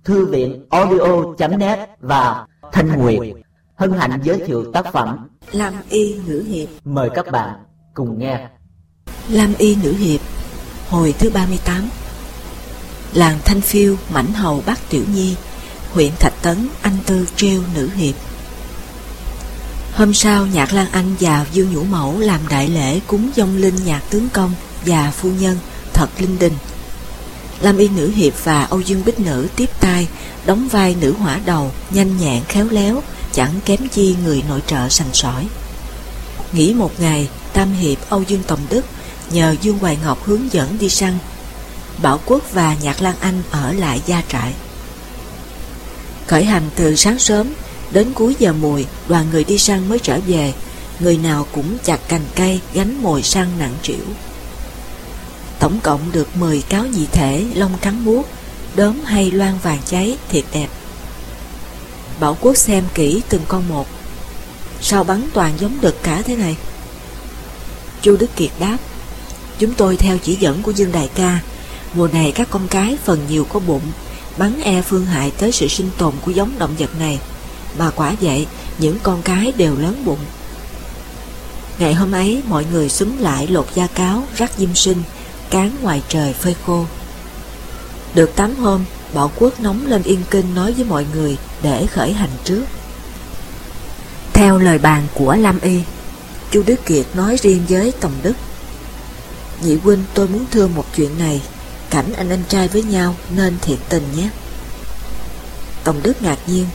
Thư viện audio.net và Thanh Nguyệt hân hạnh giới thiệu tác phẩm Lam Y Nữ Hiệp. Mời các bạn cùng nghe. Lam Y Nữ Hiệp, hồi thứ 38. Làng Thanh Phiêu, Mãnh Hầu, Bắc Tiểu Nhi, huyện Thạch Tấn, Anh Tư treo nữ hiệp. Hôm sau, Nhạc Lan Anh và Dương Nhũ Mẫu làm đại lễ cúng vong linh Nhạc tướng công và phu nhân thật linh đình. Lam Y Nữ Hiệp và Âu Dương Bích Nữ tiếp tay đóng vai nữ hỏa đầu, nhanh nhẹn khéo léo, chẳng kém chi người nội trợ sành sỏi. Nghỉ một ngày, Tam Hiệp Âu Dương Tòng Đức nhờ Dương Hoài Ngọc hướng dẫn đi săn. Bảo Quốc và Nhạc Lan Anh ở lại gia trại. Khởi hành từ sáng sớm đến cuối giờ mùi, đoàn người đi săn mới trở về. Người nào cũng chặt cành cây, gánh mồi săn nặng trĩu. Tổng cộng được 10 cáo nhị thể, lông trắng muốt, đốm hay loan vàng cháy, thiệt đẹp. Bảo Quốc xem kỹ từng con một. Sao bắn toàn giống đực cả thế này? Chu Đức Kiệt đáp: chúng tôi theo chỉ dẫn của Dương đại ca. Mùa này các con cái phần nhiều có bụng, bắn e phương hại tới sự sinh tồn của giống động vật này. Mà quả vậy, những con cái đều lớn bụng. Ngày hôm ấy, mọi người xúm lại lột da cáo, rắc diêm sinh, cán ngoài trời phơi khô. Được 8 hôm, Bảo Quốc nóng lên Yên Kinh nói với mọi người để khởi hành trước. Theo lời bàn của Lam Y, Chu Đức Kiệt nói riêng với Tòng Đức: nhị huynh, tôi muốn thưa một chuyện này. Cảnh anh trai với nhau nên thiệt tình nhé. Tòng Đức ngạc nhiên: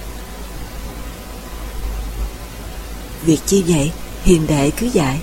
việc chi vậy? Hiền đệ cứ dạy.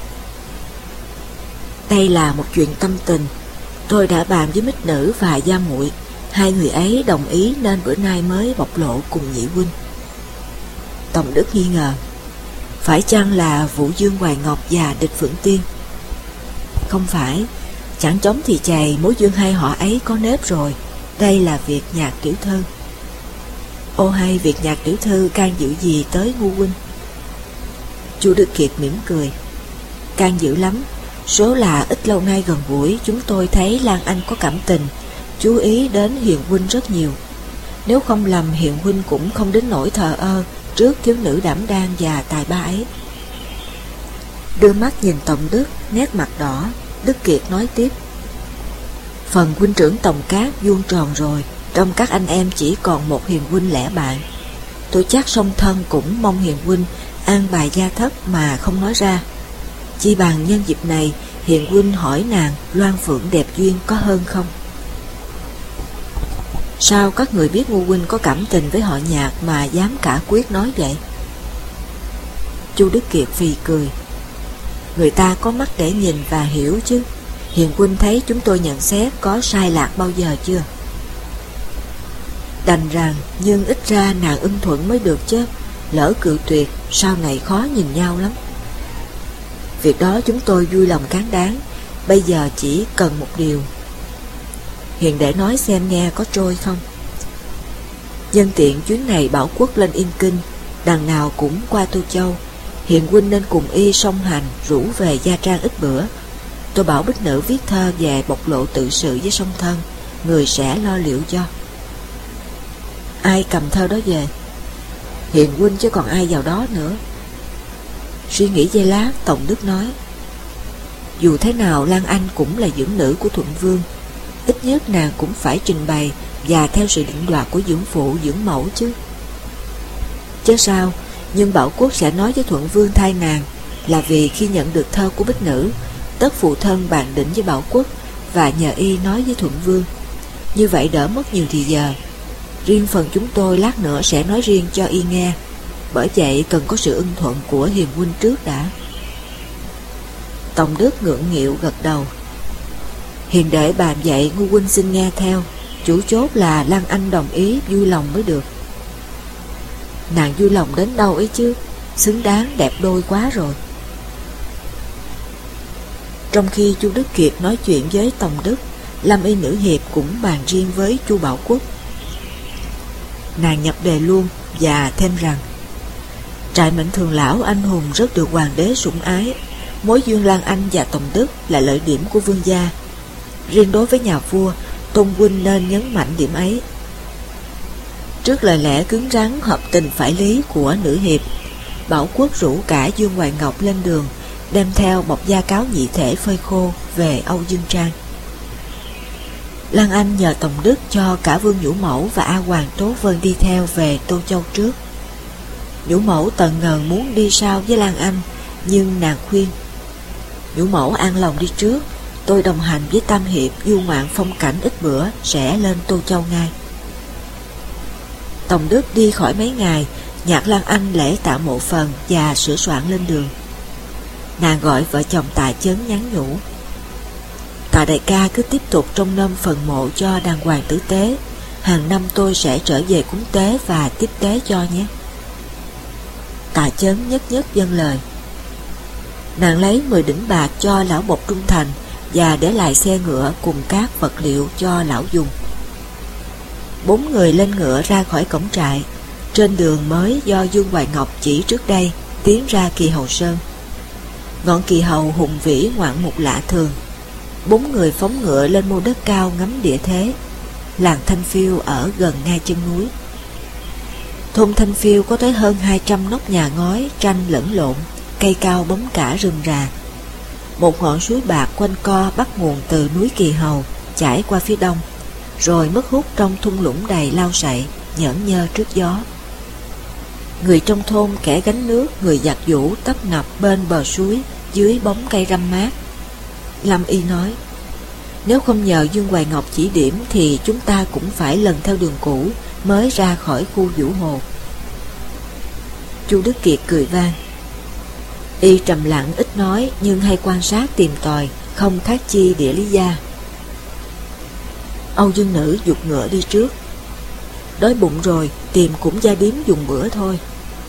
Đây là một chuyện tâm tình. Tôi đã bàn với Mích Nữ và Gia Muội, hai người ấy đồng ý nên bữa nay mới bộc lộ cùng nhị huynh. Tòng Đức nghi ngờ: phải chăng là Vũ Dương Hoài Ngọc và Địch Phượng Tiên? Không phải, chẳng chống thì chày mối duyên hai họ ấy có nếp rồi. Đây là việc Nhạc tiểu thư. Ô hay, việc Nhạc tiểu thư can dự gì tới ngu huynh? Chu Đức Kiệt mỉm cười: can dự lắm. Số là ít lâu nay gần gũi, chúng tôi thấy Lan Anh có cảm tình, chú ý đến Hiền huynh rất nhiều. Nếu không lầm, Hiền huynh cũng không đến nỗi thờ ơ trước thiếu nữ đảm đang và tài ba ấy. Đưa mắt nhìn Tòng Đức, nét mặt đỏ. Đức Kiệt nói tiếp: phần huynh trưởng Tòng Cát vuông tròn rồi, trong các anh em chỉ còn một Hiền huynh lẻ bạn. Tôi chắc song thân cũng mong Hiền huynh an bài gia thất mà không nói ra. Chi bằng nhân dịp này, Hiền huynh hỏi nàng Loan Phượng đẹp duyên có hơn không? Sao các người biết ngu huynh có cảm tình với họ Nhạc mà dám cả quyết nói vậy? Chu Đức Kiệt phì cười: người ta có mắt để nhìn và hiểu chứ. Hiền huynh thấy chúng tôi nhận xét có sai lạc bao giờ chưa? Đành rằng, nhưng ít ra nàng ưng thuận mới được chứ. Lỡ cự tuyệt, sau này khó nhìn nhau lắm. Việc đó chúng tôi vui lòng cán đáng. Bây giờ chỉ cần một điều. Hiền đệ nói xem nghe có trôi không? Nhân tiện chuyến này Bảo Quốc lên Yên Kinh, đằng nào cũng qua Tô Châu, Hiền huynh nên cùng y song hành, rủ về Gia Trang ít bữa. Tôi bảo Bích Nữ viết thơ về bộc lộ tự sự với song thân, người sẽ lo liệu cho. Ai cầm thơ đó về? Hiền huynh chứ còn ai vào đó nữa. Suy nghĩ giây lát, Tòng Đức nói: dù thế nào Lan Anh cũng là dưỡng nữ của Thuận Vương, ít nhất nàng cũng phải trình bày và theo sự định đoạt của dưỡng phụ dưỡng mẫu chứ. Chứ sao? Nhưng Bảo Quốc sẽ nói với Thuận Vương thay nàng, là vì khi nhận được thơ của Bích Nữ, tất phụ thân bàn định với Bảo Quốc và nhờ y nói với Thuận Vương. Như vậy đỡ mất nhiều thì giờ. Riêng phần chúng tôi lát nữa sẽ nói riêng cho y nghe. Bởi vậy cần có sự ưng thuận của Hiền huynh trước đã. Tòng Đức ngượng nghịu gật đầu: hiền đệ bàn vậy, ngu huynh xin nghe theo. Chủ chốt là Lan Anh đồng ý, vui lòng mới được. Nàng vui lòng đến đâu ấy chứ, xứng đáng đẹp đôi quá rồi. Trong khi Chu Đức Kiệt nói chuyện với Tòng Đức, Lam Y Nữ Hiệp cũng bàn riêng với Chu Bảo Quốc. Nàng nhập đề luôn và thêm rằng trại Mệnh Thường Lão anh hùng rất được hoàng đế sủng ái. Mối duyên Lan Anh và Tòng Đức là lợi điểm của vương gia. Riêng đối với nhà vua, Tôn huynh nên nhấn mạnh điểm ấy. Trước lời lẽ cứng rắn hợp tình phải lý của nữ hiệp, Bảo Quốc rủ cả Dương Hoài Ngọc lên đường, đem theo bọc da cáo nhị thể phơi khô về Âu Dương Trang. Lan Anh nhờ Tổng Đức cho cả Vương Nhũ Mẫu và A Hoàng Tố Vân đi theo về Tô Châu trước. Nhũ Mẫu tần ngần muốn đi sau với Lan Anh, nhưng nàng khuyên: Nhũ Mẫu an lòng đi trước, tôi đồng hành với Tam Hiệp du ngoạn phong cảnh ít bữa sẽ lên Tô Châu ngay. Tổng Đức đi khỏi mấy ngày, nhạc Lan Anh lễ tạ mộ phần và sửa soạn lên đường. Nàng gọi vợ chồng Tạ Chấn nhắn nhủ: Tạ đại ca cứ tiếp tục trông nom phần mộ cho đàng hoàng tử tế, hàng năm tôi sẽ trở về cúng tế và tiếp tế cho nhé. Tạ Chấn nhất nhất vâng lời. Nàng lấy 10 đỉnh bạc cho lão bộc trung thành và để lại xe ngựa cùng các vật liệu cho lão dùng. 4 người lên ngựa ra khỏi cổng trại, trên đường mới do Dương Hoài Ngọc chỉ trước đây tiến ra Kỳ Hầu Sơn. Ngọn Kỳ Hầu hùng vĩ ngoạn mục lạ thường. 4 người phóng ngựa lên mô đất cao ngắm địa thế. Làng Thanh Phiêu ở gần ngay chân núi. Thôn Thanh Phiêu có tới hơn 200 nóc nhà ngói tranh lẫn lộn, cây cao bóng cả rừng rà. Một ngọn suối bạc quanh co bắt nguồn từ núi Kỳ Hầu, chảy qua phía đông, rồi mất hút trong thung lũng đầy lau sậy, nhởn nhơ trước gió. Người trong thôn kẻ gánh nước, người giặt giũ tấp nập bên bờ suối dưới bóng cây râm mát. Lâm Y nói: Nếu không nhờ Dương Hoài Ngọc chỉ điểm thì chúng ta cũng phải lần theo đường cũ mới ra khỏi khu Vũ Hồ. Chu Đức Kiệt cười vang. Y trầm lặng ít nói, nhưng hay quan sát tìm tòi, không thác chi địa lý gia. Âu Dương Nữ giục ngựa đi trước. Đói bụng rồi, tìm cũng gia điếm dùng bữa thôi.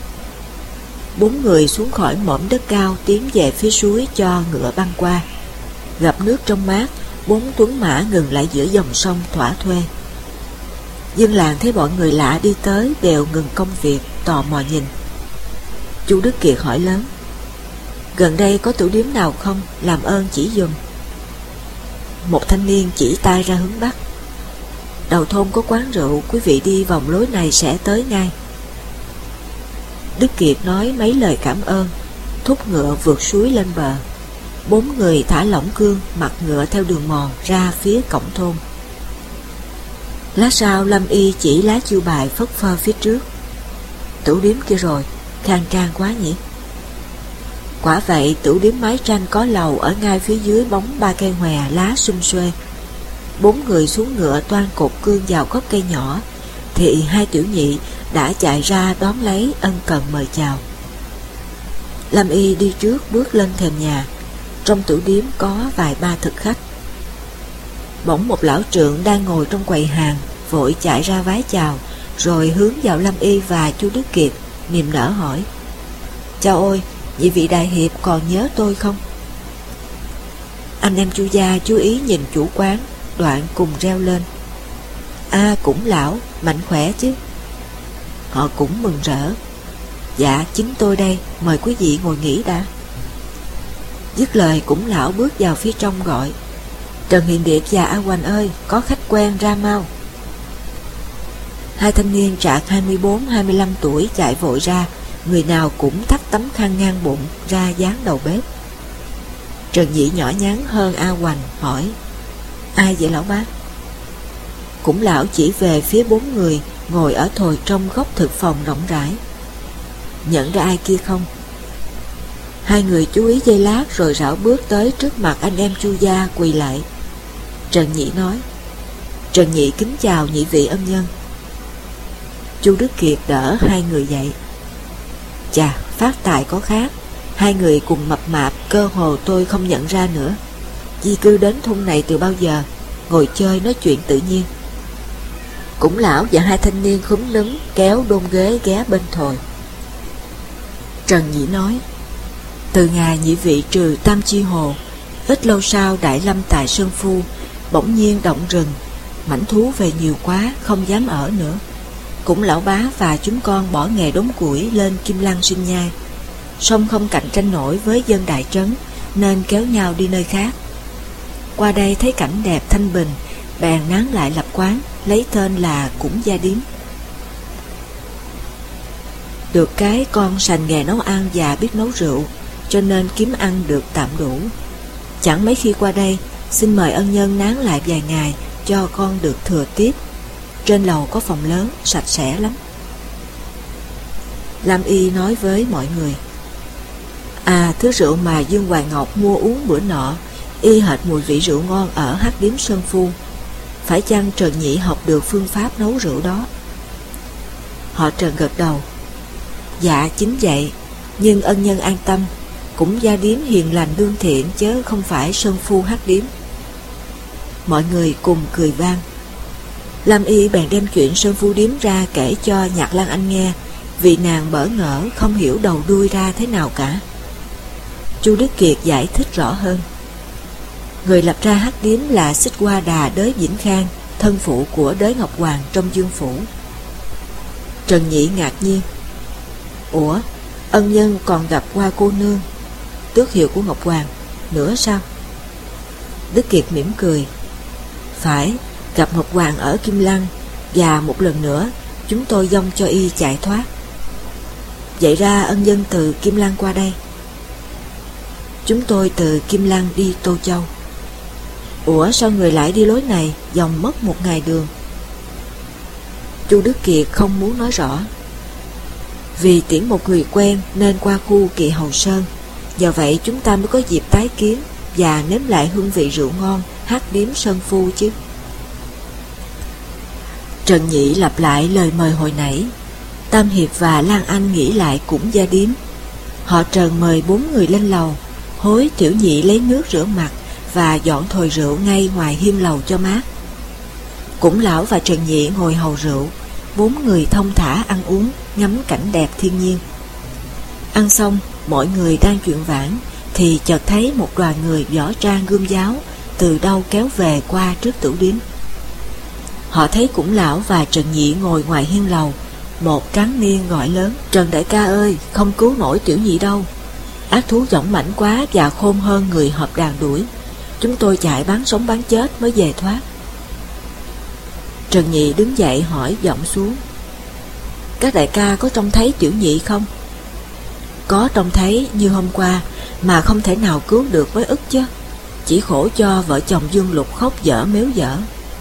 4 người xuống khỏi mỏm đất cao tiến về phía suối cho ngựa băng qua. Gặp nước trong mát, 4 tuấn mã ngừng lại giữa dòng sông thỏa thuê. Dân làng thấy bọn người lạ đi tới đều ngừng công việc, tò mò nhìn. Chu Đức Kiệt hỏi lớn: Gần đây có tửu điếm nào không, làm ơn chỉ dùm. Một thanh niên chỉ tay ra hướng bắc: Đầu thôn có quán rượu, quý vị đi vòng lối này sẽ tới ngay. Đức Kiệt nói mấy lời cảm ơn, thúc ngựa vượt suối lên bờ. 4 người thả lỏng cương, mặc ngựa theo đường mòn ra phía cổng thôn. Lát sau Lâm Y chỉ lá chiêu bài phất phơ phía trước: Tửu điếm kia rồi, khang trang quá nhỉ. Quả vậy, tửu điếm mái tranh có lầu ở ngay phía dưới bóng 3 cây hòe lá sum xuê. 4 người xuống ngựa toan cột cương vào gốc cây nhỏ thì 2 tiểu nhị đã chạy ra đón lấy, ân cần mời chào. Lâm Y đi trước bước lên thềm nhà. Trong tửu điếm có vài ba thực khách. Bỗng một lão trượng đang ngồi trong quầy hàng vội chạy ra vái chào, rồi hướng vào Lâm Y và Chu Đức Kiệt, niềm nở hỏi: Chào ôi, nhị vị đại hiệp còn nhớ tôi không? Anh em Chu gia chú ý nhìn chủ quán, đoạn cùng reo lên: Cũng lão, mạnh khỏe chứ. Họ cũng mừng rỡ: Dạ chính tôi đây, mời quý vị ngồi nghỉ đã. Dứt lời cũng lão bước vào phía trong gọi: Trần Hiền Điệp và A Hoành ơi, có khách quen ra mau. 2 thanh niên trạc 24-25 tuổi chạy vội ra, người nào cũng thắt tấm khăn ngang bụng ra dán đầu bếp. Trần Nhị nhỏ nhắn hơn A Hoành hỏi: Ai vậy lão bác? Cũng lão chỉ về phía 4 người ngồi ở thồi trong góc thực phòng rộng rãi. Nhận ra ai kia không? 2 người chú ý giây lát rồi rảo bước tới trước mặt anh em Chu gia quỳ lại. Trần Nhị nói: Trần Nhị kính chào nhị vị ân nhân. Chu Đức Kiệt đỡ 2 người dậy. Chà, phát tài có khác, 2 người cùng mập mạp, cơ hồ tôi không nhận ra nữa. Di cư đến thôn này từ bao giờ, ngồi chơi nói chuyện tự nhiên. Cũng lão và 2 thanh niên khúm núm kéo đôn ghế ghé bên thồi. Trần Nhị nói: Từ ngày nhị vị trừ Tam Chi Hồ, ít lâu sau Đại Lâm tại Sơn Phu bỗng nhiên động rừng, mãnh thú về nhiều quá, không dám ở nữa. Cũng lão bá và chúng con bỏ nghề đốn củi lên Kim Lăng sinh nhai, song không cạnh tranh nổi với dân đại trấn nên kéo nhau đi nơi khác. Qua đây thấy cảnh đẹp thanh bình, bèn nán lại lập quán, lấy tên là Cũng Gia Điếm. Được cái con sành nghề nấu ăn và biết nấu rượu, cho nên kiếm ăn được tạm đủ. Chẳng mấy khi qua đây, xin mời ân nhân nán lại vài ngày cho con được thừa tiếp. Trên lầu có phòng lớn, sạch sẽ lắm. Lam Y nói với mọi người: thứ rượu mà Dương Hoài Ngọc mua uống bữa nọ y hệt mùi vị rượu ngon ở hắc điếm Sơn Phu. Phải chăng Trần Nhị học được phương pháp nấu rượu đó? Họ Trần gật đầu: Dạ chính vậy, nhưng ân nhân an tâm, cũng gia điếm hiền lành lương thiện, chứ không phải Sơn Phu hắc điếm. Mọi người cùng cười vang. Lam Y bèn đem chuyện Sơn Phu điếm ra kể cho Nhạc Lan Anh nghe, vì nàng bỡ ngỡ không hiểu đầu đuôi ra thế nào cả. Chu Đức Kiệt giải thích rõ hơn. Người lập ra hắc điếm là Xích Hoa Đà Đới Vĩnh Khang, thân phụ của Đới Ngọc Hoàng trong Dương Phủ. Trần Nhị ngạc nhiên: Ủa, ân nhân còn gặp qua cô nương, tước hiệu của Ngọc Hoàng nữa sao? Đức Kiệt mỉm cười: Phải, gặp Ngọc Hoàng ở Kim Lăng, và một lần nữa chúng tôi dâng cho y chạy thoát. Vậy ra ân nhân từ Kim Lăng qua đây? Chúng tôi từ Kim Lăng đi Tô Châu. Ủa, sao người lại đi lối này, dòng mất một ngày đường? Chu Đức Kiệt không muốn nói rõ. Vì tiễn một người quen nên qua khu Kỵ Hầu Sơn, do vậy chúng ta mới có dịp tái kiến và nếm lại hương vị rượu ngon hắc điếm Sơn Phu chứ. Trần Nhị lặp lại lời mời hồi nãy. Tam Hiệp và Lan Anh nghĩ lại cũng gia điếm. Họ Trần mời 4 người lên lầu, hối Tiểu Nhị lấy nước rửa mặt và dọn thồi rượu ngay ngoài hiên lầu cho mát. Cũng Lão và Trần Nhị ngồi hầu rượu, 4 người thông thả ăn uống, ngắm cảnh đẹp thiên nhiên. Ăn xong, mọi người đang chuyện vãn thì chợt thấy một đoàn người võ trang gươm giáo từ đâu kéo về qua trước tửu điếm. Họ thấy Cũng Lão và Trần Nhị ngồi ngoài hiên lầu. Một tráng niên gọi lớn: Trần đại ca ơi, không cứu nổi Tiểu Nhị đâu. Ác thú dõng mãnh quá và khôn hơn người hợp đàn đuổi. Chúng tôi chạy bán sống bán chết mới về thoát. Trần Nhị đứng dậy hỏi vọng xuống: Các đại ca có trông thấy Tiểu Nhị không? Có trông thấy như hôm qua, mà không thể nào cứu được với ức chứ. Chỉ khổ cho vợ chồng Dương Lục khóc dở méo dở.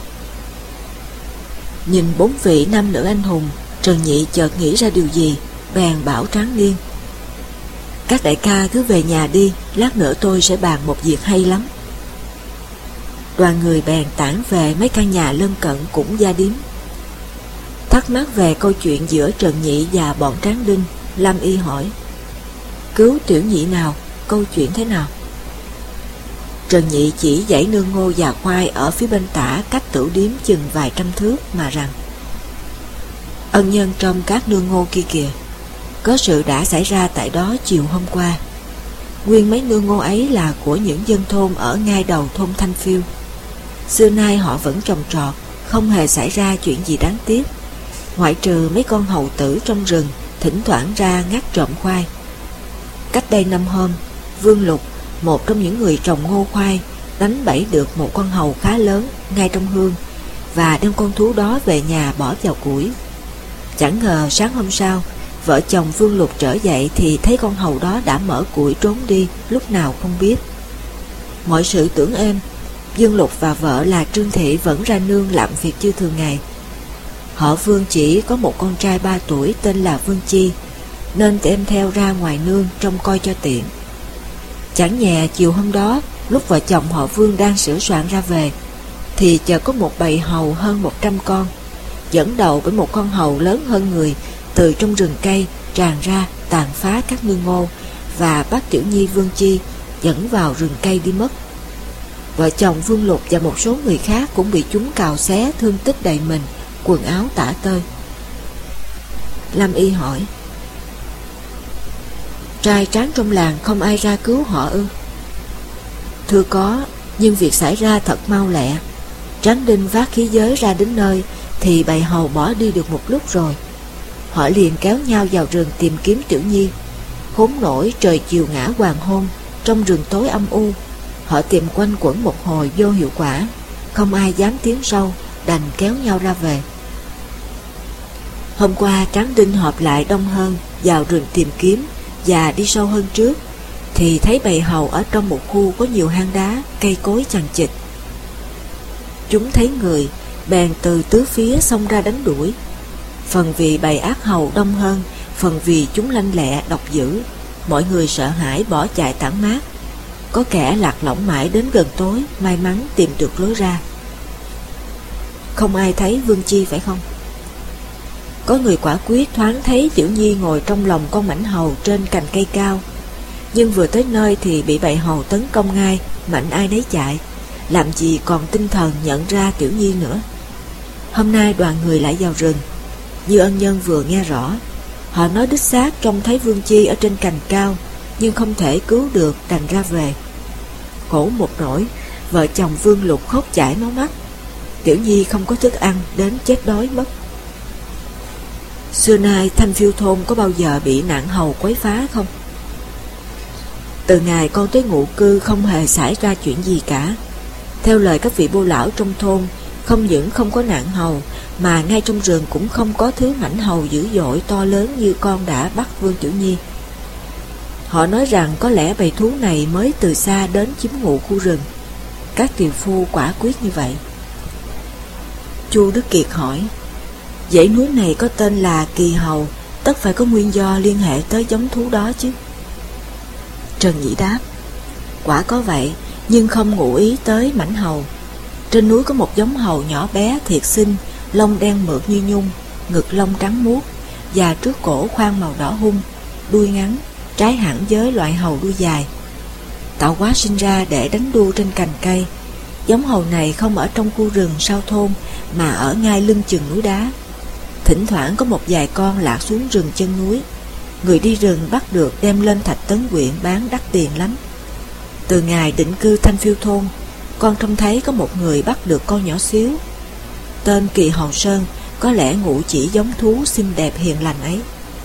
Nhìn 4 vị nam nữ anh hùng, Trần Nhị chợt nghĩ ra điều gì, bèn bảo tráng niên: Các đại ca cứ về nhà đi, lát nữa tôi sẽ bàn một việc hay lắm. Đoàn người bèn tản về mấy căn nhà lân cận cũng gia điếm. Thắc mắc về câu chuyện giữa Trần Nhị và bọn Tráng Đinh, Lam Y hỏi: Cứu Tiểu Nhị nào, câu chuyện thế nào? Trần Nhị chỉ dãy nương ngô và khoai ở phía bên tả cách tửu điếm chừng vài trăm thước mà rằng: Ân nhân trong các nương ngô kia kìa, có sự đã xảy ra tại đó chiều hôm qua. Nguyên mấy nương ngô ấy là của những dân thôn ở ngay đầu thôn Thanh Phiêu. Xưa nay họ vẫn trồng trọt, không hề xảy ra chuyện gì đáng tiếc, ngoại trừ mấy con hầu tử trong rừng thỉnh thoảng ra ngắt trộm khoai. Cách đây 5 hôm, Vương Lục, một trong những người trồng ngô khoai, đánh bẫy được một con hầu khá lớn ngay trong hương và đem con thú đó về nhà bỏ vào củi. Chẳng ngờ sáng hôm sau, vợ chồng Vương Lục trở dậy thì thấy con hầu đó đã mở củi trốn đi lúc nào không biết. Mọi sự tưởng êm, Dương Lục và vợ là Trương Thị vẫn ra nương làm việc như thường ngày. Họ Vương chỉ có một con trai 3 tuổi tên là Vương Chi, nên đem theo ra ngoài nương trông coi cho tiện. Chẳng nhẹ chiều hôm đó, lúc vợ chồng họ Vương đang sửa soạn ra về, thì chợt có một bầy hầu hơn 100 con, dẫn đầu bởi một con hầu lớn hơn người, từ trong rừng cây tràn ra tàn phá các nương ngô và bắt Tiểu Nhi Vương Chi dẫn vào rừng cây đi mất. Vợ chồng Vương Lục và một số người khác cũng bị chúng cào xé thương tích đầy mình, quần áo tả tơi. Lam Y hỏi: Trai tráng trong làng không ai ra cứu họ ư? Thưa có, nhưng việc xảy ra thật mau lẹ. Tráng Đinh vác khí giới ra đến nơi thì bầy hầu bỏ đi được một lúc rồi. Họ liền kéo nhau vào rừng tìm kiếm Tiểu Nhi. Khốn nổi trời chiều ngã hoàng hôn, trong rừng tối âm u, họ tìm quanh quẩn một hồi vô hiệu quả, không ai dám tiến sâu, đành kéo nhau ra về. Hôm qua Tráng Đinh họp lại đông hơn vào rừng tìm kiếm và đi sâu hơn trước, thì thấy bầy hầu ở trong một khu có nhiều hang đá, cây cối chằng chịt. Chúng thấy người, bèn từ tứ phía xông ra đánh đuổi. Phần vì bầy ác hầu đông hơn, phần vì chúng lanh lẹ, độc dữ. Mọi người sợ hãi bỏ chạy tản mát. Có kẻ lạc lõng mãi đến gần tối, may mắn tìm được lối ra. Không ai thấy Vương Chi phải không? Có người quả quyết thoáng thấy Tiểu Nhi ngồi trong lòng con mãnh hầu trên cành cây cao. Nhưng vừa tới nơi thì bị bầy hầu tấn công ngay, mạnh ai nấy chạy, làm gì còn tinh thần nhận ra Tiểu Nhi nữa. Hôm nay đoàn người lại vào rừng. Như ân nhân vừa nghe rõ, họ nói đích xác trông thấy Vương Chi ở trên cành cao, nhưng không thể cứu được, đành ra về. Khổ một nỗi, vợ chồng Vương Lục khóc chảy máu mắt. Tiểu Nhi không có thức ăn, đến chết đói mất. Xưa nay Thanh Phiêu thôn có bao giờ bị nạn hầu quấy phá không? Từ ngày con tới ngụ cư không hề xảy ra chuyện gì cả. Theo lời các vị bô lão trong thôn, không những không có nạn hầu, mà ngay trong rừng cũng không có thứ mãnh hầu dữ dội to lớn như con đã bắt Vương Tiểu Nhi. Họ nói rằng có lẽ bầy thú này mới từ xa đến chiếm ngụ khu rừng. Các tiều phu quả quyết như vậy. Chu Đức Kiệt hỏi: dãy núi này có tên là Kỳ Hầu, tất phải có nguyên do liên hệ tới giống thú đó chứ? Trần Nhĩ đáp: quả có vậy, nhưng không ngụ ý tới mãnh hầu. Trên núi có một giống hầu nhỏ bé thiệt xinh, lông đen mượt như nhung, ngực lông trắng muốt, và trước cổ khoan màu đỏ hung, đuôi ngắn, trái hẳn với loại hầu đuôi dài. Tạo hóa sinh ra để đánh đua trên cành cây. Giống hầu này không ở trong khu rừng sau thôn, mà ở ngay lưng chừng núi đá. Thỉnh thoảng có một vài con lạc xuống rừng chân núi. Người đi rừng bắt được đem lên Thạch Tấn huyện bán đắt tiền lắm. Từ ngày định cư Thanh Phiêu thôn, con trông thấy có một người bắt được con nhỏ xíu. Tên Kỳ Hầu Sơn, có lẽ ngụ chỉ giống thú xinh đẹp hiền lành ấy.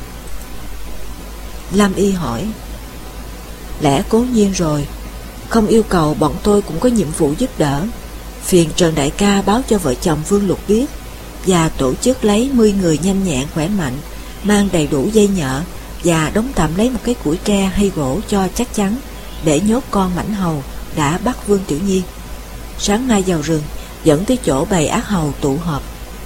Lam Y hỏi: lẽ cố nhiên rồi, không yêu cầu bọn tôi cũng có nhiệm vụ giúp đỡ. Phiền Trần đại ca báo cho vợ chồng Vương Lục biết, và tổ chức lấy 10 người nhanh nhẹn khỏe mạnh, mang đầy đủ dây nhợ, và đóng tạm lấy một cái củi tre hay gỗ cho chắc chắn, để nhốt con mãnh hầu đã bắt Vương Tiểu Nhi. Sáng mai vào rừng, dẫn tới chỗ bầy ác hầu tụ họp.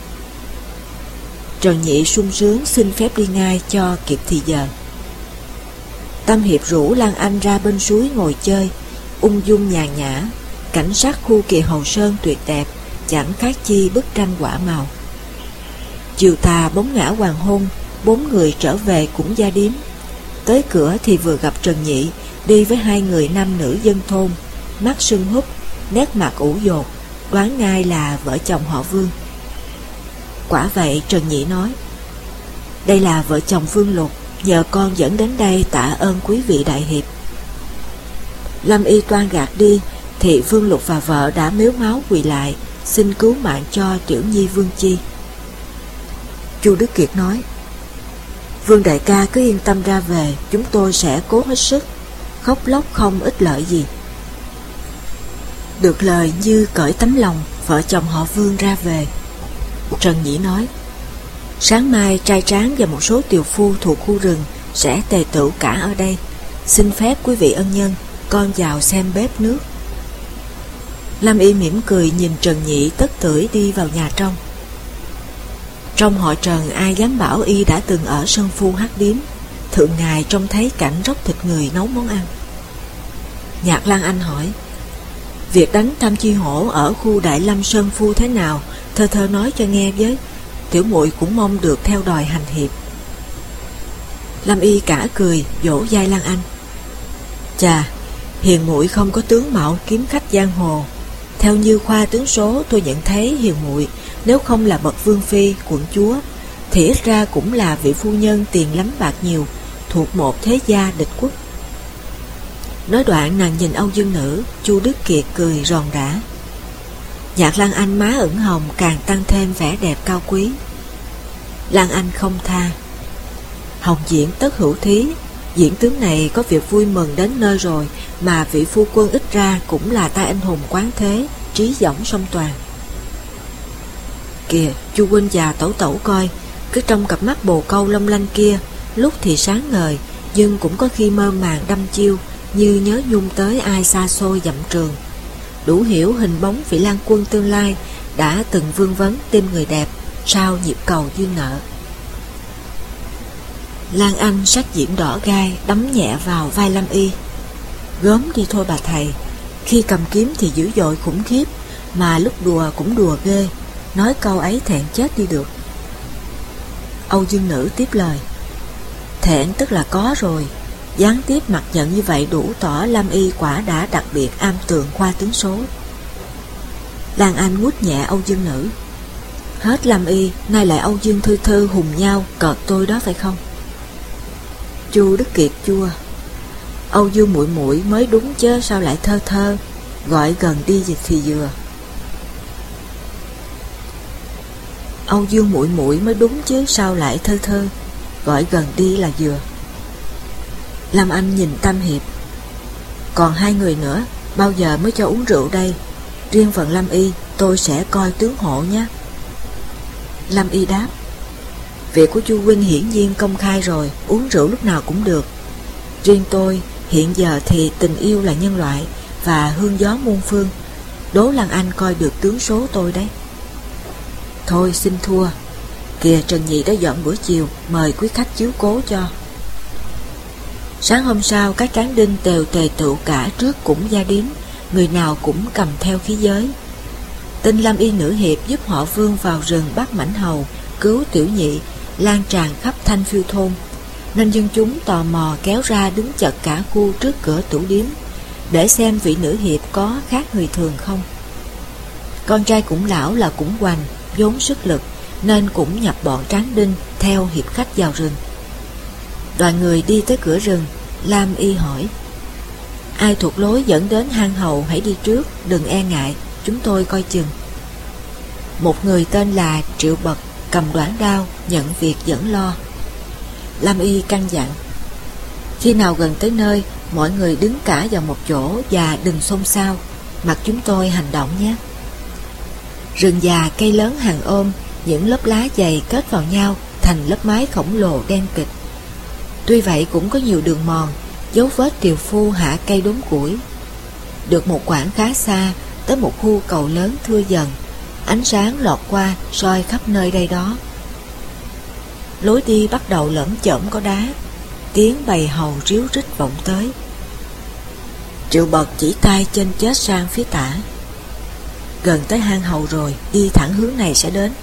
Trần Nhị sung sướng xin phép đi ngay cho kịp thì giờ. Tam Hiệp rủ Lan Anh ra bên suối ngồi chơi, ung dung nhàn nhã. Cảnh sắc khu Kỳ Hầu Sơn tuyệt đẹp, chẳng khác chi bức tranh quả màu. Chiều tà bóng ngã hoàng hôn, 4 người trở về cũng gia điếm. Tới cửa thì vừa gặp Trần Nhị đi với 2 người nam nữ dân thôn, mắt sưng húp, nét mặt ủ dột, đoán ngay là vợ chồng họ Vương. Quả vậy, Trần Nhị nói: đây là vợ chồng Vương Lục, nhờ con dẫn đến đây tạ ơn quý vị đại hiệp. Lâm Y toan gạt đi thì Vương Lục và vợ đã mếu máu quỳ lại, xin cứu mạng cho Tiểu Nhi Vương Chi. Chu Đức Kiệt nói: Vương đại ca cứ yên tâm ra về, chúng tôi sẽ cố hết sức. Khóc lóc không ích lợi gì. Được lời như cởi tấm lòng, vợ chồng họ Vương ra về. Trần Nhĩ nói: sáng mai trai tráng và một số tiều phu thuộc khu rừng sẽ tề tựu cả ở đây. Xin phép quý vị ân nhân, con vào xem bếp nước. Lam Y mỉm cười nhìn Trần Nhị tất tưởi đi vào nhà trong. Trong họ Trần ai dám bảo y đã từng ở Sơn Phu hát điếm, thượng ngài trông thấy cảnh róc thịt người nấu món ăn. Nhạc Lan Anh hỏi: việc đánh Tam Chi Hổ ở khu Đại Lâm Sơn Phu thế nào, thơ thơ nói cho nghe với, tiểu muội cũng mong được theo đòi hành hiệp. Lam Y cả cười vỗ vai Lan Anh: chà, hiền muội không có tướng mạo kiếm khách giang hồ. Theo như khoa tướng số tôi nhận thấy hiền muội nếu không là bậc vương phi, quận chúa, thì ít ra cũng là vị phu nhân tiền lắm bạc nhiều, thuộc một thế gia địch quốc. Nói đoạn nàng nhìn Âu Dương Nữ. Chu Đức Kiệt cười ròn rã. Nhạc Lan Anh má ửng hồng càng tăng thêm vẻ đẹp cao quý. Lan Anh không tha: hồng diễn tất hữu thí, diễn tướng này có việc vui mừng đến nơi rồi, mà vị phu quân ít ra cũng là tay anh hùng quán thế, trí dõng song toàn. Kìa, chu huynh và tẩu tẩu coi, cứ trong cặp mắt bồ câu long lanh kia, lúc thì sáng ngời, nhưng cũng có khi mơ màng đăm chiêu, như nhớ nhung tới ai xa xôi dặm trường. Đủ hiểu hình bóng vị lang quân tương lai đã từng vương vấn tim người đẹp sau nhịp cầu duyên nợ. Lan Anh sắc diễm đỏ gai đấm nhẹ vào vai Lâm Y. Gớm đi thôi bà thầy, khi cầm kiếm thì dữ dội khủng khiếp, mà lúc đùa cũng đùa ghê, nói câu ấy thẹn chết đi được. Âu Dương Nữ tiếp lời. Thẹn tức là có rồi, gián tiếp mặt nhận như vậy đủ tỏ Lâm Y quả đã đặc biệt am tường khoa tướng số. Lan Anh vuốt nhẹ Âu Dương Nữ. Hết Lâm Y, nay lại Âu Dương Thư Thư hùng nhau cợt tôi đó phải không? Chu Đức Kiệt chua. Âu Dương muội muội mới đúng chứ sao lại thơ thơ, gọi gần đi thì vừa. Âu Dương muội muội mới đúng chứ sao lại thơ thơ, gọi gần đi là vừa. Lâm Anh nhìn Tam Hiệp. Còn hai người nữa, bao giờ mới cho uống rượu đây? Riêng phần Lâm Y, tôi sẽ coi tướng hộ nhé. Lâm Y đáp. Việc của Chu huynh hiển nhiên công khai rồi, uống rượu lúc nào cũng được. Riêng tôi, hiện giờ thì tình yêu là nhân loại và hương gió muôn phương. Đố Lan Anh coi được tướng số tôi đấy. Thôi xin thua. Kìa Trần Nhị đã dọn bữa chiều, mời quý khách chiếu cố cho. Sáng hôm sau, các cán đinh đều tề tựu cả trước cũng gia điếm, người nào cũng cầm theo khí giới. Tin Lâm Y nữ hiệp giúp họ Vương vào rừng bắt mãnh hầu, cứu Tiểu Nhị, lan tràn khắp Thanh Phiêu thôn, nên dân chúng tò mò kéo ra đứng chật cả khu trước cửa tủ điếm để xem vị nữ hiệp có khác người thường không. Con trai cũng lão là cũng hoành, vốn sức lực, nên cũng nhập bọn tráng đinh theo hiệp khách vào rừng. Đoàn người đi tới cửa rừng, Lam Y hỏi. Ai thuộc lối dẫn đến hang hầu hãy đi trước, đừng e ngại, chúng tôi coi chừng. Một người tên là Triệu Bật cầm đoản đao nhận việc dẫn lo. Lam Y căn dặn. Khi nào gần tới nơi, mọi người đứng cả vào một chỗ và đừng xôn xao, mặc chúng tôi hành động nhé. Rừng già cây lớn hàng ôm, những lớp lá dày kết vào nhau thành lớp mái khổng lồ đen kịt. Tuy vậy cũng có nhiều đường mòn, dấu vết tiều phu hạ cây đốn củi. Được một quãng khá xa, tới một khu cầu lớn thưa dần, ánh sáng lọt qua soi khắp nơi đây đó. Lối đi bắt đầu lởm chởm có đá, tiếng bầy hầu ríu rít vọng tới. Triệu Bật chỉ tay trên chết sang phía tả. Gần tới hang hầu rồi, đi thẳng hướng này sẽ đến.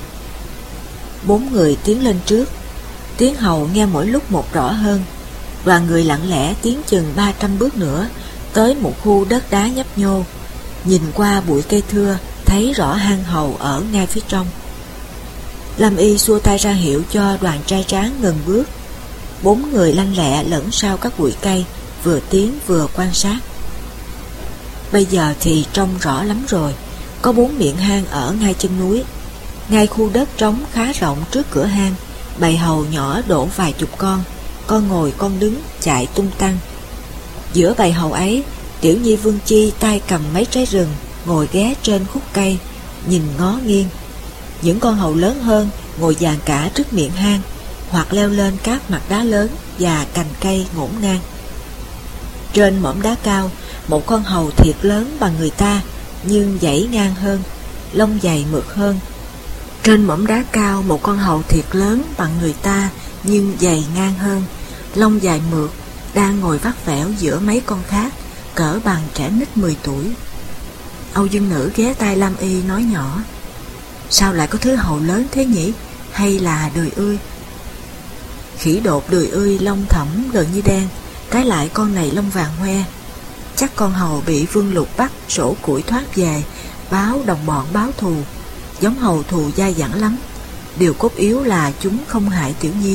4 người tiến lên trước, tiếng hầu nghe mỗi lúc một rõ hơn. Đoàn người lặng lẽ tiến chừng 300 bước nữa, tới một khu đất đá nhấp nhô. Nhìn qua bụi cây thưa, thấy rõ hang hầu ở ngay phía trong. Lâm Y xua tay ra hiệu cho đoàn trai tráng ngừng bước. 4 người lanh lẹ lẫn sau các bụi cây, vừa tiến vừa quan sát. Bây giờ thì trông rõ lắm rồi, có 4 miệng hang ở ngay chân núi. Ngay khu đất trống khá rộng trước cửa hang, bầy hầu nhỏ đổ vài chục con ngồi con đứng chạy tung tăng. Giữa bầy hầu ấy, Tiểu Nhi Vương Chi tay cầm mấy trái rừng, ngồi ghé trên khúc cây, nhìn ngó nghiêng. Những con hầu lớn hơn ngồi dàn cả trước miệng hang, hoặc leo lên các mặt đá lớn và cành cây ngổn ngang. Trên mỏm đá cao, một con hầu thiệt lớn bằng người ta, nhưng dãy ngang hơn, lông dày mượt hơn. Trên mỏm đá cao, một con hầu thiệt lớn bằng người ta, nhưng dày ngang hơn, lông dài mượt, đang ngồi vắt vẻo giữa mấy con khác, cỡ bằng trẻ nít 10 tuổi. Âu Dương Nữ ghé tai Lam Y nói nhỏ. Sao lại có thứ hầu lớn thế nhỉ? Hay là đười ươi? Khỉ đột đười ươi lông thẫm gần như đen, trái lại con này lông vàng hoe. Chắc con hầu bị Vương Lục bắt sổ củi thoát về, báo đồng bọn báo thù. Giống hầu thù dai dẳng lắm. Điều cốt yếu là chúng không hại Tiểu Nhi.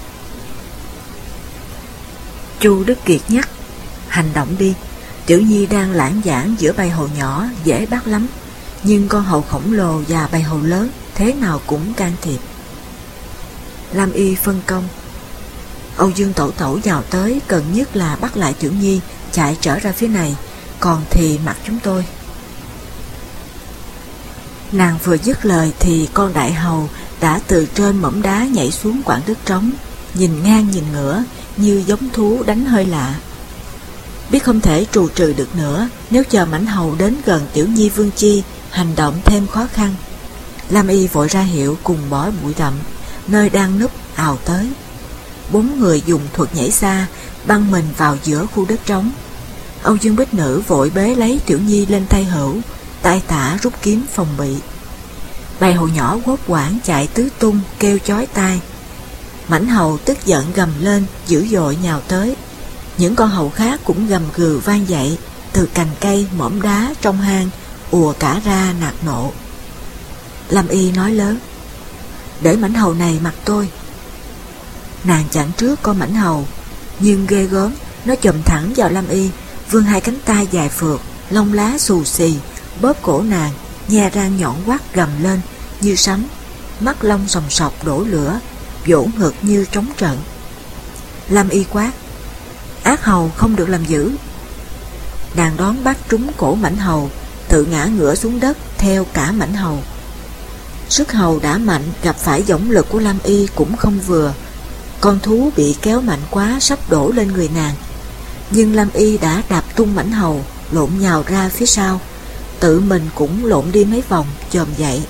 Chu Đức Kiệt nhắc. Hành động đi, Tiểu Nhi đang lãng vãng giữa bầy hầu nhỏ, dễ bắt lắm. Nhưng con hầu khổng lồ và bầy hầu lớn thế nào cũng can thiệp. Lam Y phân công. Âu Dương Tẩu Tẩu vào tới, cần nhất là bắt lại Tiểu Nhi, chạy trở ra phía này, còn thì mặc chúng tôi. Nàng vừa dứt lời thì con đại hầu đã từ trên mỏm đá nhảy xuống quảng đất trống, nhìn ngang nhìn ngửa như giống thú đánh hơi lạ. Biết không thể trù trừ được nữa, nếu chờ mãnh hầu đến gần Tiểu Nhi Vương Chi, hành động thêm khó khăn. Lam Y vội ra hiệu cùng bỏ bụi rậm, nơi đang núp ào tới. 4 người dùng thuật nhảy xa, băng mình vào giữa khu đất trống. Âu Dương Bích Nữ vội bế lấy Tiểu Nhi lên tay hữu, tay tả rút kiếm phòng bị. Bầy hầu nhỏ hốt hoảng chạy tứ tung kêu chói tai. Mãnh hầu tức giận gầm lên, dữ dội nhào tới. Những con hầu khác cũng gầm gừ vang dậy, từ cành cây mỏm đá trong hang ùa cả ra nạt nộ. Lam Y nói lớn: "Để mãnh hầu này mặc tôi." Nàng chặn trước con mãnh hầu, nhưng ghê gớm, nó chồm thẳng vào Lam Y, vươn 2 cánh tay dài phượt, lông lá xù xì, bóp cổ nàng, nhe răng nhọn quắt gầm lên như sấm, mắt lông sòng sọc đổ lửa, vỗ ngực như trống trận. Lam Y quát: "Ác hầu không được làm dữ." Nàng đón bắt trúng cổ mãnh hầu, tự ngã ngửa xuống đất theo cả mãnh hầu. Sức hầu đã mạnh, gặp phải dõng lực của Lam Y cũng không vừa. Con thú bị kéo mạnh quá, sắp đổ lên người nàng, nhưng Lam Y đã đạp tung mãnh hầu, lộn nhào ra phía sau, tự mình cũng lộn đi mấy vòng chồm dậy.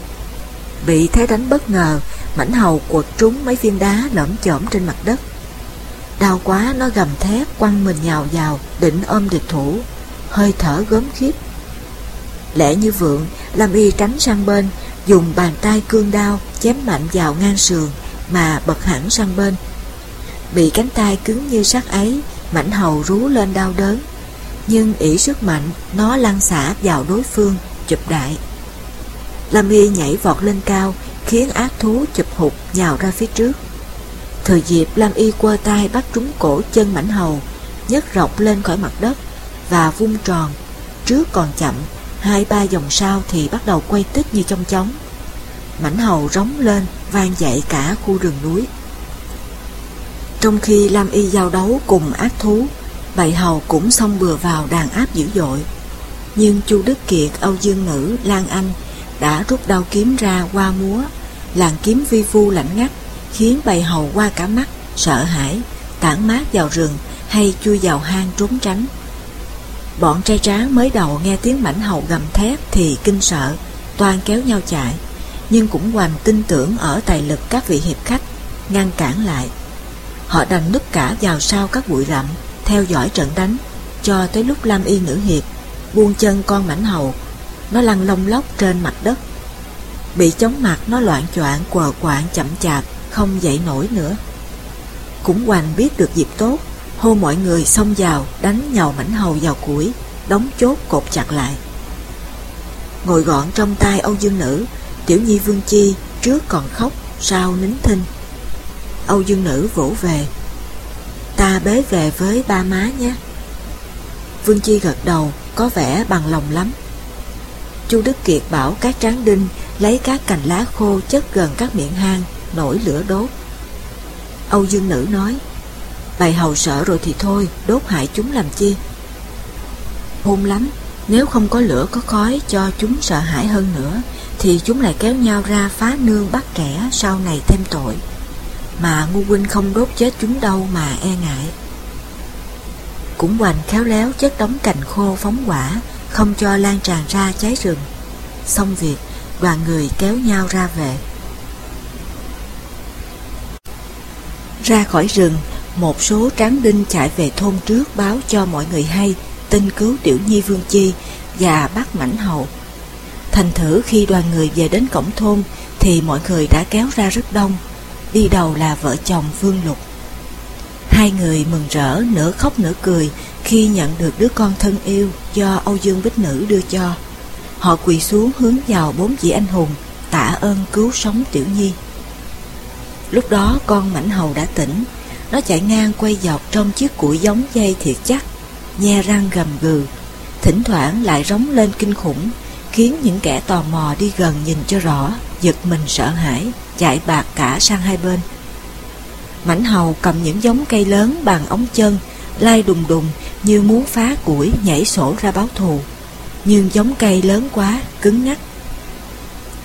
Bị thế đánh bất ngờ, mãnh hầu quật trúng mấy viên đá lởm chởm trên mặt đất. Đau quá, nó gầm thét quăng mình nhào vào định ôm địch thủ, hơi thở gớm khiếp. Lẹ như vượng, Lam Y tránh sang bên, dùng bàn tay cương đao chém mạnh vào ngang sườn mà bật hẳn sang bên. Bị cánh tay cứng như sắt ấy, mãnh hầu rú lên đau đớn, nhưng ỷ sức mạnh, nó lăn xả vào đối phương, chụp đại. Lam Y nhảy vọt lên cao, khiến ác thú chụp hụt nhào ra phía trước. Thời dịp, Lam Y quơ tay bắt trúng cổ chân mãnh hầu, nhấc rộng lên khỏi mặt đất và vung tròn. Trước còn chậm, 2-3 vòng sau thì bắt đầu quay tích như chong chóng. Mãnh hầu rống lên, vang dậy cả khu rừng núi. Trong khi Lam Y giao đấu cùng ác thú, bầy hầu cũng xông bừa vào đàn áp dữ dội. Nhưng Chu Đức Kiệt, Âu Dương Nữ, Lan Anh đã rút đao kiếm ra qua múa, làn kiếm vi vu lạnh ngắt, khiến bầy hầu qua cả mắt, sợ hãi, tản mát vào rừng hay chui vào hang trốn tránh. Bọn trai tráng mới đầu nghe tiếng mãnh hầu gầm thét thì kinh sợ, toan kéo nhau chạy, nhưng cũng hoành tin tưởng ở tài lực các vị hiệp khách, ngăn cản lại. Họ đành núp cả vào sau các bụi rậm, theo dõi trận đánh, cho tới lúc Lam Y nữ hiệp buông chân con mãnh hầu, nó lăn lông lốc trên mặt đất. Bị chóng mặt, nó loạng choạng quờ quạng chậm chạp, không dậy nổi nữa. Cũng hoành biết được dịp tốt, hô mọi người xông vào đánh nhầu mãnh hầu vào củi, đóng chốt cột chặt lại. Ngồi gọn trong tay Âu Dương Nữ, Tiểu Nhi Vương Chi trước còn khóc, sau nín thinh. Âu Dương Nữ vỗ về: "Ta bế về với ba má nhé." Vương Chi gật đầu, có vẻ bằng lòng lắm. Chu Đức Kiệt bảo các tráng đinh lấy các cành lá khô chất gần các miệng hang, nổi lửa đốt. Âu Dương Nữ nói: "Bầy hầu sợ rồi thì thôi, đốt hại chúng làm chi? Hôn lắm, nếu không có lửa có khói cho chúng sợ hãi hơn nữa, thì chúng lại kéo nhau ra phá nương bắt trẻ, sau này thêm tội. Mà Ngu huynh không đốt chết chúng đâu mà e ngại." Cũng hoành khéo léo chất đống cành khô phóng hỏa, không cho lan tràn ra cháy rừng. Xong việc, đoàn người kéo nhau ra về. Ra khỏi rừng, một số tráng đinh chạy về thôn trước báo cho mọi người hay tin cứu Tiểu Nhi Vương Chi và bắt mãnh hầu. Thành thử khi đoàn người về đến cổng thôn thì mọi người đã kéo ra rất đông. Đi đầu là vợ chồng Vương Lục. Hai người mừng rỡ nửa khóc nửa cười khi nhận được đứa con thân yêu do Âu Dương Bích Nữ đưa cho. Họ quỳ xuống hướng vào 4 vị anh hùng tạ ơn cứu sống Tiểu Nhi. Lúc đó con mãnh hầu đã tỉnh. Nó chạy ngang quay dọc trong chiếc củi giống dây thiệt chắc, nhe răng gầm gừ, thỉnh thoảng lại rống lên kinh khủng, khiến những kẻ tò mò đi gần nhìn cho rõ, giật mình sợ hãi, chạy bạt cả sang hai bên. Mãnh hầu cầm những giống cây lớn bằng ống chân, lai đùng đùng như muốn phá củi nhảy sổ ra báo thù, nhưng giống cây lớn quá, cứng ngắc.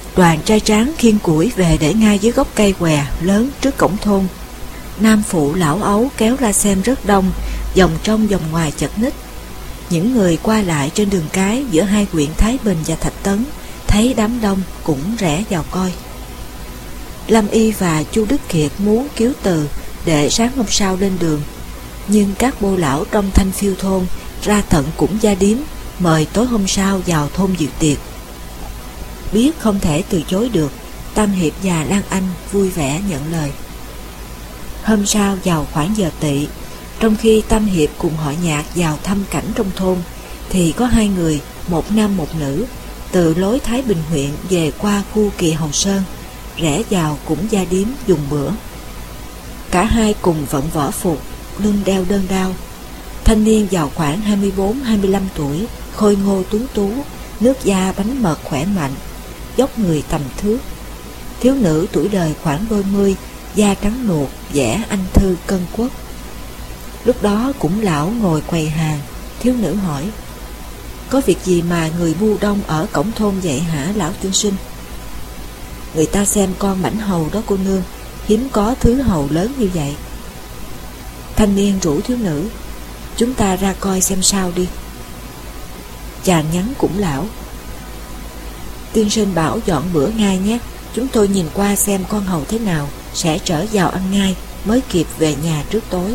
Đoàn trai tráng khiêng củi về để ngay dưới gốc cây què lớn trước cổng thôn. Nam phụ lão ấu kéo ra xem rất đông, vòng trong vòng ngoài chật ních. Những người qua lại trên đường cái giữa hai huyện Thái Bình và Thạch Tấn thấy đám đông cũng rẽ vào coi. Lâm Y và Chu Đức Kiệt muốn cứu từ để sáng hôm sau lên đường, nhưng các bô lão trong Thanh Phiêu thôn ra tận cũng gia điếm mời tối hôm sau vào thôn dự tiệc. Biết không thể từ chối được, Tam Hiệp và Lan Anh vui vẻ nhận lời. Hôm sau vào khoảng giờ tỵ, trong khi Tam Hiệp cùng họ Nhạc vào thăm cảnh trong thôn, thì có hai người, một nam một nữ, từ lối Thái Bình huyện về qua khu Kỳ Hầu Sơn, rẽ vào cũng gia điếm dùng bữa. Cả hai cùng vận võ phục, lưng đeo đơn đao. Thanh niên vào khoảng 24-25 tuổi, khôi ngô tuấn tú, nước da bánh mật khỏe mạnh, dốc người tầm thước. Thiếu nữ tuổi đời khoảng đôi mươi, da trắng nuột, vẻ anh thư cân quốc. Lúc đó cũng lão ngồi quầy hàng. Thiếu nữ hỏi: "Có việc gì mà người bu đông ở cổng thôn vậy hả lão tiên sinh?" "Người ta xem con mãnh hầu đó cô nương, hiếm có thứ hầu lớn như vậy." Thanh niên rủ thiếu nữ: "Chúng ta ra coi xem sao đi." Chàng nhắn cũng lão: "Tiên sinh bảo dọn bữa ngay nhé, chúng tôi nhìn qua xem con hầu thế nào, sẽ trở vào ăn ngay, mới kịp về nhà trước tối."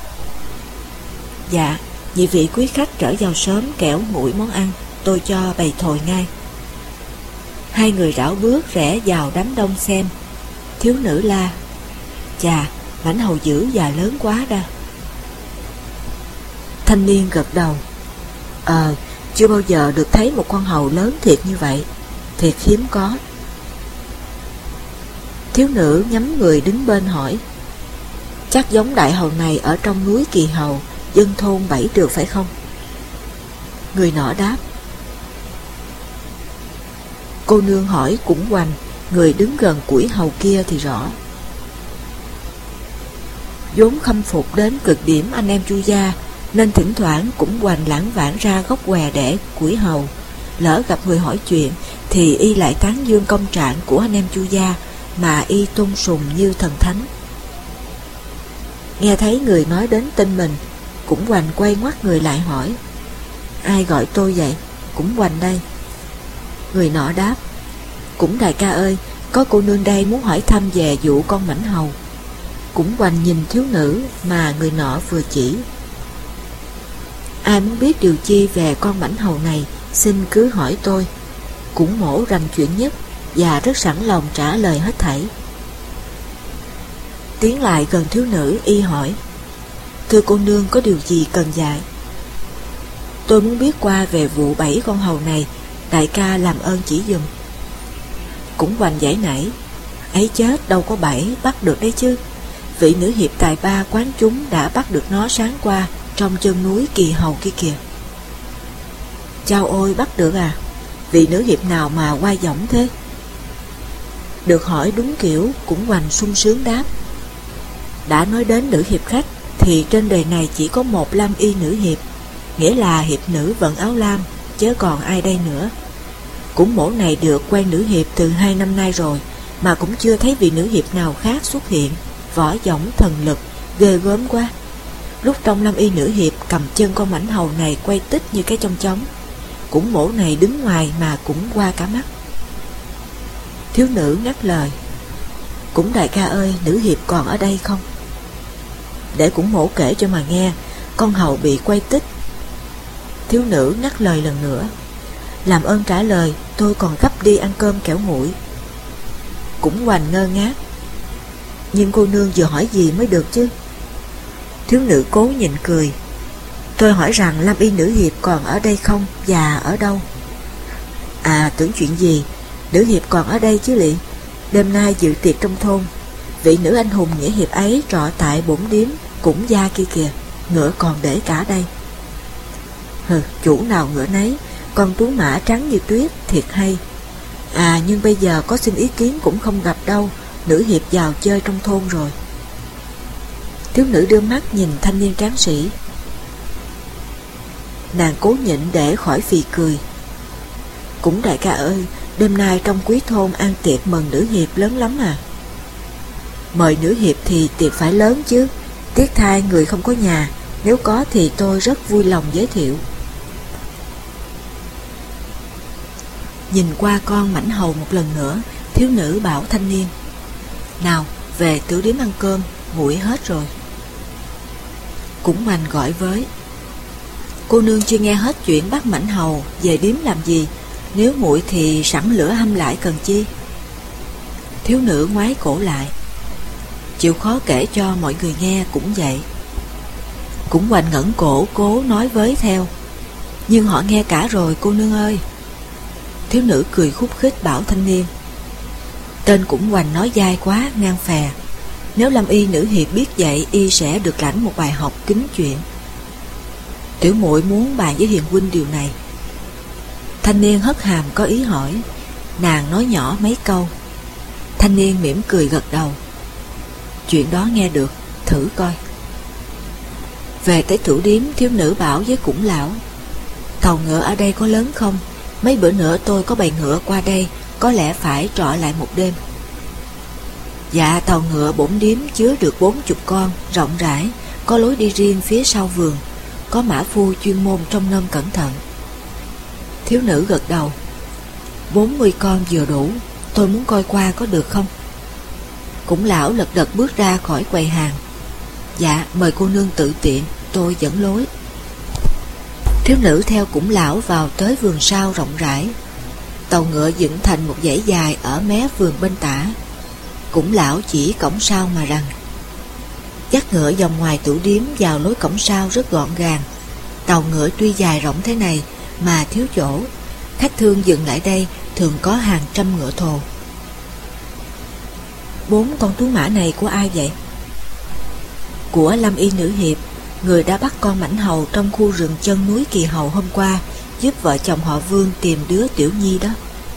"Dạ, nhị vị quý khách trở vào sớm kẻo nguội món ăn, tôi cho bày thồi ngay." Hai người rảo bước rẽ vào đám đông xem. Thiếu nữ la: "Chà, mãnh hầu dữ và lớn quá ra." Thanh niên gật đầu: Chưa bao giờ được thấy một con hầu lớn thiệt như vậy, thiệt hiếm có." Thiếu nữ nhắm người đứng bên hỏi: "Chắc giống đại hầu này ở trong núi Kỳ Hầu, dân thôn bẫy được phải không?" Người nọ đáp: "Cô nương hỏi cũng hoành, người đứng gần củi hầu kia thì rõ." Vốn khâm phục đến cực điểm anh em Chu gia, nên thỉnh thoảng cũng hoành lãng vãng ra gốc què để củi hầu. Lỡ gặp người hỏi chuyện thì y lại tán dương công trạng của anh em Chu gia mà y tôn sùng như thần thánh. Nghe thấy người nói đến tên mình, cũng hoành quay ngoắt người lại hỏi: "Ai gọi tôi vậy?" "Cũng hoành đây." Người nọ đáp: "Cũng đại ca ơi, có cô nương đây muốn hỏi thăm về vụ con mãnh hầu." Cũng hoành nhìn thiếu nữ mà người nọ vừa chỉ: "Ai muốn biết điều chi về con mãnh hầu này, xin cứ hỏi tôi." Cũng mổ rành chuyện nhất và rất sẵn lòng trả lời hết thảy. Tiến lại gần thiếu nữ, y hỏi: "Thưa cô nương, có điều gì cần dạy?" "Tôi muốn biết qua về vụ bẫy con hầu này, đại ca làm ơn chỉ dùm." Cũng hoành giải nảy: "Ấy chết, đâu có bẫy, bắt được đấy chứ. Vị nữ hiệp tài ba quán chúng đã bắt được nó sáng qua trong chân núi Kỳ Hầu kia kìa." "Chao ôi, bắt được à? Vị nữ hiệp nào mà oai dõng thế?" Được hỏi đúng kiểu, cũng hoành sung sướng đáp: "Đã nói đến nữ hiệp khách thì trên đời này chỉ có một lam y nữ hiệp, nghĩa là hiệp nữ vận áo lam, chớ còn ai đây nữa. Cũng mổ này được quen nữ hiệp từ 2 năm nay rồi, mà cũng chưa thấy vị nữ hiệp nào khác xuất hiện, võ dõng thần lực, ghê gớm quá. Lúc trong lam y nữ hiệp cầm chân con mãnh hầu này quay tích như cái chong chóng, cũng mổ này đứng ngoài mà cũng qua cả mắt." Thiếu nữ ngắt lời: "Cũng đại ca ơi, nữ hiệp còn ở đây không?" "Để cũng mổ kể cho mà nghe, con hầu bị quay tích." Thiếu nữ ngắt lời lần nữa: "Làm ơn trả lời, tôi còn gấp đi ăn cơm kẻo nguội." Cũng hoành ngơ ngác: "Nhưng cô nương vừa hỏi gì mới được chứ?" Thiếu nữ cố nhịn cười: "Tôi hỏi rằng lam y nữ hiệp còn ở đây không và ở đâu." "À, tưởng chuyện gì, nữ hiệp còn ở đây chứ lị. Đêm nay dự tiệc trong thôn, vị nữ anh hùng nghĩa hiệp ấy trọ tại bổn điếm cũng gia kia kìa, ngựa còn để cả đây." "Hừ, chủ nào ngựa nấy, con tú mã trắng như tuyết, thiệt hay. À, nhưng bây giờ có xin ý kiến cũng không gặp đâu, nữ hiệp vào chơi trong thôn rồi." Thiếu nữ đưa mắt nhìn thanh niên tráng sĩ. Nàng cố nhịn để khỏi phì cười: "Cũng đại ca ơi, Đêm nay trong quý thôn ăn tiệc mừng nữ hiệp lớn lắm à. Mời nữ hiệp thì tiệc phải lớn chứ. Tiếc thay người không có nhà, nếu có thì tôi rất vui lòng giới thiệu. Nhìn qua con mãnh hầu một lần nữa, thiếu nữ bảo thanh niên: nào, về tiểu điếm ăn cơm, nguội hết rồi. Cũng Hoành gọi với: cô nương chưa nghe hết chuyện bắt mãnh hầu, về điếm làm gì? Nếu nguội thì sẵn lửa hâm lại cần chi? Thiếu nữ ngoái cổ lại, chịu khó kể cho mọi người nghe cũng vậy. Cũng Hoành ngẩng cổ cố nói với theo: nhưng họ nghe cả rồi cô nương ơi. Thiếu nữ cười khúc khích bảo thanh niên: tên Cũng Hoành nói dai quá, ngang phè. Nếu Lâm y nữ hiệp biết vậy, y sẽ được lãnh một bài học kính chuyện. Tiểu muội muốn bàn với hiền huynh điều này. Thanh niên hất hàm có ý hỏi. Nàng nói nhỏ mấy câu. Thanh niên mỉm cười gật đầu. Chuyện đó nghe được, thử coi. Về tới thủ điếm, thiếu nữ bảo với Cũng lão: tàu ngựa ở đây có lớn không? Mấy bữa nữa tôi có bày ngựa qua đây, có lẽ phải trọ lại một đêm. Dạ, tàu ngựa bổn điếm chứa được 40 con, rộng rãi, có lối đi riêng phía sau vườn, có mã phu chuyên môn trông nom cẩn thận. Thiếu nữ gật đầu. 40 con vừa đủ, tôi muốn coi qua có được không? Cũng lão lật đật bước ra khỏi quầy hàng. Dạ, mời cô nương tự tiện, tôi dẫn lối. Thiếu nữ theo Cũng lão vào tới vườn sau rộng rãi. Tàu ngựa dựng thành một dãy dài ở mé vườn bên tả. Cũng lão chỉ cổng sau mà rằng: dắt ngựa vòng ngoài tủ điếm vào lối cổng sau rất gọn gàng. Tàu ngựa tuy dài rộng thế này mà thiếu chỗ, khách thương dừng lại đây thường có hàng trăm ngựa thồ. 4 con thú mã này của ai vậy? Của Lâm y nữ hiệp, người đã bắt con mãnh hầu trong khu rừng chân núi Kỳ Hầu hôm qua, giúp vợ chồng họ Vương tìm đứa Tiểu Nhi đó.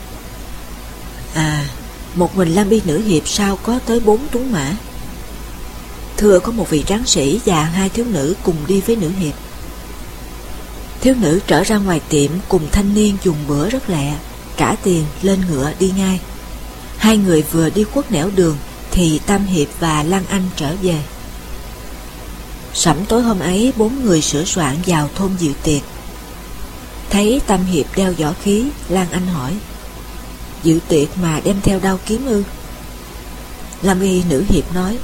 À, một mình Lâm y nữ hiệp sao có tới 4 tuấn mã? Thưa có một vị tráng sĩ và 2 thiếu nữ cùng đi với nữ hiệp. Thiếu nữ trở ra ngoài tiệm cùng thanh niên dùng bữa rất lẹ, trả tiền lên ngựa đi ngay. 2 người vừa đi khuất nẻo đường thì Tam Hiệp và Lan Anh trở về. Sẩm tối hôm ấy 4 người sửa soạn vào thôn dự tiệc. Thấy Tam Hiệp đeo võ khí, Lan Anh hỏi: dự tiệc mà đem theo đao kiếm ư? Lâm y nữ hiệp nói: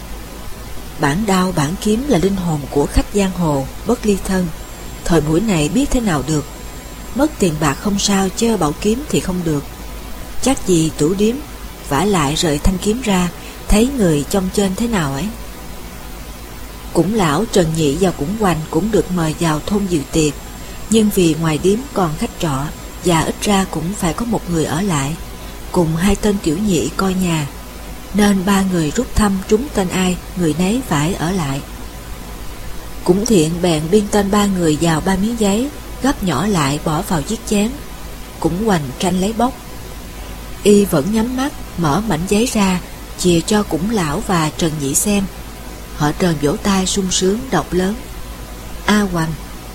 bản đao bản kiếm là linh hồn của khách giang hồ, bất ly thân. Thời buổi này biết thế nào được. Mất tiền bạc không sao, chớ bảo kiếm thì không được. Chắc gì tủ điếm, vả lại rời thanh kiếm ra, thấy người trong trên thế nào ấy. Cũng lão, Trần Nhị và Cũng Hoành cũng được mời vào thôn dự tiệc, nhưng vì ngoài điếm còn khách trọ và ít ra cũng phải có một người ở lại, cùng 2 tên tiểu nhị coi nhà, nên 3 người rút thăm trúng tên ai người nấy phải ở lại. Cũng Thiện bèn biên tên 3 người vào 3 miếng giấy, gấp nhỏ lại bỏ vào chiếc chén. Cũng Hoành tranh lấy bốc. Y vẫn nhắm mắt, mở mảnh giấy ra, chìa cho Cũng lão và Trần Nhị xem. Họ Trần vỗ tay sung sướng đọc lớn: A Hoành.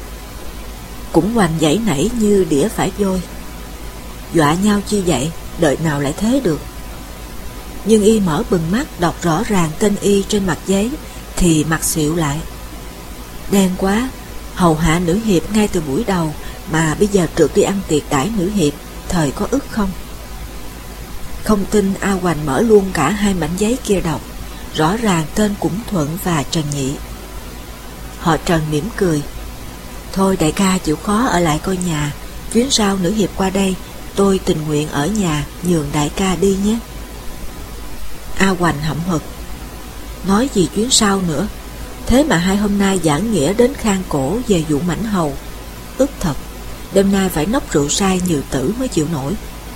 Cũng Hoành giãy nảy như đĩa phải vôi. Dọa nhau chi vậy, đợi nào lại thế được. Nhưng y mở bừng mắt đọc rõ ràng tên y trên mặt giấy thì mặt xịu lại. Đen quá, hầu hạ nữ hiệp ngay từ buổi đầu mà bây giờ trượt đi ăn tiệc đãi nữ hiệp, thời có ức không? Không tin, A Hoành mở luôn cả 2 mảnh giấy kia đọc, rõ ràng tên Cũng Thuận và Trần Nhị. Họ Trần mỉm cười: thôi đại ca chịu khó ở lại coi nhà, chuyến sau nữ hiệp qua đây, tôi tình nguyện ở nhà nhường đại ca đi nhé. A Hoành hậm hực: nói gì chuyến sau nữa, thế mà 2 hôm nay giảng nghĩa đến khang cổ về vụ mãnh hầu. Ức thật, đêm nay phải nốc rượu say nhiều tử mới chịu nổi.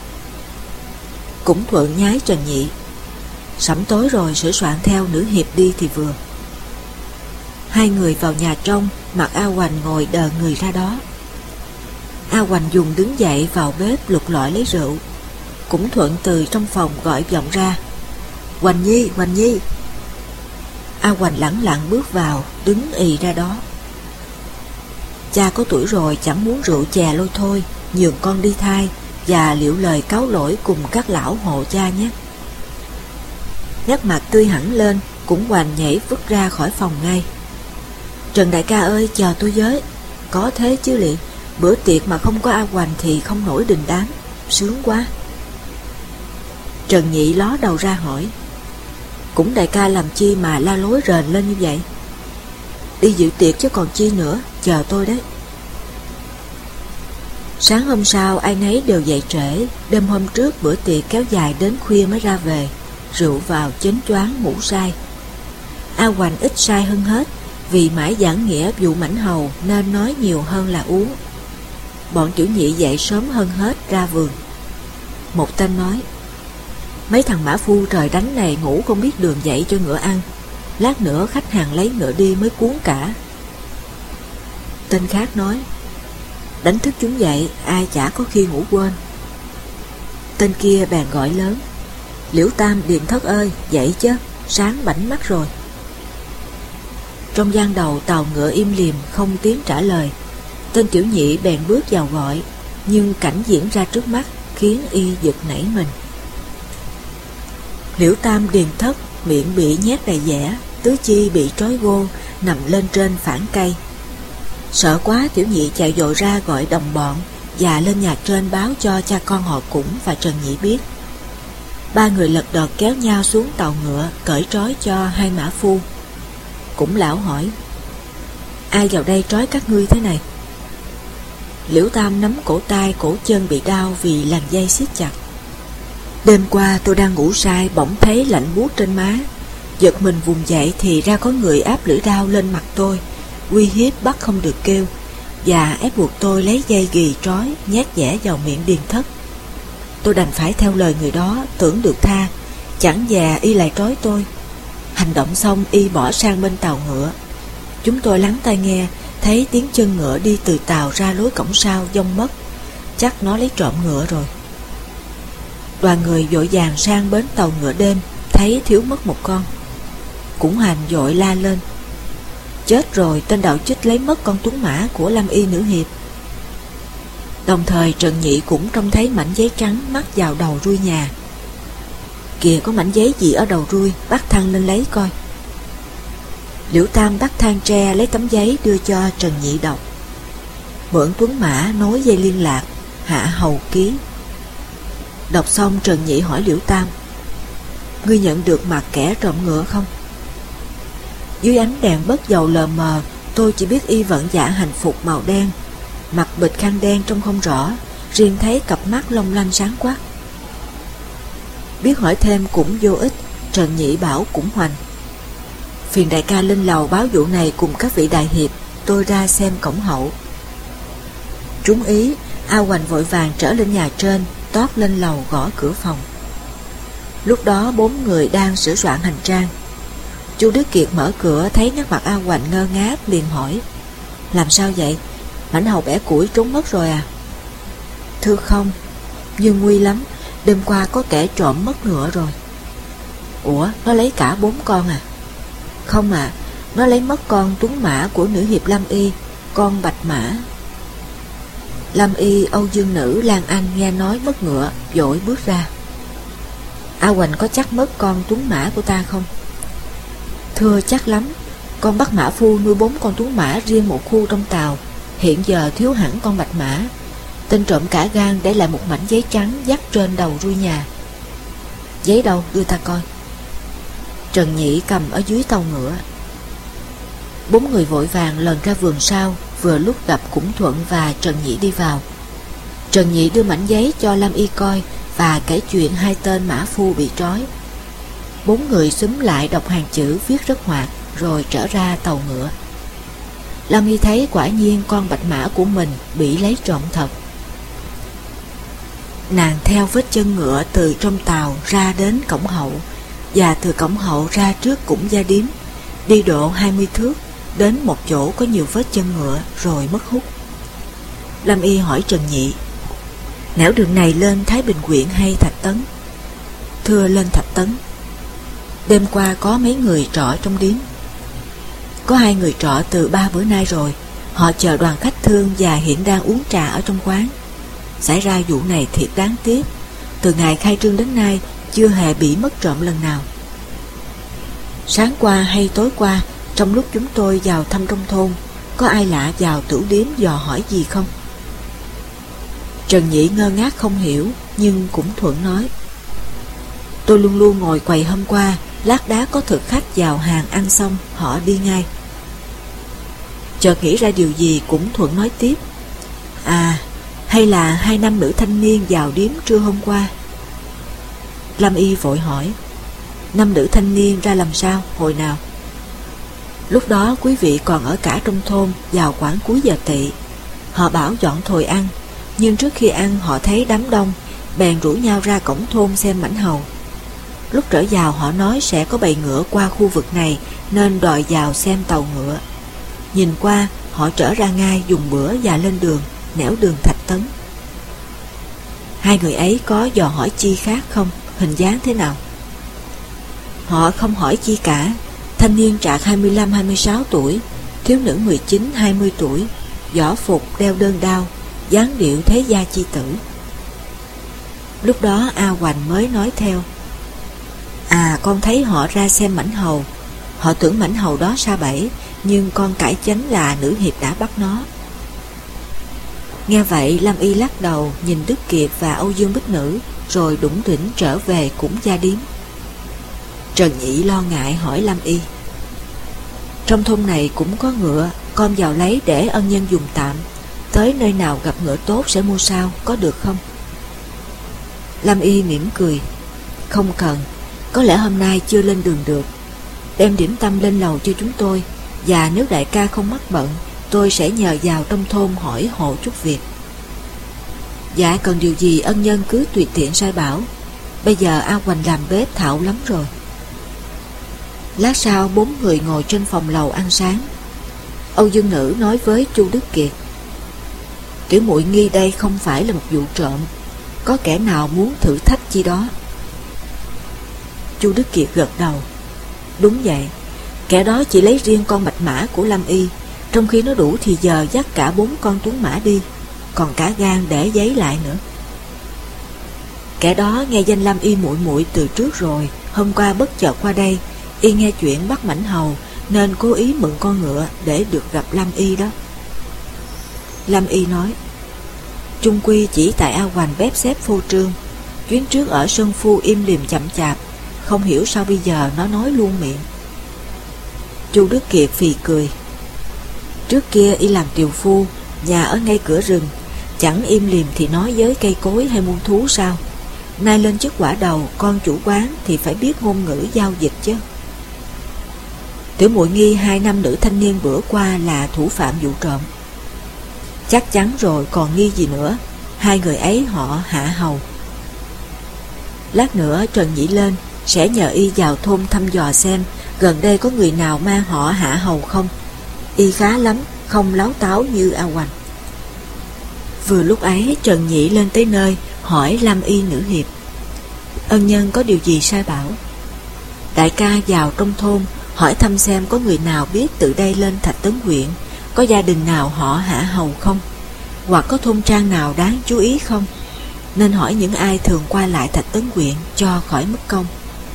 Cũng Thuận nhái Trần Nhị: sẩm tối rồi, sửa soạn theo nữ hiệp đi thì vừa. 2 người vào nhà trong, mặc A Hoành ngồi đờ người ra đó. A Hoành dùng đứng dậy vào bếp lục lọi lấy rượu. Cũng Thuận từ trong phòng gọi vọng ra: Hoành Nhi, Hoành Nhi. A Hoành lẳng lặng bước vào, đứng ì ra đó. Cha có tuổi rồi, chẳng muốn rượu chè lôi thôi, nhường con đi thai, và liệu lời cáo lỗi cùng các lão hộ cha nhé. Nét mặt tươi hẳn lên, cũng hoành nhảy vứt ra khỏi phòng ngay. Trần đại ca ơi, chờ tôi với. Có thế chứ lị, bữa tiệc mà không có A Hoành thì không nổi đình đám. Sướng quá. Trần Nhị ló đầu ra hỏi: cũng đại ca làm chi mà la lối rền lên như vậy? Đi dự tiệc chứ còn chi nữa, chờ tôi đấy. Sáng hôm sau ai nấy đều dậy trễ. Đêm hôm trước bữa tiệc kéo dài đến khuya mới ra về. Rượu vào chến choáng ngủ say. A Hoành ít say hơn hết, vì mãi giảng nghĩa vụ mãnh hầu nên nói nhiều hơn là uống. Bọn Tiểu Nhị dậy sớm hơn hết ra vườn. Một tên nói: mấy thằng mã phu trời đánh này ngủ không biết đường dậy cho ngựa ăn. Lát nữa khách hàng lấy ngựa đi mới cuốn cả. Tên khác nói: đánh thức chúng dậy, ai chả có khi ngủ quên. Tên kia bèn gọi lớn: Liễu Tam, Điền Thất ơi, dậy chứ, sáng bảnh mắt rồi. Trong gian đầu tàu ngựa im lìm không tiếng trả lời. Tên Tiểu Nhị bèn bước vào gọi, nhưng cảnh diễn ra trước mắt khiến y giật nảy mình. Liễu Tam Điền Thất miệng bị nhét đầy dẻ, tứ chi bị trói gô, nằm lên trên phản cây. Sợ quá, Tiểu Nhị chạy vội ra gọi đồng bọn và lên nhà trên báo cho cha con họ Cũng và Trần Nhị biết. Ba người lật đật kéo nhau xuống tàu ngựa, cởi trói cho hai mã phu. Cũng lão hỏi: ai vào đây trói các ngươi thế này? Liễu Tam nắm cổ tay cổ chân bị đau vì làn dây siết chặt. Đêm qua tôi đang ngủ say, bỗng thấy lạnh buốt trên má. Giật mình vùng dậy thì ra có người áp lưỡi dao lên mặt tôi, uy hiếp bắt không được kêu, và ép buộc tôi lấy dây ghì trói nhét dẻ vào miệng Điền Thất. Tôi đành phải theo lời người đó, tưởng được tha. Chẳng dè y lại trói tôi. Hành động xong y bỏ sang bên tàu ngựa. Chúng tôi lắng tai nghe, thấy tiếng chân ngựa đi từ tàu ra lối cổng sau dông mất. Chắc nó lấy trộm ngựa rồi. Đoàn người vội vàng sang bến tàu ngựa đêm, thấy thiếu mất một con. Cũng Hành vội la lên: chết rồi, tên đạo chích lấy mất con tuấn mã của Lâm Y nữ hiệp. Đồng thời Trần Nhị cũng trông thấy mảnh giấy trắng mắc vào đầu ruôi nhà. Kìa, có mảnh giấy gì ở đầu ruôi, bắt thăng lên lấy coi. Liễu Tam bắt than tre lấy tấm giấy đưa cho Trần Nhị đọc: mượn tuấn mã nối dây liên lạc, hạ hầu ký. Đọc xong Trần Nhị hỏi Liễu Tam: ngươi nhận được mặt kẻ trộm ngựa không? Dưới ánh đèn bớt dầu lờ mờ, tôi chỉ biết y vận dạ hành phục màu đen, mặt bịch khăn đen trông không rõ, riêng thấy cặp mắt long lanh sáng quắc. Biết hỏi thêm cũng vô ích, Trần Nhị bảo Cũng Hoành: phiền đại ca lên lầu báo vụ này cùng các vị đại hiệp, tôi ra xem cổng hậu. Trúng ý, A Hoành vội vàng trở lên nhà trên, tót lên lầu gõ cửa phòng. Lúc đó 4 người đang sửa soạn hành trang. Chu Đức Kiệt mở cửa thấy nét mặt A Hoành ngơ ngác, liền hỏi: làm sao vậy? Mãnh hầu bẻ củi trốn mất rồi à? Thưa không, nhưng nguy lắm, đêm qua có kẻ trộm mất ngựa rồi. Ủa, nó lấy cả 4 con à? Không ạ, nó lấy mất con tuấn mã của nữ hiệp Lâm Y, con bạch mã. Lâm Y Âu Dương nữ Lan Anh nghe nói mất ngựa, vội bước ra. A Hoành có chắc mất con tuấn mã của ta không? Thưa chắc lắm, con bắt mã phu nuôi 4 con tuấn mã riêng một khu trong tàu, hiện giờ thiếu hẳn con bạch mã. Tên trộm cả gan để lại một mảnh giấy trắng dắt trên đầu ruôi nhà. Giấy đâu, đưa ta coi. Trần Nhị cầm ở dưới tàu ngựa. 4 người vội vàng lần ra vườn sau, vừa lúc gặp Cũng Thuận và Trần Nhị đi vào. Trần Nhị đưa mảnh giấy cho Lâm Y coi và kể chuyện 2 tên mã phu bị trói. 4 người xúm lại đọc hàng chữ viết rất hoạt, rồi trở ra tàu ngựa. Lâm Y thấy quả nhiên con bạch mã của mình bị lấy trộm thật. Nàng theo vết chân ngựa từ trong tàu ra đến cổng hậu, và từ cổng hậu ra trước Cũng Gia Điếm, đi độ 20 thước, đến một chỗ có nhiều vết chân ngựa rồi mất hút. Lâm Y hỏi Trần Nhị: nẻo đường này lên Thái Bình huyện hay Thạch Tấn? Thưa lên Thạch Tấn. Đêm qua có mấy người trọ trong điếm? Có 2 người trọ từ 3 bữa nay rồi. Họ chờ đoàn khách thương và hiện đang uống trà ở trong quán. Xảy ra vụ này thiệt đáng tiếc. Từ ngày khai trương đến nay chưa hề bị mất trộm lần nào. Sáng qua hay tối qua, trong lúc chúng tôi vào thăm trong thôn, có ai lạ vào tửu điếm dò hỏi gì không? Trần Nhị ngơ ngác không hiểu, nhưng cũng thuận nói: Tôi luôn luôn ngồi quầy hôm qua, lát đá có thực khách vào hàng ăn xong, họ đi ngay. Chợt nghĩ ra điều gì, cũng thuận nói tiếp: À, hay là 2 nam nữ thanh niên vào điếm trưa hôm qua? Lâm Y vội hỏi: Nam nữ thanh niên ra làm sao, hồi nào? Lúc đó quý vị còn ở cả trong thôn, vào khoảng cuối giờ tỵ. Họ bảo dọn thồi ăn, nhưng trước khi ăn họ thấy đám đông, bèn rủ nhau ra cổng thôn xem mãnh hầu. Lúc trở vào họ nói sẽ có bầy ngựa qua khu vực này, nên đòi vào xem tàu ngựa. Nhìn qua họ trở ra ngay dùng bữa và lên đường, nẻo đường Thạch Tấn. Hai người ấy có dò hỏi chi khác không? Hình dáng thế nào? Họ không hỏi chi cả. Thanh niên trạc 25-26 tuổi, thiếu nữ 19-20 tuổi, võ phục đeo đơn đao, dáng điệu thế gia chi tử. Lúc đó A Hoành mới nói theo: À, con thấy họ ra xem mãnh hầu. Họ tưởng mãnh hầu đó sa bẫy, nhưng con cải chánh là nữ hiệp đã bắt nó. Nghe vậy Lâm Y lắc đầu nhìn Đức Kiệt và Âu Dương Bích Nữ, rồi đủng đỉnh trở về cũng gia điếm. Trần Nhị lo ngại hỏi Lâm Y: Trong thôn này cũng có ngựa, con vào lấy để ân nhân dùng tạm. Tới nơi nào gặp ngựa tốt sẽ mua sau, có được không? Lâm Y mỉm cười: Không cần, có lẽ hôm nay chưa lên đường được. Đem điểm tâm lên lầu cho chúng tôi, và nếu đại ca không mắc bận, tôi sẽ nhờ vào trong thôn hỏi hộ chút việc. Dạ, cần điều gì ân nhân cứ tùy tiện sai bảo. Bây giờ A Hoành làm bếp thạo lắm rồi. Lát sau 4 người ngồi trên phòng lầu ăn sáng. Âu Dương Nữ nói với Chu Đức Kiệt: Tiểu muội nghi đây không phải là một vụ trộm, có kẻ nào muốn thử thách chi đó. Chu Đức Kiệt gật đầu: Đúng vậy, kẻ đó chỉ lấy riêng con bạch mã của Lâm Y, trong khi nó đủ thì giờ dắt cả 4 con tuấn mã đi, còn cả gan để giấy lại nữa. Kẻ đó nghe danh Lâm Y muội muội từ trước rồi, hôm qua bất chợt qua đây, y nghe chuyện bắt mãnh hầu nên cố ý mượn con ngựa để được gặp Lâm Y đó. Lâm Y nói: Chung quy chỉ tại A Hoành bếp xếp phô trương. Chuyến trước ở Sơn Phu im lìm chậm chạp, không hiểu sao bây giờ nó nói luôn miệng. Chu Đức Kiệt phì cười: Trước kia y làm tiều phu, nhà ở ngay cửa rừng, chẳng im lìm thì nói với cây cối hay muôn thú sao? Nay lên chức quả đầu, con chủ quán thì phải biết ngôn ngữ giao dịch chứ. Tiểu muội nghi 2 nam nữ thanh niên bữa qua là thủ phạm vụ trộm. Chắc chắn rồi, còn nghi gì nữa. 2 người ấy họ Hạ Hầu. Lát nữa Trần Nhị lên sẽ nhờ y vào thôn thăm dò xem gần đây có người nào mang họ Hạ Hầu không. Y khá lắm, không láo táo như A Hoành. Vừa lúc ấy Trần Nhị lên tới nơi, hỏi Lâm Y nữ hiệp: Ân nhân có điều gì sai bảo? Đại ca vào trong thôn hỏi thăm xem có người nào biết từ đây lên Thạch Tấn huyện có gia đình nào họ Hạ Hầu không, hoặc có thôn trang nào đáng chú ý không, nên hỏi những ai thường qua lại Thạch Tấn huyện cho khỏi mất công.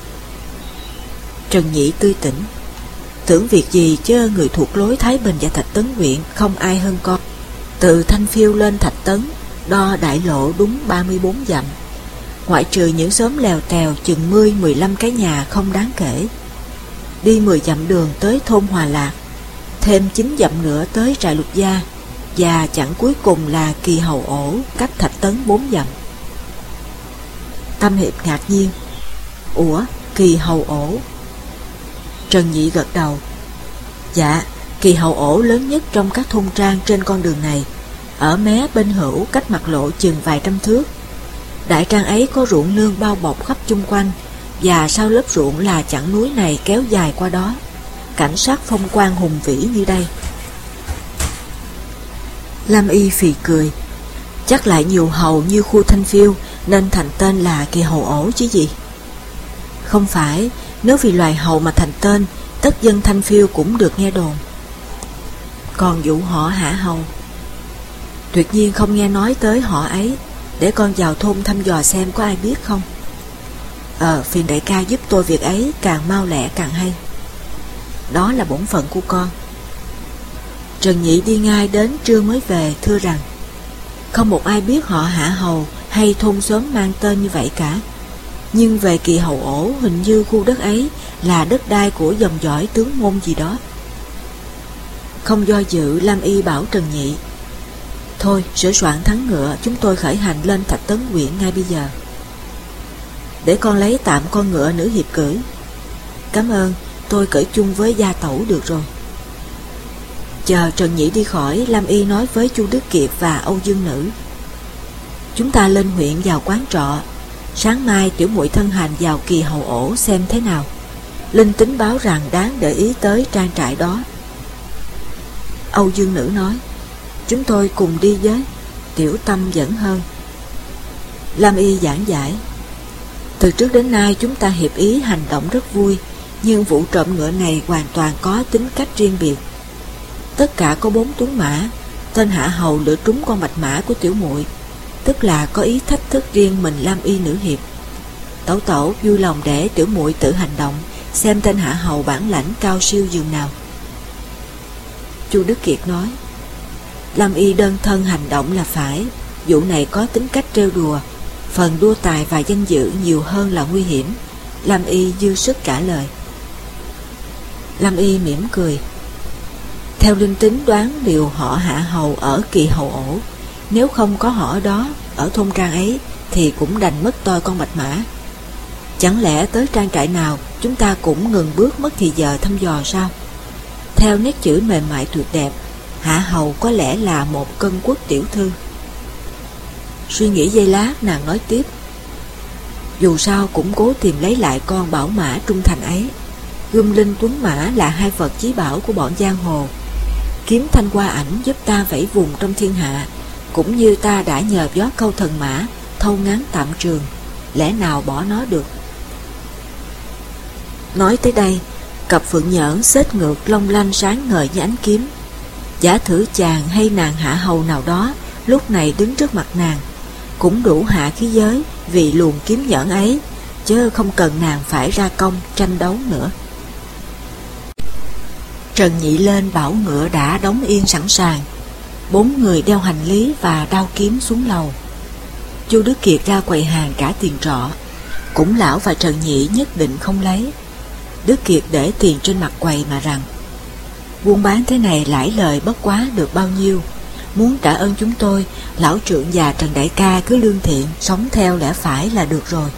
Trần Nhị tươi tỉnh: Tưởng việc gì chứ người thuộc lối Thái Bình và Thạch Tấn huyện không ai hơn con. Từ Thanh Phiêu lên Thạch Tấn đo đại lộ đúng 34 dặm, ngoại trừ những xóm lèo tèo chừng 10-15 cái nhà không đáng kể. Đi 10 dặm đường tới thôn Hòa Lạc, thêm 9 dặm nữa tới trại Lục Gia, và chặng cuối cùng là Kỳ Hầu Ổ, cách Thạch Tấn 4 dặm. Tâm Hiệp ngạc nhiên: Ủa, Kỳ Hầu Ổ? Trần Nhị gật đầu: Dạ, Kỳ Hầu Ổ lớn nhất trong các thôn trang trên con đường này, ở mé bên hữu cách mặt lộ chừng vài trăm thước. Đại trang ấy có ruộng nương bao bọc khắp chung quanh, và sau lớp ruộng là chặng núi này kéo dài qua đó, cảnh sát phong quang hùng vĩ như đây. Lâm Y phì cười: Chắc lại nhiều hầu như khu Thanh Phiêu nên thành tên là Kỳ Hầu Ổ chứ gì. Không phải, nếu vì loài hầu mà thành tên, tất dân Thanh Phiêu cũng được nghe đồn. Còn vụ họ Hạ Hầu, tuyệt nhiên không nghe nói tới họ ấy. Để con vào thôn thăm dò xem có ai biết không. Phiền đại ca giúp tôi việc ấy, càng mau lẹ càng hay. Đó là bổn phận của con. Trần Nhị đi ngay đến trưa mới về, thưa rằng không một ai biết họ Hạ Hầu hay thôn xóm mang tên như vậy cả. Nhưng về Kỳ Hầu Ổ, hình như khu đất ấy là đất đai của dòng dõi tướng môn gì đó. Không do dự, Lam Y bảo Trần Nhị: thôi, sửa soạn thắng ngựa, chúng tôi khởi hành lên Thạch Tấn huyện ngay bây giờ. Để con lấy tạm con ngựa nữ hiệp cưỡi. Cảm ơn, tôi cưỡi chung với gia tẩu được rồi. Chờ Trần Nhị đi khỏi, Lam Y nói với Chu Đức Kiệt và Âu Dương Nữ: chúng ta lên huyện vào quán trọ. Sáng mai tiểu muội thân hành vào Kỳ Hầu Ổ xem thế nào. Linh tính báo rằng đáng để ý tới trang trại đó. Âu Dương Nữ nói: chúng tôi cùng đi với, tiểu tâm dẫn hơn. Lam Y giảng giải: từ trước đến nay chúng ta hiệp ý hành động rất vui, nhưng vụ trộm ngựa này hoàn toàn có tính cách riêng biệt. Tất cả có 4 tuấn mã. Tên Hạ Hầu lựa trúng con bạch mã của tiểu muội, tức là có ý thách thức riêng mình Lam Y nữ hiệp. Tẩu vui lòng để tiểu muội tự hành động, xem tên Hạ Hầu bản lãnh cao siêu dường nào. Chu Đức Kiệt nói: Lam Y đơn thân hành động là phải. Vụ này có tính cách trêu đùa, phần đua tài và danh dự nhiều hơn là nguy hiểm. Lam Y dư sức trả lời. Lam Y mỉm cười: theo linh tính đoán điều họ Hạ Hầu ở Kỳ Hầu Ổ. Nếu không có họ ở đó, ở thôn trang ấy, thì cũng đành mất tôi con bạch mã. Chẳng lẽ tới trang trại nào chúng ta cũng ngừng bước mất thì giờ thăm dò sao? Theo nét chữ mềm mại tuyệt đẹp, Hạ Hầu có lẽ là một cân quốc tiểu thư. Suy nghĩ giây lát, nàng nói tiếp: dù sao cũng cố tìm lấy lại con bảo mã trung thành ấy. Gươm linh tuấn mã là hai vật chí bảo của bọn giang hồ. Kiếm thanh hoa ảnh giúp ta vẫy vùng trong thiên hạ, cũng như ta đã nhờ gió câu thần mã thâu ngắn tạm trường, lẽ nào bỏ nó được? Nói tới đây, cặp phượng nhẫn xếp ngược long lanh sáng ngời như ánh kiếm. Giả thử chàng hay nàng Hạ Hầu nào đó lúc này đứng trước mặt nàng, cũng đủ hạ khí giới vì luồng kiếm nhẫn ấy, chứ không cần nàng phải ra công tranh đấu nữa. Trần Nhị lên bảo ngựa đã đóng yên sẵn sàng. 4 người đeo hành lý và đao kiếm xuống lầu. Chu Đức Kiệt ra quầy hàng trả tiền trọ. Cũng lão và Trần Nhị nhất định không lấy. Đức Kiệt để tiền trên mặt quầy mà rằng: buôn bán thế này lãi lời bất quá được bao nhiêu. Muốn trả ơn chúng tôi, lão trượng và Trần đại ca cứ lương thiện, sống theo lẽ phải là được rồi.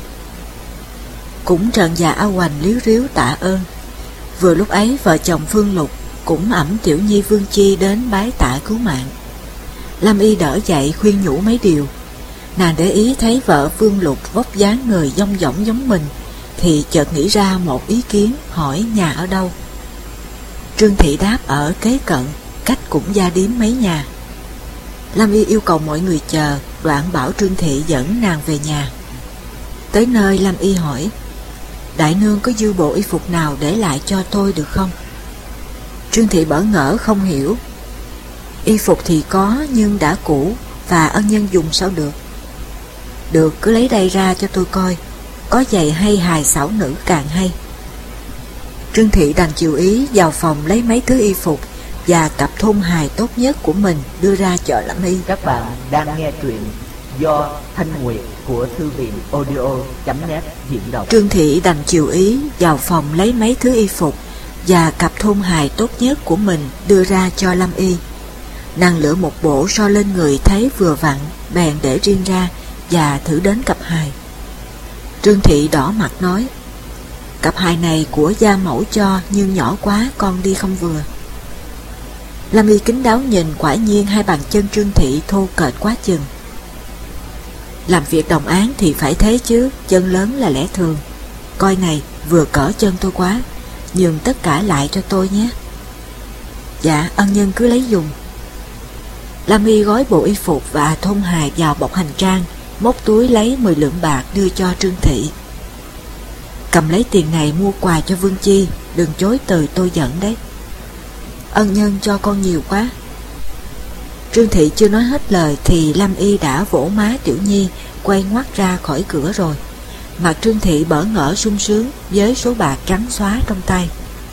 Cũng Trần và A Hoành líu ríu tạ ơn. Vừa lúc ấy vợ chồng Phương Lục cũng ẵm tiểu nhi Vương Chi đến bái tạ cứu mạng. Lam Y đỡ dậy khuyên nhủ mấy điều. Nàng để ý thấy vợ Phương Lục vóc dáng người dong dỏng giống mình, thì chợt nghĩ ra một ý kiến, hỏi nhà ở đâu. Trương Thị đáp ở kế cận, cách cũng gia điếm mấy nhà. Lam Y yêu cầu mọi người chờ, đoạn bảo Trương Thị dẫn nàng về nhà. Tới nơi Lam Y hỏi: đại nương có dư bộ y phục nào để lại cho tôi được không? Trương Thị bỡ ngỡ không hiểu. Y phục thì có, nhưng đã cũ, và ân nhân dùng sao được? Được, cứ lấy đây ra cho tôi coi. Có giày hay hài xảo nữ càng hay. Trương Thị đành chịu ý, vào phòng lấy mấy thứ y phục và cặp thun hài tốt nhất của mình đưa ra chợ Lam Y. Các bạn đang nghe truyện do Thanh Nguyệt của thư viện audio.net diễn đọc. Trương Thị đành chịu ý, vào phòng lấy mấy thứ y phục và cặp thun hài tốt nhất của mình đưa ra cho Lam Y. Nàng lựa một bộ so lên người thấy vừa vặn, bèn để riêng ra và thử đến cặp hài. Trương Thị đỏ mặt nói: cặp hài này của gia mẫu cho, nhưng nhỏ quá, con đi không vừa. Lam Y kính đáo nhìn, quả nhiên hai bàn chân Trương Thị thô kệch quá chừng. Làm việc đồng áng thì phải thế chứ, chân lớn là lẽ thường. Coi này, vừa cỡ chân tôi quá, nhường tất cả lại cho tôi nhé. Dạ, ân nhân cứ lấy dùng. Lam Y gói bộ y phục và thun hài vào bọc hành trang, móc túi lấy 10 lượng bạc đưa cho Trương Thị. Cầm lấy tiền này mua quà cho Vương Chi, đừng chối từ tôi giận đấy. Ân nhân cho con nhiều quá. Trương Thị chưa nói hết lời thì Lâm Y đã vỗ má Tiểu Nhi quay ngoắt ra khỏi cửa rồi. Mặt Trương Thị bỡ ngỡ sung sướng với số bạc trắng xóa trong tay.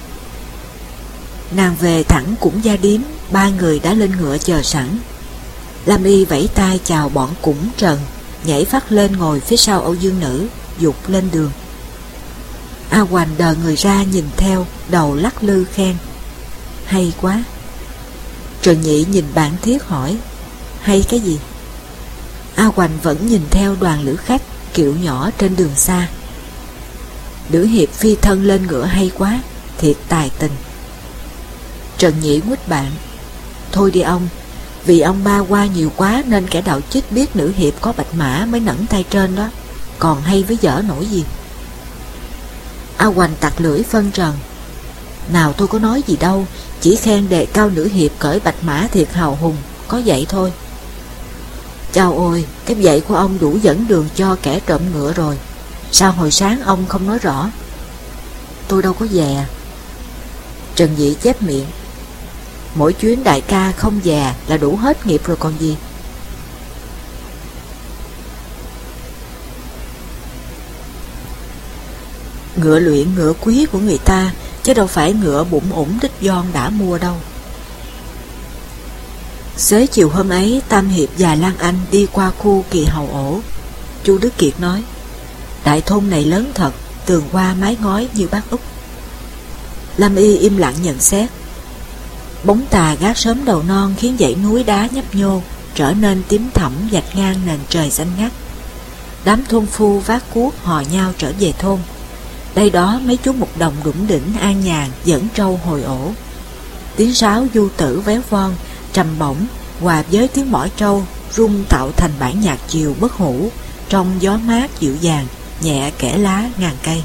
Nàng về thẳng Cũng Gia Điếm, ba người đã lên ngựa chờ sẵn. Lâm Y vẫy tay chào bọn Cũng Trần, nhảy phát lên ngồi phía sau Âu Dương Nữ, dục lên đường. A Hoành đờ người ra nhìn theo, đầu lắc lư khen: hay quá. Trần Nhị nhìn bản Thiết hỏi: hay cái gì? A Hoành vẫn nhìn theo đoàn lữ khách kiệu nhỏ trên đường xa. Lữ Hiệp phi thân lên ngựa hay quá, thiệt tài tình. Trần Nhị nguýt bạn: thôi đi ông, vì ông ba qua nhiều quá nên kẻ đạo chích biết Nữ Hiệp có bạch mã mới nẫng tay trên đó, còn hay với dở nổi gì. A Hoành tặc lưỡi phân trần: nào tôi có nói gì đâu, chỉ khen đề cao Nữ Hiệp cởi bạch mã thiệt hào hùng, có vậy thôi. Chao ôi, cái vậy của ông đủ dẫn đường cho kẻ trộm ngựa rồi. Sao hồi sáng ông không nói rõ? Tôi đâu có dè. Trần Nhị chép miệng: mỗi chuyến đại ca không dè là đủ hết nghiệp rồi còn gì. Ngựa luyện ngựa quý của người ta, chứ đâu phải ngựa bụng ủng đích giòn đã mua đâu. Xế chiều hôm ấy, Tam Hiệp và Lan Anh đi qua khu Kỳ Hầu Ổ. Chu Đức Kiệt nói: đại thôn này lớn thật, tường hoa mái ngói như bát úc. Lâm Y im lặng nhận xét: bóng tà gác sớm đầu non khiến dãy núi đá nhấp nhô trở nên tím thẳm vạch ngang nền trời xanh ngắt. Đám thôn phu vác cuốc hò nhau trở về thôn. Đây đó mấy chú mục đồng đủng đỉnh an nhàn dẫn trâu hồi ổ. Tiếng sáo du tử véo von trầm bổng hòa với tiếng mõ trâu rung tạo thành bản nhạc chiều bất hủ trong gió mát dịu dàng nhẹ kẽ lá ngàn cây.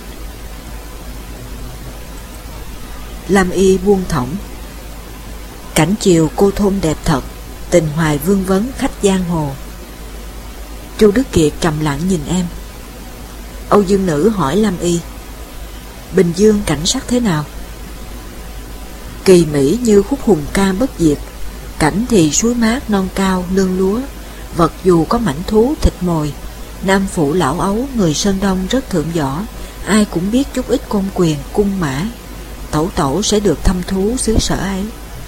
Lâm Y buông thõng: cảnh chiều cô thôn đẹp thật, tình hoài vương vấn khách giang hồ. Chu Đức Kiệt trầm lặng nhìn em. Âu Dương Nữ hỏi Lâm Y: Bình Dương cảnh sắc thế nào? Kỳ mỹ như khúc hùng ca bất diệt, cảnh thì suối mát non cao nương lúa, vật dù có mảnh thú thịt mồi. Nam phụ lão ấu người Sơn Đông rất thượng võ, ai cũng biết chút ít côn quyền cung mã. Tẩu tẩu sẽ được thăm thú xứ sở ấy.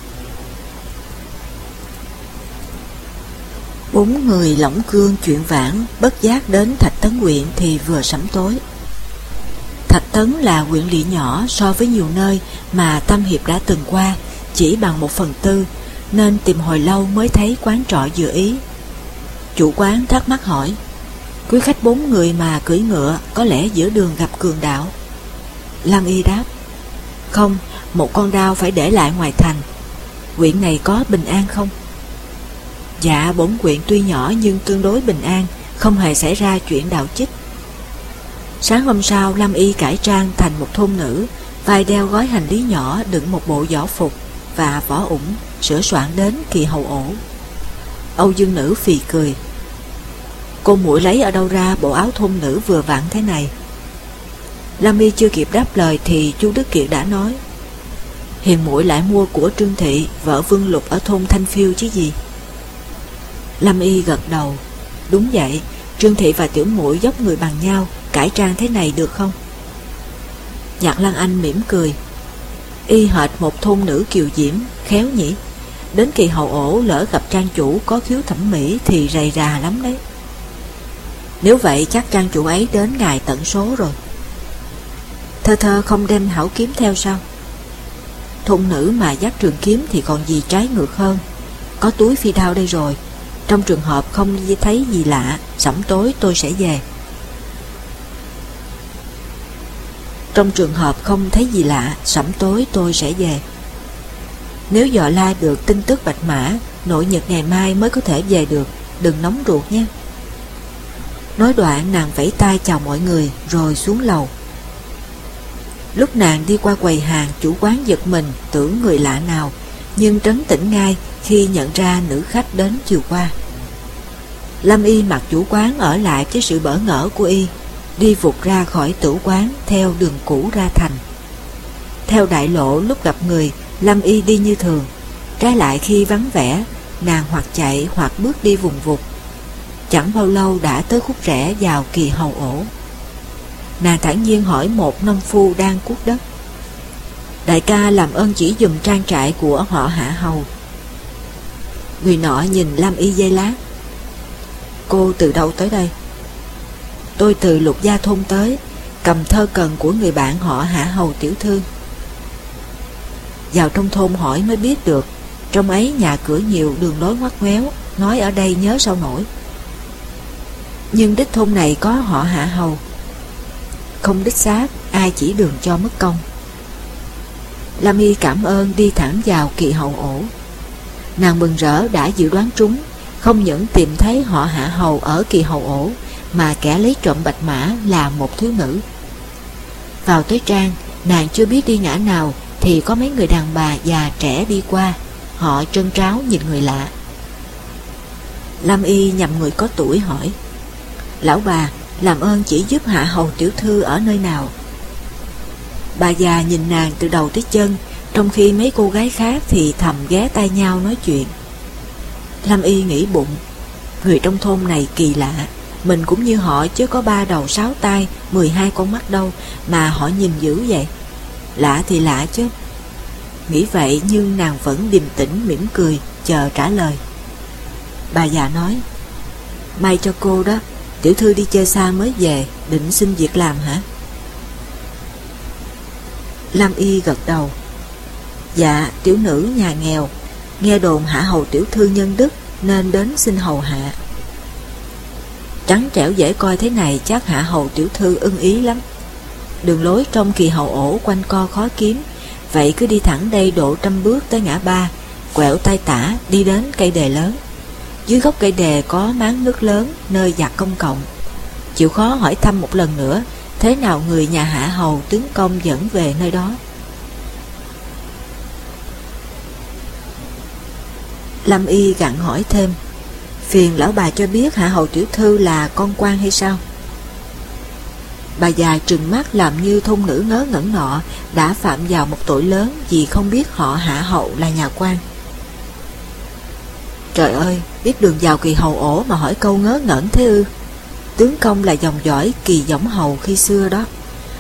Bốn người lỏng cương chuyện vãn bất giác đến Thạch Tấn huyện thì vừa sẩm tối. Thạch Tấn là huyện lỵ nhỏ so với nhiều nơi mà Tam Hiệp đã từng qua, chỉ bằng 1/4, nên tìm hồi lâu mới thấy quán trọ vừa ý. Chủ quán thắc mắc hỏi: quý khách 4 người mà cưỡi ngựa, có lẽ giữa đường gặp cường đạo? Lâm Y đáp: không, một con đao phải để lại ngoài thành. Huyện này có bình an không? Dạ, bổn huyện tuy nhỏ nhưng tương đối bình an, không hề xảy ra chuyện đạo chích. Sáng hôm sau, Lâm Y cải trang thành một thôn nữ, vai đeo gói hành lý nhỏ đựng một bộ võ phục và võ ủng, sửa soạn đến Kỳ Hầu Ổ. Âu Dương Nữ phì cười: cô muội lấy ở đâu ra bộ áo thôn nữ vừa vặn thế này? Lâm Y chưa kịp đáp lời thì Chu Đức Kiệt đã nói: hiền muội lại mua của Trương Thị, vợ Vương Lục ở thôn Thanh Phiêu chứ gì. Lâm Y gật đầu: đúng vậy, Trương Thị và tiểu muội dốc người bằng nhau, cải trang thế này được không? Nhạc Lan Anh mỉm cười: y hệt một thôn nữ kiều diễm, khéo nhỉ. Đến Kỳ Hầu Ổ lỡ gặp trang chủ có khiếu thẩm mỹ thì rầy rà lắm đấy. Nếu vậy chắc trang chủ ấy đến ngày tận số rồi. Thơ Thơ không đem hảo kiếm theo sao? Thôn nữ mà dắt trường kiếm thì còn gì trái ngược hơn. Có túi phi đao đây rồi, trong trường hợp không thấy gì lạ, sẩm tối tôi sẽ về. Trong trường hợp không thấy gì lạ, sẩm tối tôi sẽ về. Nếu dò la được tin tức bạch mã, nội nhật ngày mai mới có thể về được, đừng nóng ruột nha. Nói đoạn nàng vẫy tay chào mọi người rồi xuống lầu. Lúc nàng đi qua quầy hàng, chủ quán giật mình tưởng người lạ nào, nhưng trấn tĩnh ngay khi nhận ra nữ khách đến chiều qua. Lâm Y mặc chủ quán ở lại với sự bỡ ngỡ của y, đi vụt ra khỏi tử quán theo đường cũ ra thành. Theo đại lộ lúc gặp người, Lâm Y đi như thường, trái lại khi vắng vẻ, nàng hoặc chạy hoặc bước đi vùng vụt. Chẳng bao lâu đã tới khúc rẽ vào Kỳ Hầu Ổ. Nàng thản nhiên hỏi một nông phu đang cuốc đất: đại ca làm ơn chỉ dùm trang trại của họ Hạ Hầu. Người nọ nhìn Lam Y giây lát: cô từ đâu tới đây? Tôi từ Lục Gia thôn tới, cầm thơ cần của người bạn họ Hạ Hầu tiểu thư. Vào trong thôn hỏi mới biết được, trong ấy nhà cửa nhiều, đường lối ngoắt ngoéo, nói ở đây nhớ sao nổi. Nhưng đích thôn này có họ Hạ Hầu. Không đích xác, ai chỉ đường cho mất công. Lam Y cảm ơn, đi thẳng vào Kỳ Hầu Ổ. Nàng mừng rỡ đã dự đoán trúng, không những tìm thấy họ Hạ Hầu ở Kỳ Hầu Ổ, mà kẻ lấy trộm bạch mã là một thiếu nữ. Vào tới trang, nàng chưa biết đi ngã nào thì có mấy người đàn bà già trẻ đi qua. Họ trân tráo nhìn người lạ. Lam Y nhằm người có tuổi hỏi: lão bà, làm ơn chỉ giúp Hạ Hầu tiểu thư ở nơi nào? Bà già nhìn nàng từ đầu tới chân, trong khi mấy cô gái khác thì thầm ghé tai nhau nói chuyện. Lam Y nghĩ bụng, người trong thôn này kỳ lạ, mình cũng như họ chứ có 3 đầu 6 tai 12 con mắt đâu mà họ nhìn dữ vậy. Lạ thì lạ chứ. Nghĩ vậy nhưng nàng vẫn điềm tĩnh mỉm cười chờ trả lời. Bà già nói: may cho cô đó, tiểu thư đi chơi xa mới về, định xin việc làm hả? Lam Y gật đầu: dạ, tiểu nữ nhà nghèo, nghe đồn Hạ Hầu tiểu thư nhân đức nên đến xin hầu hạ. Trắng trẻo dễ coi thế này chắc Hạ Hầu tiểu thư ưng ý lắm. Đường lối trong Kỳ Hầu Ổ quanh co khó kiếm, vậy cứ đi thẳng đây độ 100 bước tới ngã ba, quẹo tay tả đi đến cây đề lớn. Dưới gốc cây đề có máng nước lớn, nơi giặt công cộng. Chịu khó hỏi thăm một lần nữa, thế nào người nhà Hạ Hầu tướng công dẫn về nơi đó. Lam Y gặng hỏi thêm: phiền lão bà cho biết Hạ Hầu tiểu thư là con quan hay sao? Bà già trừng mắt làm như thôn nữ ngớ ngẩn nọ đã phạm vào một tội lớn vì không biết họ Hạ Hầu là nhà quan. Trời ơi, biết đường vào Kỳ Hầu Ổ mà hỏi câu ngớ ngẩn thế ư? Tướng công là dòng dõi Kỳ Võng Hầu khi xưa đó.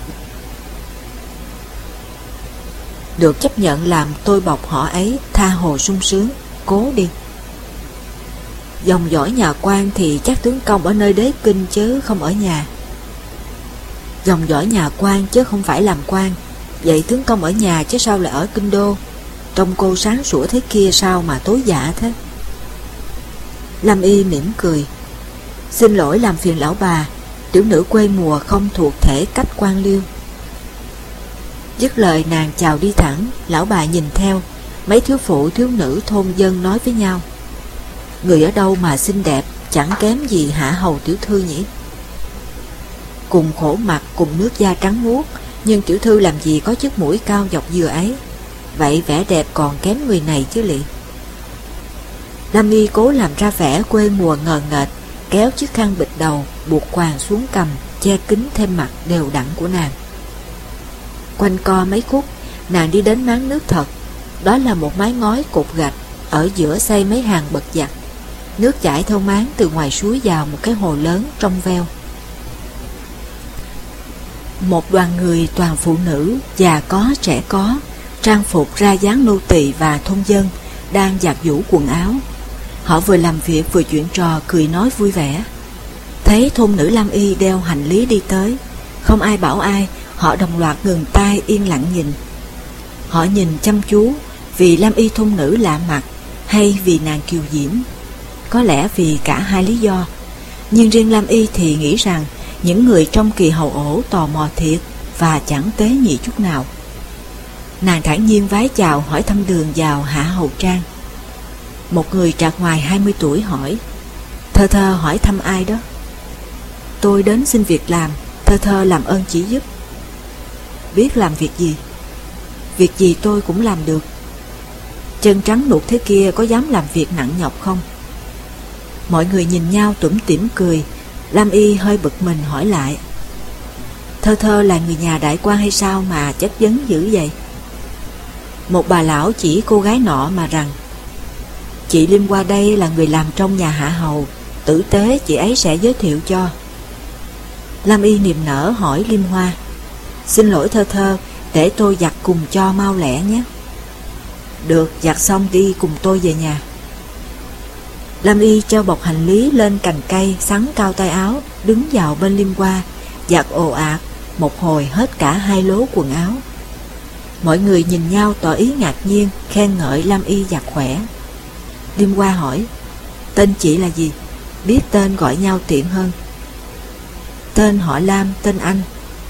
Được chấp nhận làm tôi bọc họ ấy, tha hồ sung sướng, cố đi. Dòng dõi nhà quan thì chắc tướng công ở nơi đế kinh chứ không ở nhà. Dòng dõi nhà quan chứ không phải làm quan. Vậy tướng công ở nhà chứ sao lại ở kinh đô? Trông cô sáng sủa thế kia sao mà tối dạ thế? Lam Y mỉm cười: xin lỗi làm phiền lão bà, tiểu nữ quê mùa không thuộc thể cách quan liêu. Dứt lời nàng chào đi thẳng. Lão bà nhìn theo, mấy thiếu phụ thiếu nữ thôn dân nói với nhau: người ở đâu mà xinh đẹp, chẳng kém gì Hạ Hầu tiểu thư nhỉ? Cùng khổ mặt, cùng nước da trắng muốt, nhưng tiểu thư làm gì có chiếc mũi cao dọc dừa ấy. Vậy vẻ đẹp còn kém người này chứ lị. Lam Y cố làm ra vẻ quê mùa ngờ nghệch, kéo chiếc khăn bịt đầu, buộc quàng xuống cằm, che kín thêm mặt đều đặn của nàng. Quanh co mấy khúc, nàng đi đến máng nước thật. Đó là một mái ngói cột gạch, ở giữa xây mấy hàng bậc giặt. Nước chảy theo máng từ ngoài suối vào một cái hồ lớn trong veo. Một đoàn người toàn phụ nữ, già có trẻ có, trang phục ra dáng nô tỳ và thôn dân, đang giặt giũ quần áo. Họ vừa làm việc vừa chuyện trò, cười nói vui vẻ. Thấy thôn nữ Lam Y đeo hành lý đi tới, không ai bảo ai, họ đồng loạt ngừng tay yên lặng nhìn. Họ nhìn chăm chú vì Lam Y thôn nữ lạ mặt, hay vì nàng kiều diễm. Có lẽ vì cả hai lý do. Nhưng riêng Lam Y thì nghĩ rằng những người trong Kỳ Hầu Ổ tò mò thiệt và chẳng tế nhị chút nào. Nàng thản nhiên vái chào hỏi thăm đường vào Hạ Hầu trang. Một người trạc ngoài 20 tuổi hỏi: thơ thơ hỏi thăm ai đó? Tôi đến xin việc làm, thơ thơ làm ơn chỉ giúp. Biết làm việc gì? Việc gì tôi cũng làm được. Chân trắng nuột thế kia có dám làm việc nặng nhọc không? Mọi người nhìn nhau tủm tỉm cười. Lam Y hơi bực mình hỏi lại: thơ thơ là người nhà đại quan hay sao mà chất vấn dữ vậy? Một bà lão chỉ cô gái nọ mà rằng: Chị Liêm qua đây là người làm trong nhà Hạ hầu, tử tế chị ấy sẽ giới thiệu cho. Lam Y niềm nở hỏi Liêm Hoa: Xin lỗi Thơ Thơ, để tôi giặt cùng cho mau lẹ nhé. Được, giặt xong đi cùng tôi về nhà. Lam Y treo bọc hành lý lên cành cây, xắn cao tay áo, đứng vào bên Liêm Hoa, giặt ồ ạt, một hồi hết cả 2 lố quần áo. Mọi người nhìn nhau tỏ ý ngạc nhiên, khen ngợi Lam Y giặt khỏe. Liêm Hoa hỏi: Tên chị là gì? Biết tên gọi nhau tiện hơn. Tên họ Lam, tên Anh.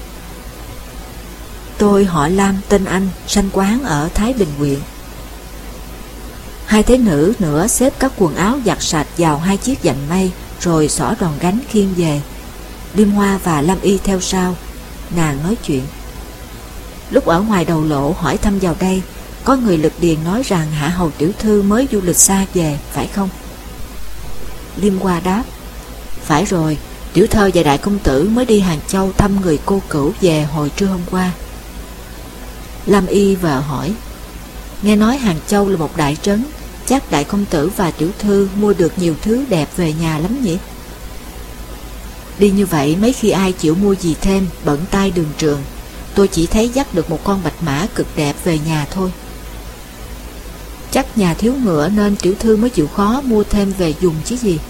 Tôi họ Lam, tên Anh, sanh quán ở Thái Bình huyện. Hai thế nữ nữa xếp các quần áo giặt sạch vào 2 chiếc dành mây, rồi xỏ đòn gánh khiêng về. Liêm Hoa và Lam Y theo sau. Nàng nói chuyện. Lúc ở ngoài đầu lộ hỏi thăm vào đây, có người Lực Điền nói rằng Hạ hầu tiểu thư mới du lịch xa về, phải không? Liêm Hoa đáp: Phải rồi, tiểu thơ và đại công tử mới đi Hàng Châu thăm người cô cửu về hồi trưa hôm qua. Lam Y vợ hỏi: Nghe nói Hàng Châu là một đại trấn, chắc đại công tử và tiểu thư mua được nhiều thứ đẹp về nhà lắm nhỉ? Đi như vậy mấy khi ai chịu mua gì thêm, bận tay đường trường. Tôi chỉ thấy dắt được một con bạch mã cực đẹp về nhà thôi. Chắc nhà thiếu ngựa nên tiểu thư mới chịu khó mua thêm về dùng chứ gì.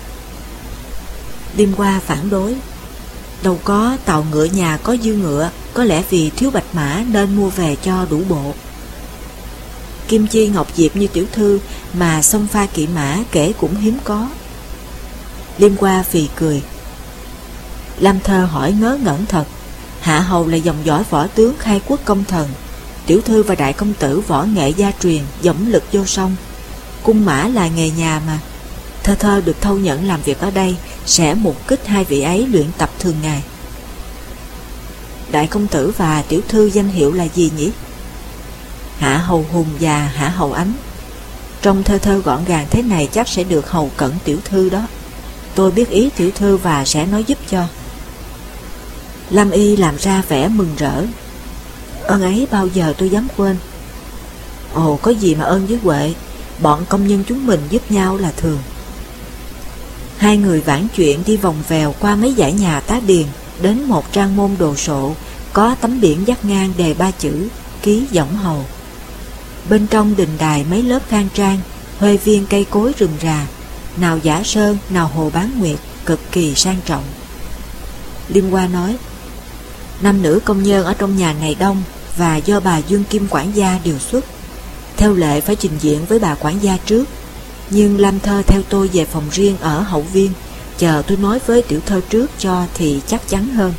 Liêm Hoa phản đối: Đâu có, tàu ngựa nhà có dư ngựa, có lẽ vì thiếu bạch mã nên mua về cho đủ bộ. Kim chi ngọc diệp như tiểu thư mà xông pha kỵ mã kể cũng hiếm có. Liêm Hoa phì cười. Lam Thơ hỏi ngớ ngẩn thật: Hạ hầu là dòng dõi võ tướng khai quốc công thần, tiểu thư và đại công tử võ nghệ gia truyền, dõng lực vô song. Cung mã là nghề nhà mà. Thơ Thơ được thâu nhận làm việc ở đây, sẽ mục kích hai vị ấy luyện tập thường ngày. Đại công tử và tiểu thư danh hiệu là gì nhỉ? Hạ hầu Hùng và Hạ hầu Ánh. Trong Thơ Thơ gọn gàng thế này chắc sẽ được hầu cận tiểu thư đó. Tôi biết ý tiểu thư và sẽ nói giúp cho. Lam Y làm ra vẻ mừng rỡ: Ơn ấy bao giờ tôi dám quên. Ồ, có gì mà ơn với Huệ, bọn công nhân chúng mình giúp nhau là thường. Hai người vãn chuyện đi vòng vèo qua mấy dãy nhà tá điền, đến một trang môn đồ sộ, có tấm biển dắt ngang đề 3 chữ Ký Võng Hầu. Bên trong đình đài mấy lớp khang trang, huê viên cây cối rừng rà, nào giả sơn, nào hồ bán nguyệt, cực kỳ sang trọng. Liêm Hoa nói: Nam nữ công nhân ở trong nhà ngày đông, và do bà Dương Kim quản gia điều xuất. Theo lệ phải trình diện với bà quản gia trước, nhưng Lam Thơ theo tôi về phòng riêng ở hậu viên, chờ tôi nói với tiểu thơ trước cho thì chắc chắn hơn.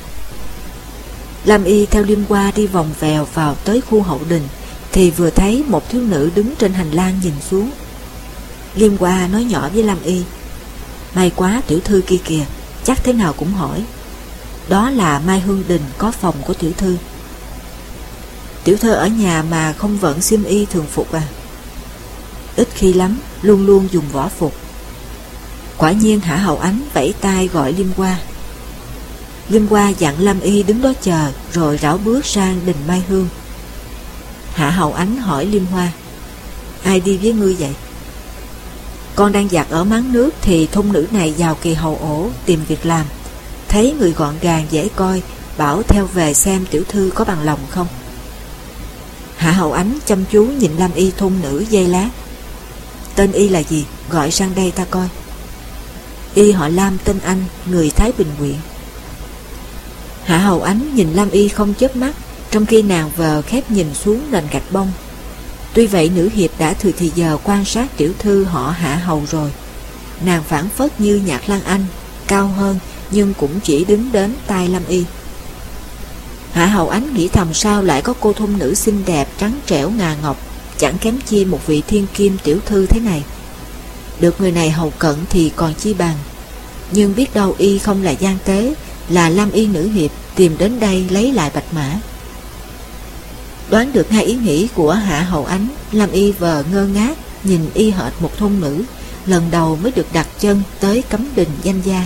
Lam Y theo Liêm Hoa đi vòng vèo vào tới khu hậu đình, thì vừa thấy một thiếu nữ đứng trên hành lang nhìn xuống. Liêm Hoa nói nhỏ với Lam Y: May quá, tiểu thư kia kìa, chắc thế nào cũng hỏi. Đó là Mai Hương Đình, có phòng của tiểu thư. Tiểu thơ ở nhà mà không vận xiêm y thường phục à? Ít khi lắm, luôn luôn dùng võ phục. Quả nhiên Hạ hầu Ánh vẫy tay gọi Liêm Hoa. Liêm Hoa dặn Lam Y đứng đó chờ, rồi rảo bước sang đình Mai Hương. Hạ hầu Ánh hỏi Liêm Hoa: Ai đi với ngươi vậy? Con đang giặt ở máng nước thì thôn nữ này vào kỳ hầu ổ tìm việc làm, thấy người gọn gàng dễ coi, bảo theo về xem tiểu thư có bằng lòng không. Hạ hầu Ánh chăm chú nhìn Lam Y thôn nữ giây lát. Tên y là gì? Gọi sang đây ta coi. Y họ Lam, tên Anh, người Thái Bình huyện. Hạ hầu Ánh nhìn Lam Y không chớp mắt, trong khi nàng vờ khép nhìn xuống nền gạch bông. Tuy vậy nữ hiệp đã thừa thì giờ quan sát tiểu thư họ Hạ hầu rồi. Nàng phảng phất như Nhạc Lan Anh, cao hơn nhưng cũng chỉ đứng đến tai Lam Y. Hạ hầu Ánh nghĩ thầm sao lại có cô thôn nữ xinh đẹp, trắng trẻo ngà ngọc, chẳng kém chi một vị thiên kim tiểu thư thế này. Được người này hầu cận thì còn chi bằng. Nhưng biết đâu y không là gian tế, là Lam Y nữ hiệp tìm đến đây lấy lại bạch mã. Đoán được hai ý nghĩ của Hạ hầu Ánh, Lam Y vờ ngơ ngác nhìn y hệt một thôn nữ, lần đầu mới được đặt chân tới cấm đình danh gia.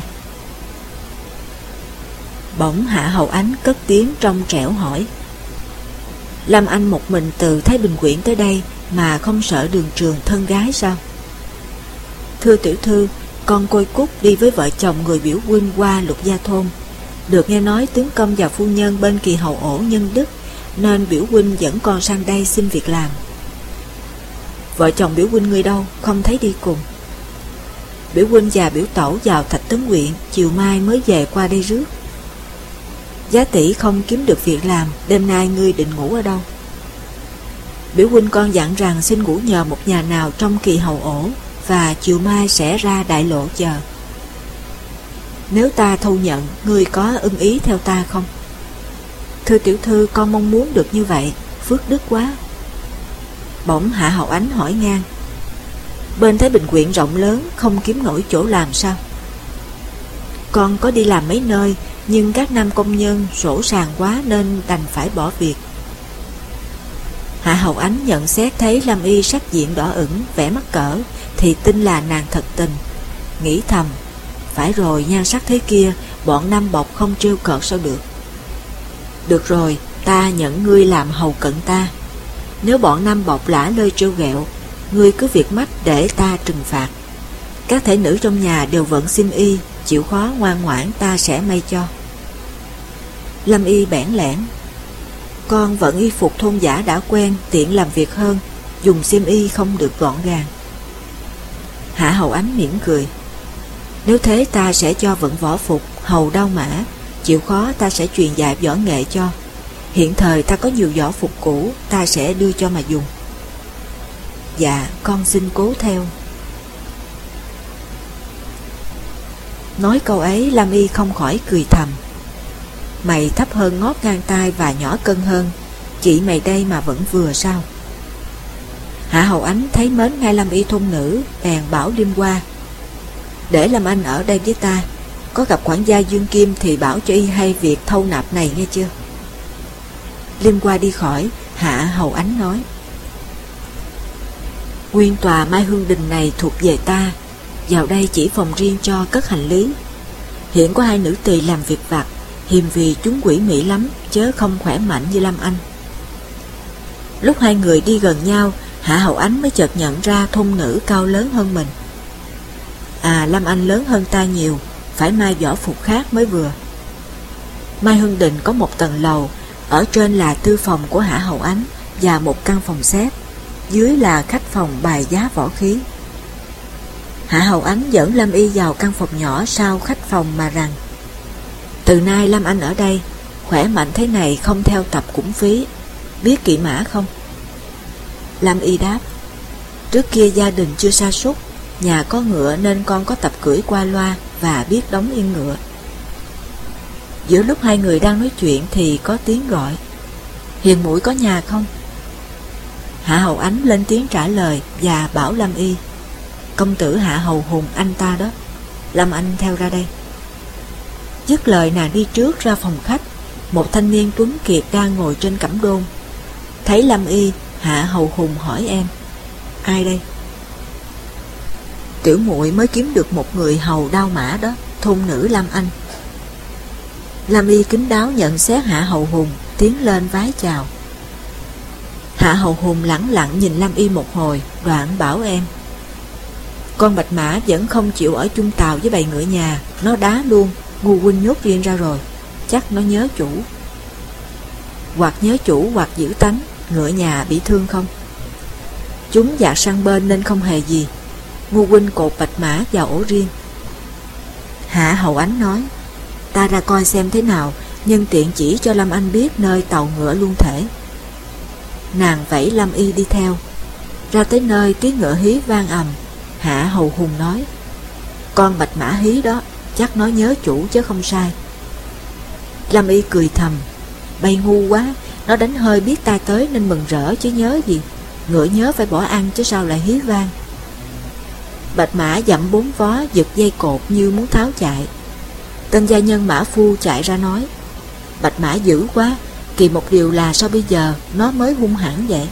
Bỗng Hạ hầu Ánh cất tiếng trong trẻo hỏi: Lam Anh một mình từ Thái Bình huyện tới đây mà không sợ đường trường thân gái sao? Thưa tiểu thư, con Côi Cúc đi với vợ chồng người biểu huynh qua Lục Gia thôn. Được nghe nói tướng công và phu nhân bên Kỳ Hầu ổ nhân đức, nên biểu huynh dẫn con sang đây xin việc làm. Vợ chồng biểu huynh người đâu, không thấy đi cùng. Biểu huynh và biểu tẩu vào Thạch Tấn huyện, chiều mai mới về qua đây rước. Giá tỷ không kiếm được việc làm, đêm nay ngươi định ngủ ở đâu? Biểu huynh con dặn rằng xin ngủ nhờ một nhà nào trong Kỳ Hầu ổ, và chiều mai sẽ ra đại lộ chờ. Nếu ta thâu nhận, ngươi có ưng ý theo ta không? Thưa tiểu thư, con mong muốn được như vậy, phước đức quá. Bỗng Hạ Hậu Ánh hỏi ngang: bên Thái Bình huyện rộng lớn, không kiếm nổi chỗ làm sao? Con có đi làm mấy nơi, nhưng các nam công nhân sổ sàng quá nên đành phải bỏ việc. Hạ Hậu Ánh nhận xét thấy Lâm Y sắc diện đỏ ửng, vẻ mắc cỡ, thì tin là nàng thật tình. Nghĩ thầm: phải rồi, nhan sắc thế kia, bọn Nam Bộc không trêu cợt sao được. Được rồi, ta nhận ngươi làm hầu cận ta. Nếu bọn Nam Bộc lả lơi trêu ghẹo, ngươi cứ việc mắt để ta trừng phạt. Các thể nữ trong nhà đều vận xiêm y, chịu khó ngoan ngoãn, ta sẽ may cho. Lâm Y bẽn lẽn: con vận y phục thôn giả đã quen, tiện làm việc hơn, dùng xiêm y không được gọn gàng. Hạ Hậu Ánh mỉm cười: nếu thế ta sẽ cho vận võ phục, hầu đao mã, chịu khó ta sẽ truyền dạy võ nghệ cho. Hiện thời ta có nhiều võ phục cũ, ta sẽ đưa cho mà dùng. Dạ, con xin cố theo. Nói câu ấy, Lâm Y không khỏi cười thầm: mày thấp hơn ngót ngang tai và nhỏ cân hơn, chị mày đây mà vẫn vừa sao? Hạ Hậu Ánh thấy mến ngay Lâm Y thôn nữ, bèn bảo Liêm Qua: để Lâm Anh ở đây với ta, có gặp quản gia Dương Kim thì bảo cho y hay việc thâu nạp này nghe chưa? Liêm Qua đi khỏi, Hạ Hậu Ánh nói: nguyên tòa Mai Hương Đình này thuộc về ta, vào đây chỉ phòng riêng cho cất hành lý. Hiện có hai nữ tỳ làm việc vặt, hiềm vì chúng quỷ mị lắm, chớ không khỏe mạnh như Lâm Anh. Lúc hai người đi gần nhau, Hạ Hậu Ánh mới chợt nhận ra thôn nữ cao lớn hơn mình. À, Lâm Anh lớn hơn ta nhiều, phải may võ phục khác mới vừa. Mai Hương Đình có một tầng lầu, ở trên là tư phòng của Hạ Hậu Ánh và một căn phòng xếp, dưới là khách phòng bài giá võ khí. Hạ Hậu Ánh dẫn Lâm Y vào căn phòng nhỏ sau khách phòng mà rằng: từ nay Lâm Anh ở đây, khỏe mạnh thế này không theo tập cũng phí. Biết kỵ mã không? Lâm Y đáp: trước kia gia đình chưa sa sút, nhà có ngựa nên con có tập cưỡi qua loa và biết đóng yên ngựa. Giữa lúc hai người đang nói chuyện thì có tiếng gọi: Hiền muội có nhà không? Hạ Hậu Ánh lên tiếng trả lời và bảo Lâm Y: công tử Hạ Hầu Hùng anh ta đó. Lâm Anh theo ra đây. Dứt lời nàng đi trước ra phòng khách. Một thanh niên tuấn kiệt đang ngồi trên cẩm đôn. Thấy Lâm Y, Hạ Hầu Hùng hỏi em: ai đây? Tiểu muội mới kiếm được một người hầu đao mã đó, thôn nữ Lâm Anh. Lâm Y kính đáo nhận xét Hạ Hầu Hùng, tiến lên vái chào. Hạ Hầu Hùng lẳng lặng nhìn Lâm Y một hồi, đoạn bảo em: con Bạch Mã vẫn không chịu ở chung tàu với bầy ngựa nhà, nó đá luôn. Ngu huynh nhốt riêng ra rồi, chắc nó nhớ chủ. Hoặc nhớ chủ hoặc giữ tánh. Ngựa nhà bị thương không? Chúng dạt sang bên nên không hề gì. Ngu huynh cột Bạch Mã vào ổ riêng. Hạ Hậu Ánh nói: ta ra coi xem thế nào, nhân tiện chỉ cho Lâm Anh biết nơi tàu ngựa luôn thể. Nàng vẫy Lâm Y đi theo. Ra tới nơi tiếng ngựa hí vang ầm. Hạ Hầu Hùng nói: con Bạch Mã hí đó, chắc nó nhớ chủ chứ không sai. Lâm Y cười thầm: bay ngu quá, nó đánh hơi biết ta tới nên mừng rỡ chứ nhớ gì. Ngựa nhớ phải bỏ ăn chứ sao lại hí vang. Bạch Mã dặm bốn vó, giật dây cột như muốn tháo chạy. Tên gia nhân mã phu chạy ra nói: Bạch Mã dữ quá, kỳ một điều là sao bây giờ nó mới hung hãn vậy?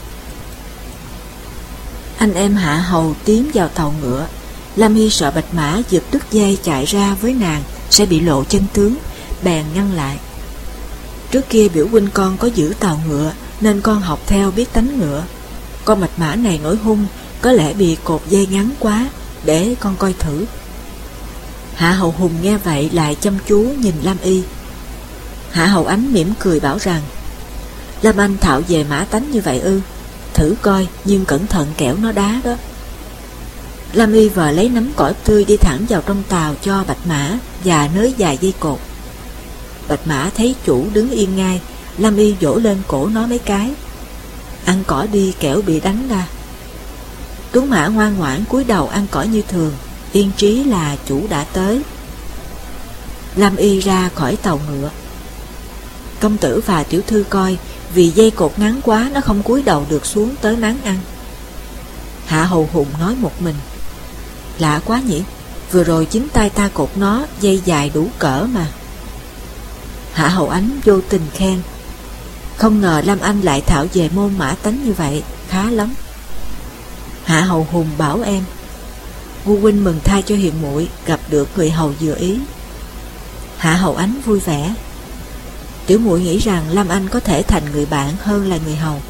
Anh em Hạ Hầu tiến vào tàu ngựa. Lâm Hy sợ Bạch Mã giật đứt dây chạy ra với nàng sẽ bị lộ chân tướng, bèn ngăn lại. Trước kia biểu huynh con có giữ tàu ngựa nên con học theo biết tánh ngựa. Con Bạch Mã này nổi hung, có lẽ bị cột dây ngắn quá để con coi thử. Hạ Hầu Hùng nghe vậy lại chăm chú nhìn Lam Y. Hạ Hầu Ánh mỉm cười bảo rằng: Lam Anh thạo về mã tánh như vậy ư? Thử coi, nhưng cẩn thận kẻo nó đá đó. Lam Y vờ lấy nắm cỏ tươi đi thẳng vào trong tàu cho bạch mã và nới dài dây cột. Bạch mã thấy chủ đứng yên ngay, Lam Y vỗ lên cổ nó mấy cái. Ăn cỏ đi kẻo bị đánh ra. Tuấn mã ngoan ngoãn cúi đầu ăn cỏ như thường, yên trí là chủ đã tới. Lam Y ra khỏi tàu ngựa. Công tử và tiểu thư coi, vì dây cột ngắn quá nó không cúi đầu được xuống tới máng ăn. Hạ Hầu Hùng nói một mình: Lạ quá nhỉ, vừa rồi chính tay ta cột nó, dây dài đủ cỡ mà. Hạ Hầu Ánh vô tình khen: Không ngờ Lam Anh lại thạo về môn mã tánh như vậy, khá lắm. Hạ Hầu Hùng bảo em: Ngu huynh mừng thay cho hiền muội gặp được người hầu vừa ý. Hạ Hầu Ánh vui vẻ: Tiểu muội nghĩ rằng Lam Anh có thể thành người bạn hơn là người hầu.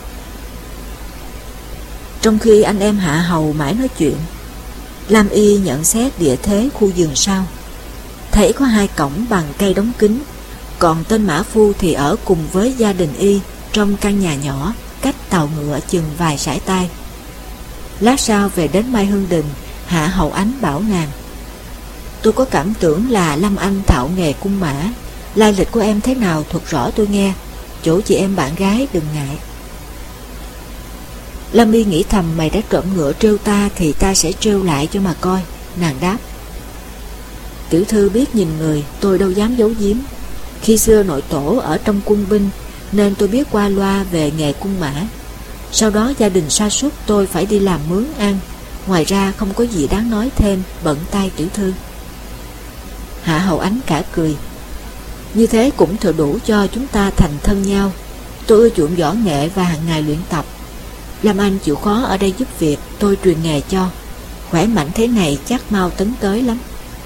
Trong khi anh em Hạ Hầu mãi nói chuyện, Lam Y nhận xét địa thế khu vườn sau. Thấy có 2 cổng bằng cây đóng kín, còn tên mã phu thì ở cùng với gia đình Y trong căn nhà nhỏ cách tàu ngựa chừng vài sải tay. Lát sau về đến Mai Hương Đình, Hạ Hầu Ánh bảo nàng: Tôi có cảm tưởng là Lâm Anh thạo nghề cung mã. Lai lịch của em thế nào thuật rõ tôi nghe, chỗ chị em bạn gái đừng ngại. Lâm Y nghĩ thầm: mày đã trộm ngựa trêu ta thì ta sẽ trêu lại cho mà coi. Nàng đáp: Tiểu thư biết nhìn người, tôi đâu dám giấu giếm. Khi xưa nội tổ ở trong quân binh nên tôi biết qua loa về nghề cung mã. Sau đó gia đình sa sút tôi phải đi làm mướn ăn. Ngoài ra không có gì đáng nói thêm, bận tay tiểu thư. Hạ Hầu Ánh cả cười: Như thế cũng thừa đủ cho chúng ta thành thân nhau. Tôi ưa chuộng võ nghệ và hàng ngày luyện tập. Lam Anh chịu khó ở đây giúp việc, tôi truyền nghề cho. Khỏe mạnh thế này chắc mau tấn tới lắm.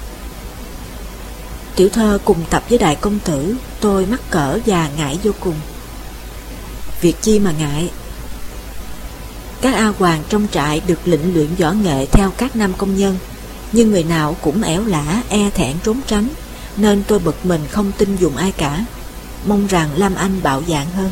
Tiểu thơ cùng tập với đại công tử, tôi mắc cỡ và ngại vô cùng. Việc chi mà ngại? Các A Hoàng trong trại được lệnh luyện võ nghệ theo các nam công nhân, nhưng người nào cũng ẻo lả, e thẹn trốn tránh, nên tôi bực mình không tin dùng ai cả. Mong rằng Lam Anh bạo dạn hơn.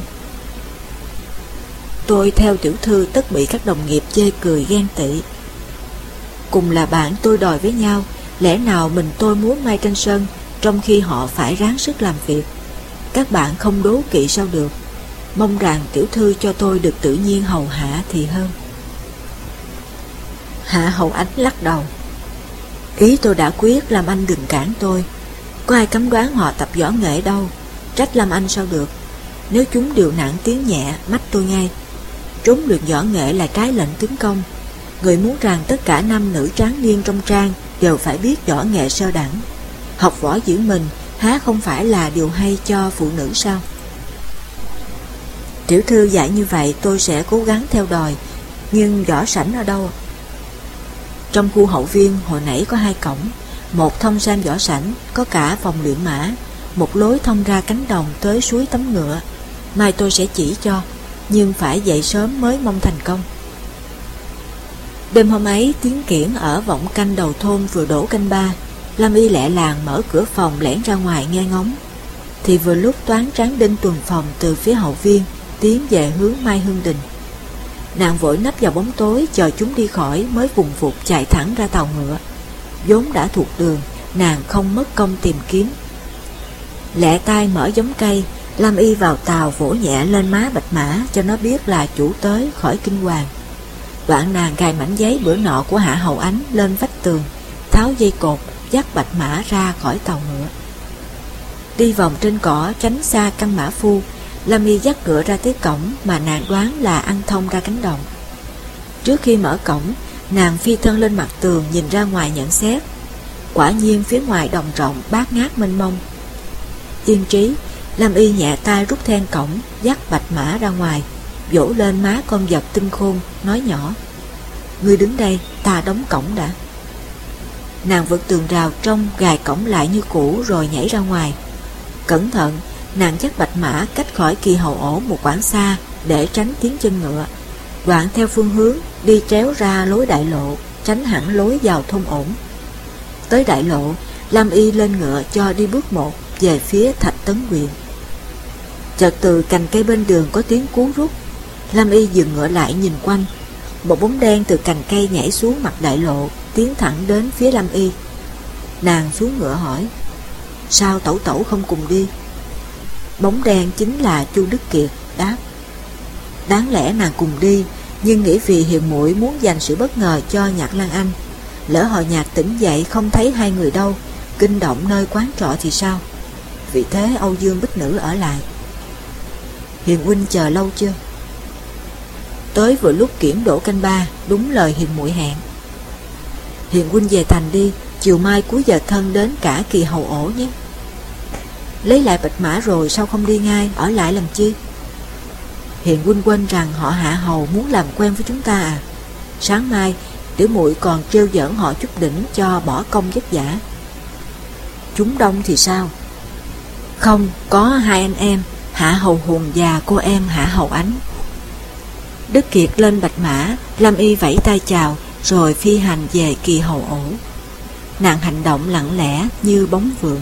Tôi theo tiểu thư tất bị các đồng nghiệp chê cười ghen tị. Cùng là bạn tôi đòi với nhau, lẽ nào mình tôi muốn mai trên sân, trong khi họ phải ráng sức làm việc. Các bạn không đố kỵ sao được. Mong rằng tiểu thư cho tôi được tự nhiên hầu hạ thì hơn. Hạ Hầu Ánh lắc đầu: Ý tôi đã quyết, Lam Anh đừng cản tôi. Có ai cấm đoán họ tập võ nghệ đâu. Trách Lam Anh sao được. Nếu chúng điều nặng tiếng nhẹ, mách tôi ngay. Trốn luyện võ nghệ là trái lệnh tướng công. Người muốn rằng tất cả nam nữ tráng niên trong trang đều phải biết võ nghệ sơ đẳng. Học võ giữ mình há không phải là điều hay cho phụ nữ sao? Tiểu thư dạy như vậy tôi sẽ cố gắng theo đòi. Nhưng võ sảnh ở đâu? Trong khu hậu viên hồi nãy có 2 cổng. Một thông sang võ sảnh, có cả phòng luyện mã. Một lối thông ra cánh đồng tới suối tắm ngựa. Mai tôi sẽ chỉ cho, nhưng phải dậy sớm mới mong thành công. Đêm hôm ấy, tiếng kiển ở vọng canh đầu thôn vừa đổ canh 3. Lam Y lẹ làng mở cửa phòng lẻn ra ngoài nghe ngóng. Thì vừa lúc Toán Tráng Đinh tuần phòng từ phía hậu viên tiến về hướng Mai Hương Đình. Nàng vội nấp vào bóng tối chờ chúng đi khỏi mới vùng vụt chạy thẳng ra tàu ngựa. Vốn đã thuộc đường, nàng không mất công tìm kiếm. Lẹ tay mở giống cây, Lam Y vào tàu vỗ nhẹ lên má bạch mã cho nó biết là chủ tới khỏi kinh hoàng. Đoạn nàng gài mảnh giấy bữa nọ của Hạ Hầu Ánh lên vách tường, tháo dây cột, dắt bạch mã ra khỏi tàu ngựa. Đi vòng trên cỏ tránh xa căn mã phu, Lam Y dắt ngựa ra tới cổng mà nàng đoán là ăn thông ra cánh đồng. Trước khi mở cổng, nàng phi thân lên mặt tường nhìn ra ngoài nhận xét. Quả nhiên phía ngoài đồng rộng bát ngát mênh mông. Tiên trí, Lam Y nhẹ tay rút then cổng, dắt bạch mã ra ngoài, vỗ lên má con vật tinh khôn, nói nhỏ: Ngươi đứng đây, ta đóng cổng đã. Nàng vượt tường rào trong, gài cổng lại như cũ rồi nhảy ra ngoài. Cẩn thận, nàng dắt bạch mã cách khỏi kỳ hầu ổ một quãng xa để tránh tiếng chân ngựa. Đoạn theo phương hướng đi tréo ra lối đại lộ, tránh hẳn lối vào thôn ổn. Tới đại lộ, Lam Y lên ngựa cho đi bước một về phía Thạch Tấn huyện. Chợt từ cành cây bên đường có tiếng cú rút. Lam Y dừng ngựa lại nhìn quanh. Một bóng đen từ cành cây nhảy xuống mặt đại lộ, tiến thẳng đến phía Lam Y. Nàng xuống ngựa hỏi: sao tẩu tẩu không cùng đi? Bóng đen chính là Chu Đức Kiệt đáp: đáng lẽ nàng cùng đi, nhưng nghĩ vì Hiền muội muốn dành sự bất ngờ cho Nhạc Lan Anh, lỡ hồi Nhạc tỉnh dậy không thấy hai người đâu, kinh động nơi quán trọ thì sao? Vì thế Âu Dương Bích Nữ ở lại. Hiền huynh chờ lâu chưa? Tới vừa lúc kiển đổ canh 3, đúng lời Hiền muội hẹn. Hiền huynh về thành đi, chiều mai cuối giờ thân đến cả Kỳ Hầu ổ nhé. Lấy lại bạch mã rồi sao không đi ngay, ở lại làm chi? Hiền huynh quên rằng họ Hạ Hầu muốn làm quen với chúng ta à? Sáng mai tiểu muội còn trêu giỡn họ chút đỉnh cho bỏ công vất vả. Chúng đông thì sao? Không, có hai anh em, Hạ Hầu Hùng và cô em Hạ Hầu Ánh. Đức Kiệt lên bạch mã, Lam Y vẫy tay chào rồi phi hành về Kỳ Hầu ổ. Nàng hành động lặng lẽ như bóng vượng.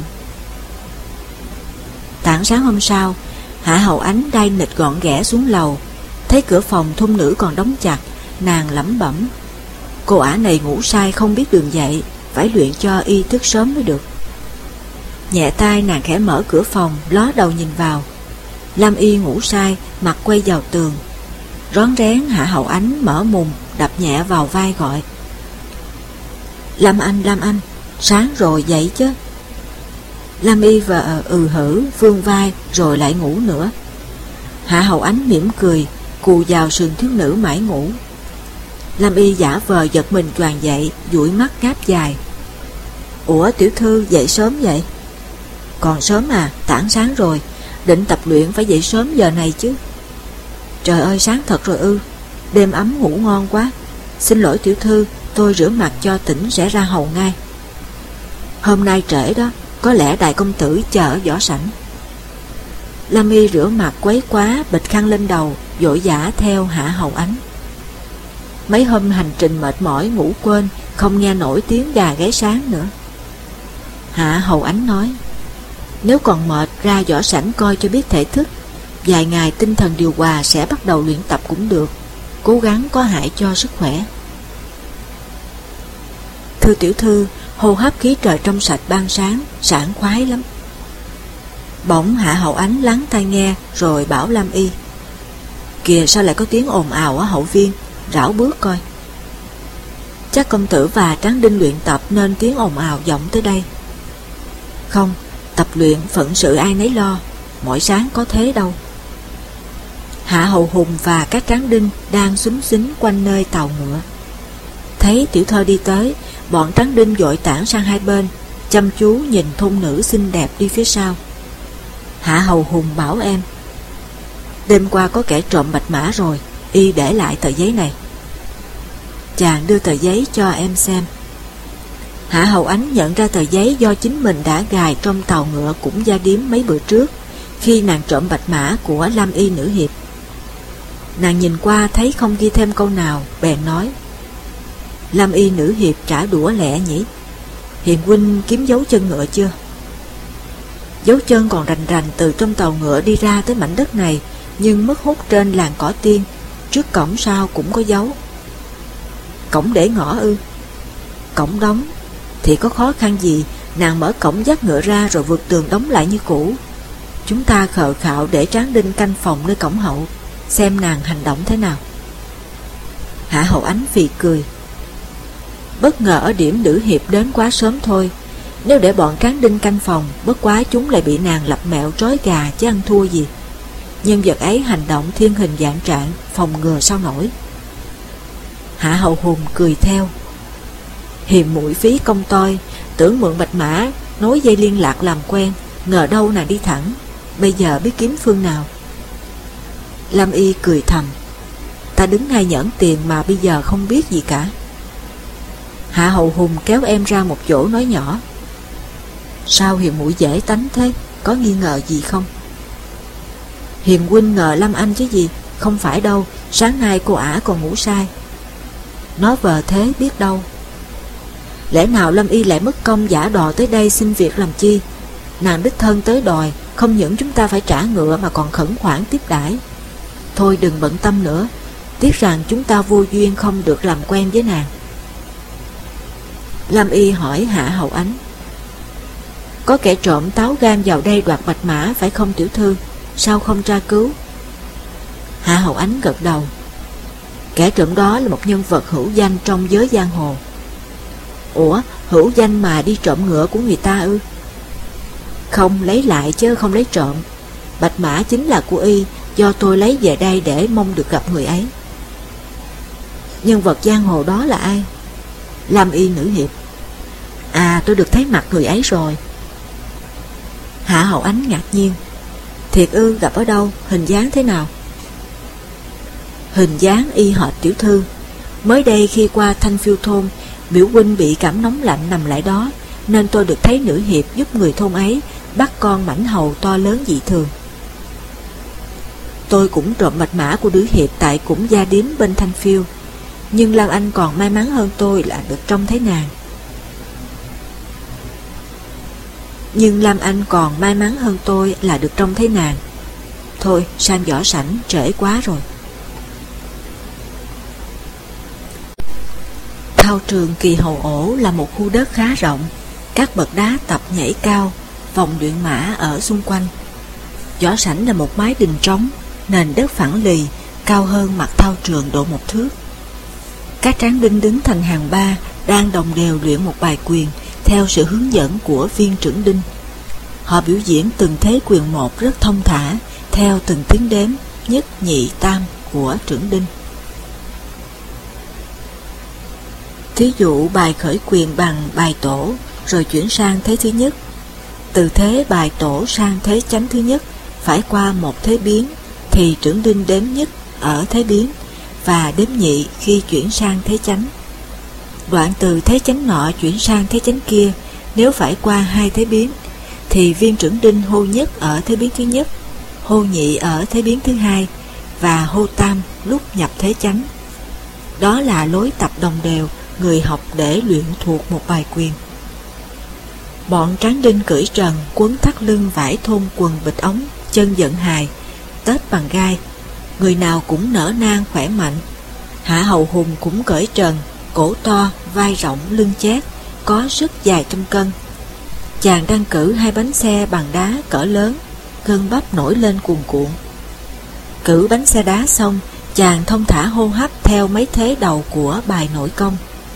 Tảng sáng hôm sau, Hạ Hầu Ánh đay nịch gọn ghẽ xuống lầu, thấy cửa phòng thôn nữ còn đóng chặt, nàng lẩm bẩm: cô ả này ngủ say không biết đường dậy, phải luyện cho y thức sớm mới được. Nhẹ tay nàng khẽ mở cửa phòng, ló đầu nhìn vào. Lam Y ngủ say, mặt quay vào tường. Rón rén Hạ Hầu Ánh mở mùng, đập nhẹ vào vai gọi: Lam Anh, sáng rồi dậy chứ. Lam Y và hử vương vai rồi lại ngủ nữa. Hạ Hầu Ánh mỉm cười, cù vào sườn thiếu nữ mãi ngủ. Lam Y giả vờ giật mình choàng dậy, dụi mắt ngáp dài. Ủa tiểu thư dậy sớm vậy? Còn sớm à, tảng sáng rồi, định tập luyện phải dậy sớm giờ này chứ. Trời ơi sáng thật rồi ư? Đêm ấm ngủ ngon quá. Xin lỗi tiểu thư, tôi rửa mặt cho tỉnh sẽ ra hầu ngay. Hôm nay trễ đó, có lẽ đại công tử chờ ở võ sảnh. Lam Y rửa mặt quấy quá, bịch khăn lên đầu, vội vã theo Hạ Hầu Ánh. Mấy hôm hành trình mệt mỏi ngủ quên, không nghe nổi tiếng gà gáy sáng nữa. Hạ Hầu Ánh nói: nếu còn mệt ra võ sảnh coi cho biết thể thức, vài ngày tinh thần điều hòa sẽ bắt đầu luyện tập cũng được, cố gắng có hại cho sức khỏe. Thưa tiểu thư, hô hấp khí trời trong sạch ban sáng, sảng khoái lắm. Bỗng Hạ Hầu Ánh lắng tai nghe rồi bảo Lam Y: kìa sao lại có tiếng ồn ào ở hậu viên, rảo bước coi. Chắc công tử và Tráng Đinh luyện tập nên tiếng ồn ào vọng tới đây. Không, tập luyện phận sự ai nấy lo, mỗi sáng có thế đâu. Hạ Hầu Hùng và các Tráng Đinh đang xúm xính quanh nơi tàu ngựa. Thấy tiểu thơ đi tới, bọn Tráng Đinh vội tản sang hai bên, chăm chú nhìn thôn nữ xinh đẹp đi phía sau. Hạ Hầu Hùng bảo em: đêm qua có kẻ trộm bạch mã rồi, y để lại tờ giấy này. Chàng đưa tờ giấy cho em xem. Hạ Hầu Ánh nhận ra tờ giấy do chính mình đã gài trong tàu ngựa cũng gia điếm mấy bữa trước, khi nàng trộm bạch mã của Lam Y nữ hiệp. Nàng nhìn qua thấy không ghi thêm câu nào, bèn nói: Lam Y nữ hiệp trả đũa lẹ nhỉ? Hiền huynh kiếm dấu chân ngựa chưa? Dấu chân còn rành rành từ trong tàu ngựa đi ra tới mảnh đất này, nhưng mất hút trên làng cỏ tiên, trước cổng sau cũng có dấu. Cổng để ngõ ư? Cổng đóng thì có khó khăn gì, nàng mở cổng dắt ngựa ra rồi vượt tường đóng lại như cũ. Chúng ta khờ khạo để Tráng Đinh canh phòng nơi cổng hậu, xem nàng hành động thế nào. Hạ Hầu Ánh phì cười: bất ngờ ở điểm nữ hiệp đến quá sớm thôi. Nếu để bọn Tráng Đinh canh phòng, bất quá chúng lại bị nàng lập mẹo trói gà chứ ăn thua gì. Nhân vật ấy hành động thiên hình vạn trạng, phòng ngừa sao nổi. Hạ Hầu Hùng cười theo: hiềm muội phí công toi, tưởng mượn bạch mã nối dây liên lạc làm quen, ngờ đâu nàng đi thẳng, bây giờ biết kiếm phương nào. Lam Y cười thầm: ta đứng ngay nhẫn tiền mà bây giờ không biết gì cả. Hạ Hầu Hùng kéo em ra một chỗ nói nhỏ: sao hiền muội dễ tánh thế, có nghi ngờ gì không? Hiền huynh ngờ Lâm Anh chứ gì, không phải đâu, sáng nay cô ả còn ngủ say. Nó vờ thế biết đâu. Lẽ nào Lâm Y lại mất công giả đò tới đây xin việc làm chi? Nàng đích thân tới đòi, không những chúng ta phải trả ngựa mà còn khẩn khoản tiếp đãi. Thôi đừng bận tâm nữa, tiếc rằng chúng ta vô duyên không được làm quen với nàng. Lâm Y hỏi Hạ Hậu Ánh: có kẻ trộm táo gan vào đây đoạt bạch mã phải không tiểu thư? Sao không tra cứu? Hạ Hậu Ánh gật đầu. Kẻ trộm đó là một nhân vật hữu danh trong giới giang hồ. Ủa, hữu danh mà đi trộm ngựa của người ta ư? Không, lấy lại chứ không lấy trộm. Bạch mã chính là của y, do tôi lấy về đây để mong được gặp người ấy. Nhân vật giang hồ đó là ai? Lam Y nữ hiệp. À, tôi được thấy mặt người ấy rồi. Hạ Hậu Ánh ngạc nhiên. Thiệt ư? Gặp ở đâu? Hình dáng thế nào? Hình dáng y hệt tiểu thư. Mới đây khi qua Thanh Phiêu thôn, biểu huynh bị cảm nóng lạnh nằm lại đó, nên tôi được thấy nữ hiệp giúp người thôn ấy bắt con mãnh hầu to lớn dị thường. Tôi cũng trộm bạch mã của nữ hiệp tại cũng gia điếm bên Thanh Phiêu, nhưng Lam Anh còn may mắn hơn tôi là được trông thấy nàng. Thôi, sang võ sảnh, trễ quá rồi. Thao trường Kỳ Hầu Ổ là một khu đất khá rộng, các bậc đá tập nhảy cao, vòng luyện mã ở xung quanh. Võ sảnh là một mái đình trống, nền đất phẳng lì, cao hơn mặt thao trường độ 1 thước. Các tráng đinh đứng thành hàng ba đang đồng đều luyện một bài quyền theo sự hướng dẫn của viên trưởng đinh. Họ biểu diễn từng thế quyền một rất thông thả, theo từng tiếng đếm nhất, nhị, tam của trưởng đinh. Thí dụ bài khởi quyền bằng bài tổ, rồi chuyển sang thế thứ nhất. Từ thế bài tổ sang thế chánh thứ nhất phải qua một thế biến, thì trưởng đinh đếm nhất ở thế biến và đếm nhị khi chuyển sang thế chánh. Đoạn từ thế chánh nọ chuyển sang thế chánh kia, nếu phải qua 2 thế biến, thì viên trưởng đinh hô nhất ở thế biến thứ nhất, hô nhị ở thế biến thứ hai và hô tam lúc nhập thế chánh. Đó là lối tập đồng đều người học để luyện thuộc một bài quyền. Bọn tráng đinh cưỡi trần, quấn thắt lưng vải thun quần bịch ống, chân giận hài, tết bằng gai, người nào cũng nở nang khỏe mạnh. Hạ Hầu Hùng cũng cởi trần, cổ to, vai rộng, lưng chét, có sức dài 100 cân. Chàng đang cử 2 bánh xe bằng đá cỡ lớn, gân bắp nổi lên cuồn cuộn. Cử bánh xe đá xong, chàng thông thả hô hấp theo mấy thế đầu của bài nội công.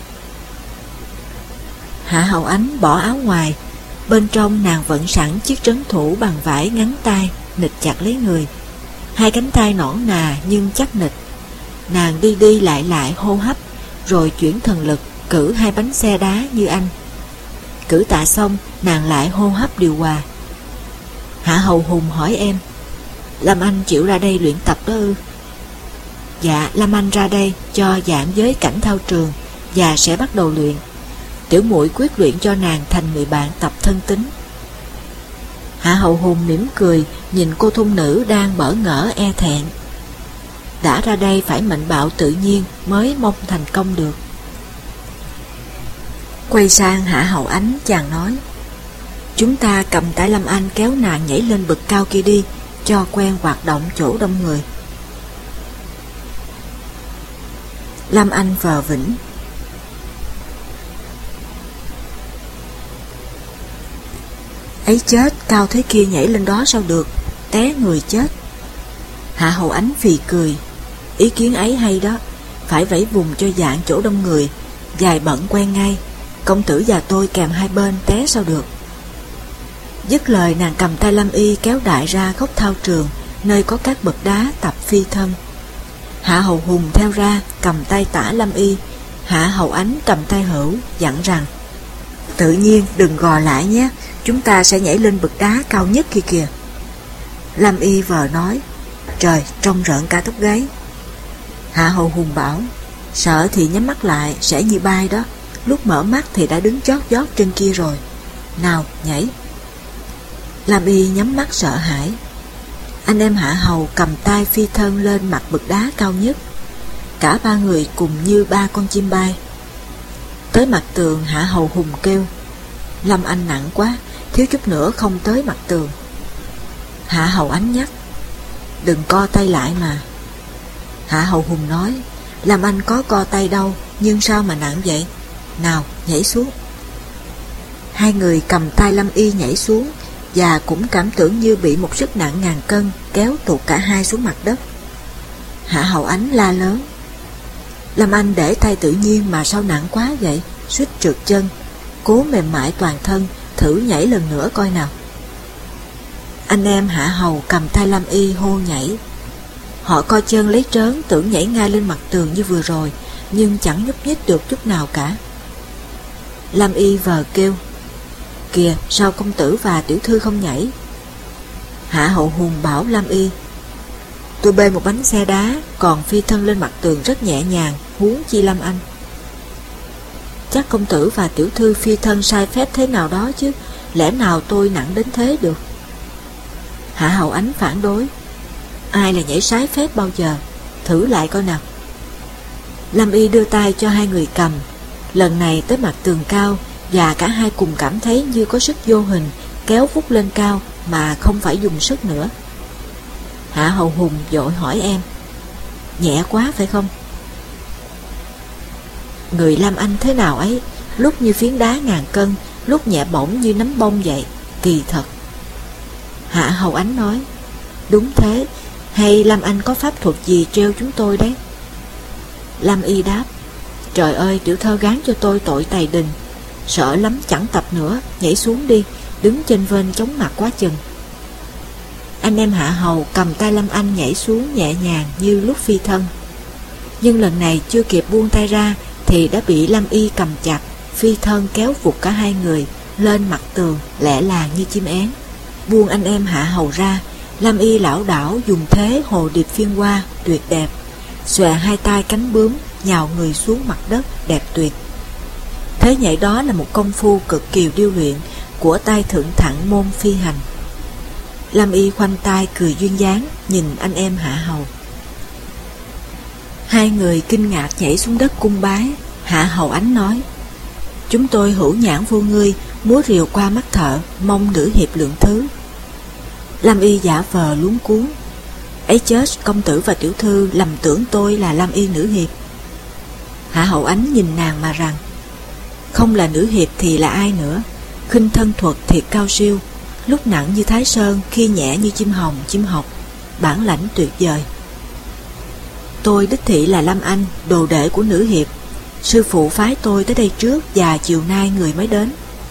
Hạ Hậu Ánh bỏ áo ngoài, bên trong nàng vận sẵn chiếc trấn thủ bằng vải ngắn tay, nịt chặt lấy người. 2 cánh tay nõn nà nhưng chắc nịch. Nàng đi đi lại hô hấp, rồi chuyển thần lực cử 2 bánh xe đá như anh. Cử tạ xong, nàng lại hô hấp điều hòa. Hạ Hầu Hùng hỏi em: Lâm Anh chịu ra đây luyện tập đó ư? Dạ, Lâm Anh ra đây cho giảm với cảnh thao trường và sẽ bắt đầu luyện. Tiểu muội quyết luyện cho nàng thành người bạn tập thân tín. Hạ Hầu Hùng mỉm cười nhìn cô thôn nữ đang bỡ ngỡ e thẹn. Đã ra đây phải mạnh bạo tự nhiên mới mong thành công được. Quay sang Hạ Hậu Ánh, chàng nói: chúng ta cầm tay Lâm Anh kéo nàng nhảy lên bậc cao kia đi, cho quen hoạt động chỗ đông người. Lâm Anh vờ vĩnh: ấy chết, cao thế kia nhảy lên đó sao được, té người chết. Hạ Hậu Ánh phì cười: ý kiến ấy hay đó, phải vẫy vùng cho dạng chỗ đông người, dài bận quen ngay. Công tử và tôi kèm hai bên té sao được. Dứt lời, nàng cầm tay Lâm Y kéo đại ra góc thao trường, nơi có các bậc đá tập phi thân. Hạ Hầu Hùng theo ra cầm tay tả Lâm Y, Hạ Hậu Ánh cầm tay Hữu, dặn rằng: tự nhiên đừng gò lại nhé, chúng ta sẽ nhảy lên bậc đá cao nhất kia kìa. Lâm Y vờ nói: trời, trông rợn cả tóc gáy. Hạ Hầu Hùng bảo: sợ thì nhắm mắt lại sẽ như bay đó, lúc mở mắt thì đã đứng chót vót trên kia rồi. Nào, nhảy. Lâm Y nhắm mắt sợ hãi. Anh em Hạ Hầu cầm tay phi thân lên mặt bậc đá cao nhất. Cả ba người cùng như ba con chim bay. Tới mặt tường, Hạ Hầu Hùng kêu: Lâm Anh nặng quá, thiếu chút nữa không tới mặt tường. Hạ Hầu Ánh nhắc: Đừng co tay lại mà. Hạ Hầu Hùng nói: Lâm Anh có co tay đâu, nhưng sao mà nặng vậy? Nào, nhảy xuống. Hai người cầm tay Lâm Y nhảy xuống, và cũng cảm tưởng như bị một sức nặng ngàn cân kéo tụt cả hai xuống mặt đất. Hạ Hầu Ánh la lớn: Lâm Anh để tay tự nhiên mà sao nặng quá vậy? Suýt trượt chân, cố mềm mại toàn thân, thử nhảy lần nữa coi nào. Anh em Hạ Hầu cầm tay Lâm Y hô nhảy. Họ co chân lấy trớn tưởng nhảy ngay lên mặt tường như vừa rồi, nhưng chẳng nhúc nhích được chút nào cả. Lâm Y vờ kêu: Kìa, sao công tử và tiểu thư không nhảy? Hạ Hầu Hùng bảo Lâm Y: Tôi bê một bánh xe đá, còn phi thân lên mặt tường rất nhẹ nhàng, huống chi Lâm Anh. Chắc công tử và tiểu thư phi thân sai phép thế nào đó chứ, lẽ nào tôi nặng đến thế được? Hạ Hầu Ánh phản đối: Ai là nhảy trái phép bao giờ? Thử lại coi nào. Lâm Y đưa tay cho hai người cầm. Lần này tới mặt tường cao, và cả hai cùng cảm thấy như có sức vô hình kéo vút lên cao mà không phải dùng sức nữa. Hạ Hầu Hùng vội hỏi em: Nhẹ quá phải không? Người Lâm Anh thế nào ấy, lúc như phiến đá ngàn cân, lúc nhẹ bổng như nắm bông vậy, kỳ thật. Hạ Hầu Ánh nói: Đúng thế, hay Lâm Anh có pháp thuật gì treo chúng tôi đấy? Lâm Y đáp: Trời ơi, tiểu thơ gán cho tôi tội tày đình, sợ lắm chẳng tập nữa, nhảy xuống đi, đứng trên vên chống mặt quá chừng. Anh em Hạ Hầu cầm tay Lâm Anh nhảy xuống nhẹ nhàng như lúc phi thân. Nhưng lần này chưa kịp buông tay ra thì đã bị Lâm Y cầm chặt, phi thân kéo vụt cả hai người lên mặt tường lẹ làng như chim én. Buông anh em Hạ Hầu ra, Lâm Y lảo đảo dùng thế hồ điệp phiên hoa tuyệt đẹp, xòe hai tay cánh bướm nhào người xuống mặt đất đẹp tuyệt. Thế nhảy đó là một công phu cực kỳ điêu luyện của tay thượng thặng môn phi hành. Lâm Y khoanh tay cười duyên dáng nhìn anh em Hạ Hầu. Hai người kinh ngạc nhảy xuống đất cung bái. Hạ Hầu Ánh nói: Chúng tôi hữu nhãn vô ngươi, múa rìu qua mắt thợ, mong nữ hiệp lượng thứ. Lâm Y giả vờ luống cuống: Ấy chết, công tử và tiểu thư lầm tưởng tôi là Lâm Y nữ hiệp. Hạ Hầu Ánh nhìn nàng mà rằng: Không là nữ hiệp thì là ai nữa? Khinh thân thuật thiệt cao siêu, lúc nặng như Thái Sơn, khi nhẹ như chim hồng, chim học, bản lãnh tuyệt vời. Tôi đích thị là Lâm Anh, đồ đệ của nữ hiệp. Sư phụ phái tôi tới đây trước, và chiều nay người mới đến.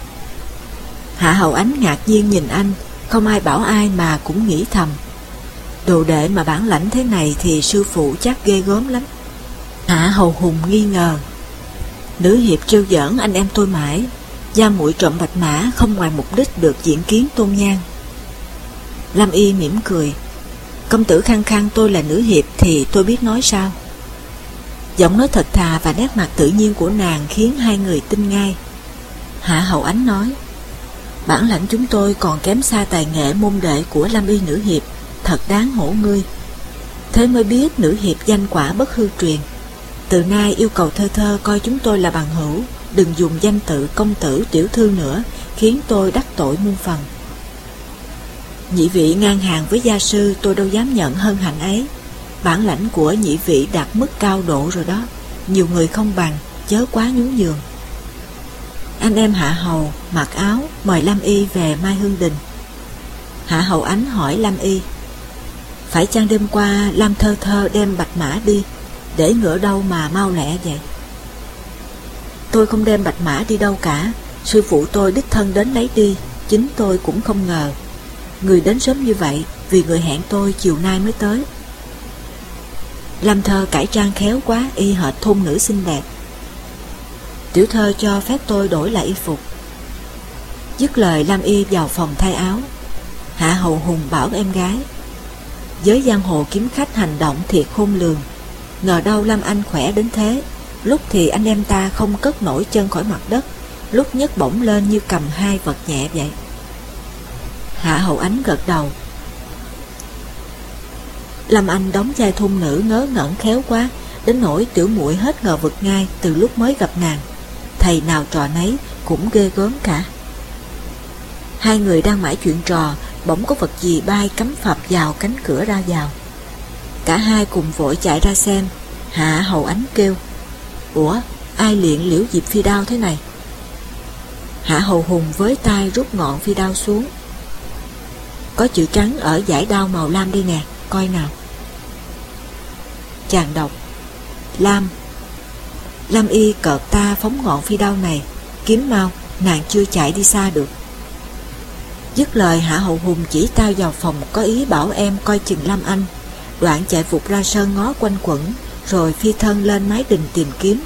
Hạ Hầu Ánh ngạc nhiên nhìn anh, không ai bảo ai mà cũng nghĩ thầm: Đồ đệ mà bản lãnh thế này thì sư phụ chắc ghê gớm lắm. Hạ Hầu Hùng nghi ngờ: Nữ hiệp trêu giỡn anh em tôi mãi, gia muội trộm bạch mã không ngoài mục đích được diện kiến tôn nhan. Lâm Y mỉm cười: Công tử khăng khăng tôi là nữ hiệp thì tôi biết nói sao. Giọng nói thật thà và nét mặt tự nhiên của nàng khiến hai người tin ngay. Hạ Hầu Ánh nói: Bản lãnh chúng tôi còn kém xa tài nghệ môn đệ của Lâm Y nữ hiệp, thật đáng hổ ngươi. Thế mới biết nữ hiệp danh quả bất hư truyền. Từ nay yêu cầu thơ thơ coi chúng tôi là bằng hữu, đừng dùng danh tự công tử tiểu thư nữa, khiến tôi đắc tội muôn phần. Nhị vị ngang hàng với gia sư, tôi đâu dám nhận hân hạnh ấy. Bản lãnh của nhị vị đạt mức cao độ rồi đó, nhiều người không bằng, chớ quá nhún nhường. Anh em Hạ Hầu mặc áo mời Lâm Y về Mai Hương Đình. Hạ Hầu Ánh hỏi Lâm Y: Phải chăng đêm qua Lâm thơ thơ đem bạch mã đi, để ngựa đâu mà mau lẹ vậy? Tôi không đem bạch mã đi đâu cả, sư phụ tôi đích thân đến lấy đi. Chính tôi cũng không ngờ người đến sớm như vậy, vì người hẹn tôi chiều nay mới tới. Lâm thơ cải trang khéo quá, y hệt thôn nữ xinh đẹp. Tiểu thơ cho phép tôi đổi lại y phục. Dứt lời, Lâm Y vào phòng thay áo. Hạ Hầu Hùng bảo em gái: Giới giang hồ kiếm khách hành động thiệt khôn lường, ngờ đâu Lâm Anh khỏe đến thế. Lúc thì anh em ta không cất nổi chân khỏi mặt đất, lúc nhấc bổng lên như cầm hai vật nhẹ vậy. Hạ Hầu Ánh gật đầu. Lâm Anh đóng vai thôn nữ ngớ ngẩn khéo quá, đến nỗi tiểu muội hết ngờ vực ngay từ lúc mới gặp nàng. Thầy nào trò nấy cũng ghê gớm cả. Hai người đang mãi chuyện trò, bỗng có vật gì bay cắm phập vào cánh cửa ra vào. Cả hai cùng vội chạy ra xem. Hạ Hầu Ánh kêu: "Ủa, ai luyện liễu diệp phi đao thế này?" Hạ Hầu Hùng với tay rút ngọn phi đao xuống. "Có chữ trắng ở dải đao màu lam đây nè, coi nào." Chàng đọc: "Lam." Lam y cợt ta phóng ngọn phi đao này, kiếm mau, nàng chưa chạy đi xa được. Dứt lời, Hạ Hầu Hùng chỉ tao vào phòng, có ý bảo em coi chừng Lam Anh. Đoạn chạy vụt ra sân ngó quanh quẩn, rồi phi thân lên mái đình tìm kiếm.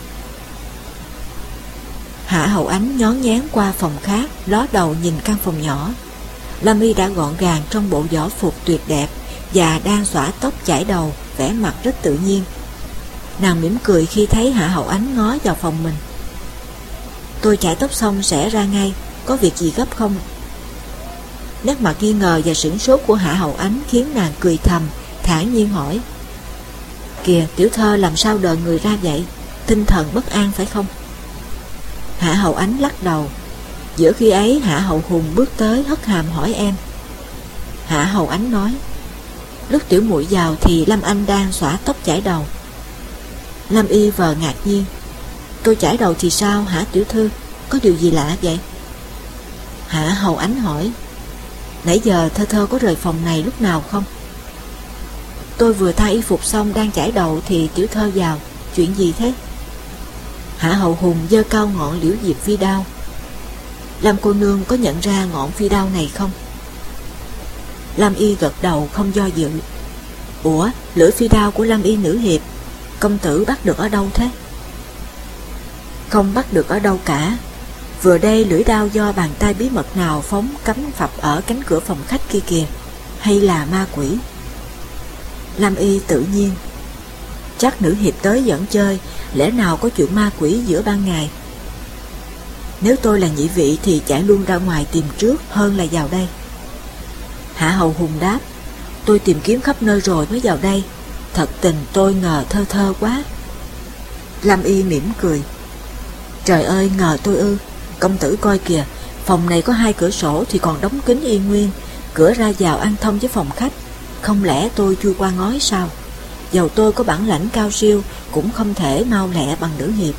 Hạ Hầu Ánh nhón nhén qua phòng khác, ló đầu nhìn căn phòng nhỏ. Lam y đã gọn gàng trong bộ võ phục tuyệt đẹp và đang xõa tóc chải đầu, vẻ mặt rất tự nhiên. Nàng mỉm cười khi thấy Hạ Hầu Ánh ngó vào phòng mình. "Tôi chải tóc xong sẽ ra ngay, có việc gì gấp không?" Nét mặt nghi ngờ và sửng sốt của Hạ Hầu Ánh khiến nàng cười thầm, thản nhiên hỏi: "Kìa, tiểu thơ làm sao đợi người ra vậy? Tinh thần bất an phải không?" Hạ Hầu Ánh lắc đầu. Giữa khi ấy, Hạ Hầu Hùng bước tới hất hàm hỏi em. Hạ Hầu Ánh nói: "Lúc tiểu muội vào thì Lâm Anh đang xõa tóc chải đầu." Lâm y vờ ngạc nhiên: "Tôi chải đầu thì sao hả tiểu thư? Có điều gì lạ vậy?" Hạ Hầu Ánh hỏi: "Nãy giờ thơ có rời phòng này lúc nào không?" "Tôi vừa thay y phục xong đang chải đầu thì tiểu thơ vào. Chuyện gì thế?" Hạ Hầu Hùng giơ cao ngọn liễu diệp phi đao. "Lam cô nương có nhận ra ngọn phi đao này không?" Lam y gật đầu không do dự. "Ủa, lưỡi phi đao của Lam y nữ hiệp, công tử bắt được ở đâu thế?" "Không bắt được ở đâu cả. Vừa đây lưỡi đao do bàn tay bí mật nào phóng cắm phập ở cánh cửa phòng khách kia kìa. Hay là ma quỷ?" Lam y tự nhiên: "Chắc nữ hiệp tới giỡn chơi, lẽ nào có chuyện ma quỷ giữa ban ngày? Nếu tôi là nhị vị thì chạy luôn ra ngoài tìm trước hơn là vào đây." Hạ Hầu Hùng đáp: "Tôi tìm kiếm khắp nơi rồi mới vào đây. Thật tình tôi ngờ thơ quá." Lam y mỉm cười: "Trời ơi, ngờ tôi ư? Công tử coi kìa, phòng này có 2 cửa sổ thì còn đóng kín y nguyên, cửa ra vào ăn thông với phòng khách. Không lẽ tôi chui qua ngói sao? Dầu tôi có bản lãnh cao siêu cũng không thể mau lẹ bằng nữ hiệp."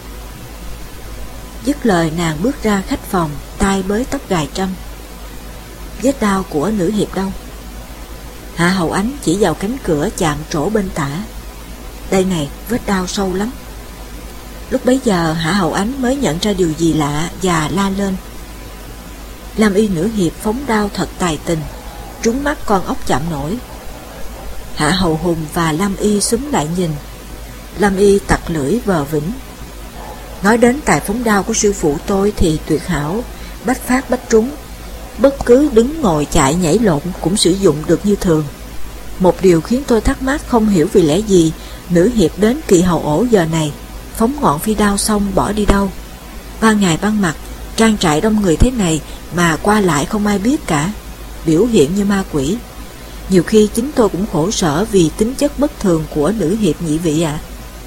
Dứt lời, nàng bước ra khách phòng, tay bới tóc gài trâm. "Vết đao của nữ hiệp đâu?" Hạ Hầu Ánh chỉ vào cánh cửa chạm trổ bên tả. "Đây này, vết đao sâu lắm." Lúc bấy giờ Hạ Hầu Ánh mới nhận ra điều gì lạ và la lên: "Lam y nữ hiệp phóng đao thật tài tình, trúng mắt con ốc chạm nổi." Hạ Hầu Hùng và Lam y xúm lại nhìn. Lam y tặc lưỡi vờ vĩnh: "Nói đến tài phóng đao của sư phụ tôi thì tuyệt hảo, bách phát bách trúng. Bất cứ đứng ngồi chạy nhảy lộn cũng sử dụng được như thường. Một điều khiến tôi thắc mắc không hiểu vì lẽ gì nữ hiệp đến Kỳ Hầu ổ giờ này, phóng ngọn phi đao xong bỏ đi đâu? Ban ngày ban mặt, trang trại đông người thế này mà qua lại không ai biết cả, biểu hiện như ma quỷ. Nhiều khi chính tôi cũng khổ sở vì tính chất bất thường của nữ hiệp nhị vị ạ."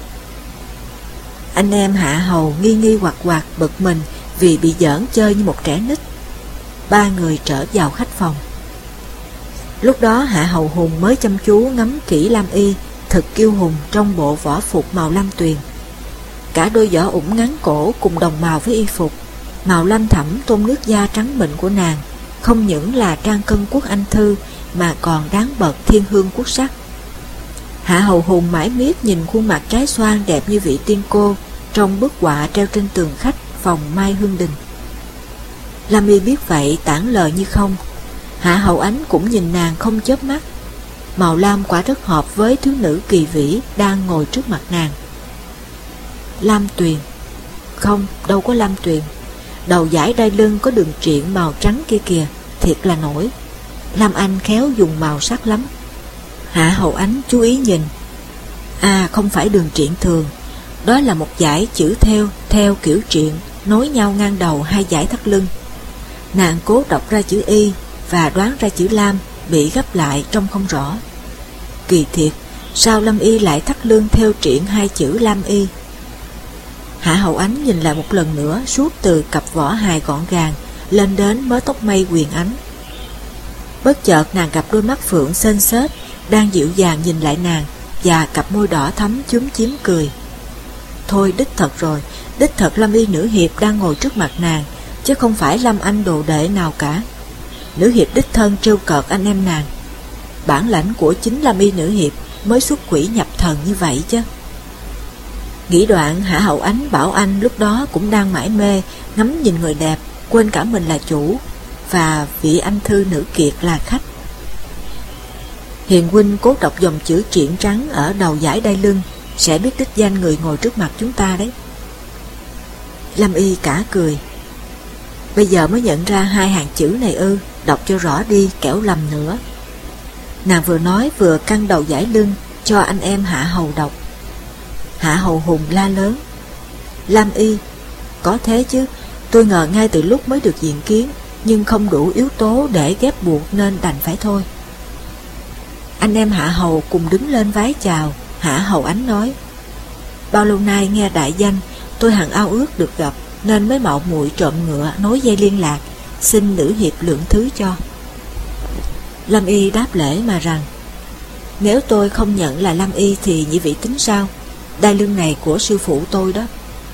Anh em Hạ Hầu nghi hoặc bực mình vì bị giỡn chơi như một trẻ nít. 3 người trở vào khách phòng. Lúc đó Hạ Hầu Hùng mới chăm chú ngắm kỹ Lam y, thật kiêu hùng trong bộ võ phục màu lam tuyền. Cả đôi võ ủng ngắn cổ cùng đồng màu với y phục, màu lam thẫm tôn nước da trắng mịn của nàng, không những là trang cân quốc anh thư mà còn đáng bậc thiên hương quốc sắc. Hạ Hầu Hùng mãi miết nhìn khuôn mặt trái xoan đẹp như vị tiên cô trong bức họa treo trên tường khách phòng Mai Hương Đình. Lam y biết vậy tản lờ như không. Hạ Hầu Ánh cũng nhìn nàng không chớp mắt. Màu lam quả rất hợp với thiếu nữ kỳ vĩ đang ngồi trước mặt nàng. Lam tuyền? Không, đâu có lam tuyền. Đầu dải đai lưng có đường triện màu trắng kia kìa, thiệt là nổi. Lam Anh khéo dùng màu sắc lắm. Hạ Hầu Ánh chú ý nhìn. À, không phải đường triện thường, đó là một dải chữ theo kiểu triện, nối nhau ngang đầu 2 dải thắt lưng. Nàng cố đọc ra chữ Y và đoán ra chữ Lam bị gấp lại trông không rõ. Kỳ thiệt, Sao Lâm Y lại thắt lưng theo triện hai chữ Lam Y? Hạ Hậu Ánh nhìn lại một lần nữa suốt từ cặp vỏ hài gọn gàng lên đến mớ tóc mây quyền ánh. Bất chợt nàng gặp đôi mắt phượng xên xết đang dịu dàng nhìn lại nàng, và cặp môi đỏ thắm chúm chím cười. Thôi đích thật rồi, đích thật Lâm Y nữ hiệp đang ngồi trước mặt nàng, chứ không phải Lâm Anh đồ đệ nào cả. Nữ hiệp đích thân trêu cợt anh em nàng. Bản lãnh của chính Lâm Y nữ hiệp mới xuất quỷ nhập thần như vậy chứ. Nghĩ đoạn, Hạ Hậu Ánh bảo anh lúc đó cũng đang mải mê ngắm nhìn người đẹp, quên cả mình là chủ, và vị anh thư nữ kiệt là khách. Hiền huynh cố đọc dòng chữ triện trắng ở đầu dải đai lưng, sẽ biết đích danh người ngồi trước mặt chúng ta đấy. Lâm Y cả cười. Bây giờ mới nhận ra hai hàng chữ này ư? Đọc cho rõ đi, kẻo lầm nữa. Nàng vừa nói vừa căng đầu dải lưng cho anh em Hạ Hầu đọc. Hạ Hầu Hùng la lớn. Lam Y. Có thế chứ, tôi ngờ ngay từ lúc mới được diện kiến, nhưng không đủ yếu tố để ghép buộc nên đành phải thôi. Anh em Hạ Hầu cùng đứng lên vái chào. Hạ Hầu Ánh nói: bao lâu nay nghe đại danh, tôi hằng ao ước được gặp, nên mới mạo muội trộm ngựa nối dây liên lạc, xin nữ hiệp lượng thứ cho. Lâm Y đáp lễ mà rằng: nếu tôi không nhận là Lâm Y thì nhị vị tính sao? Đai lưng này của sư phụ tôi đó.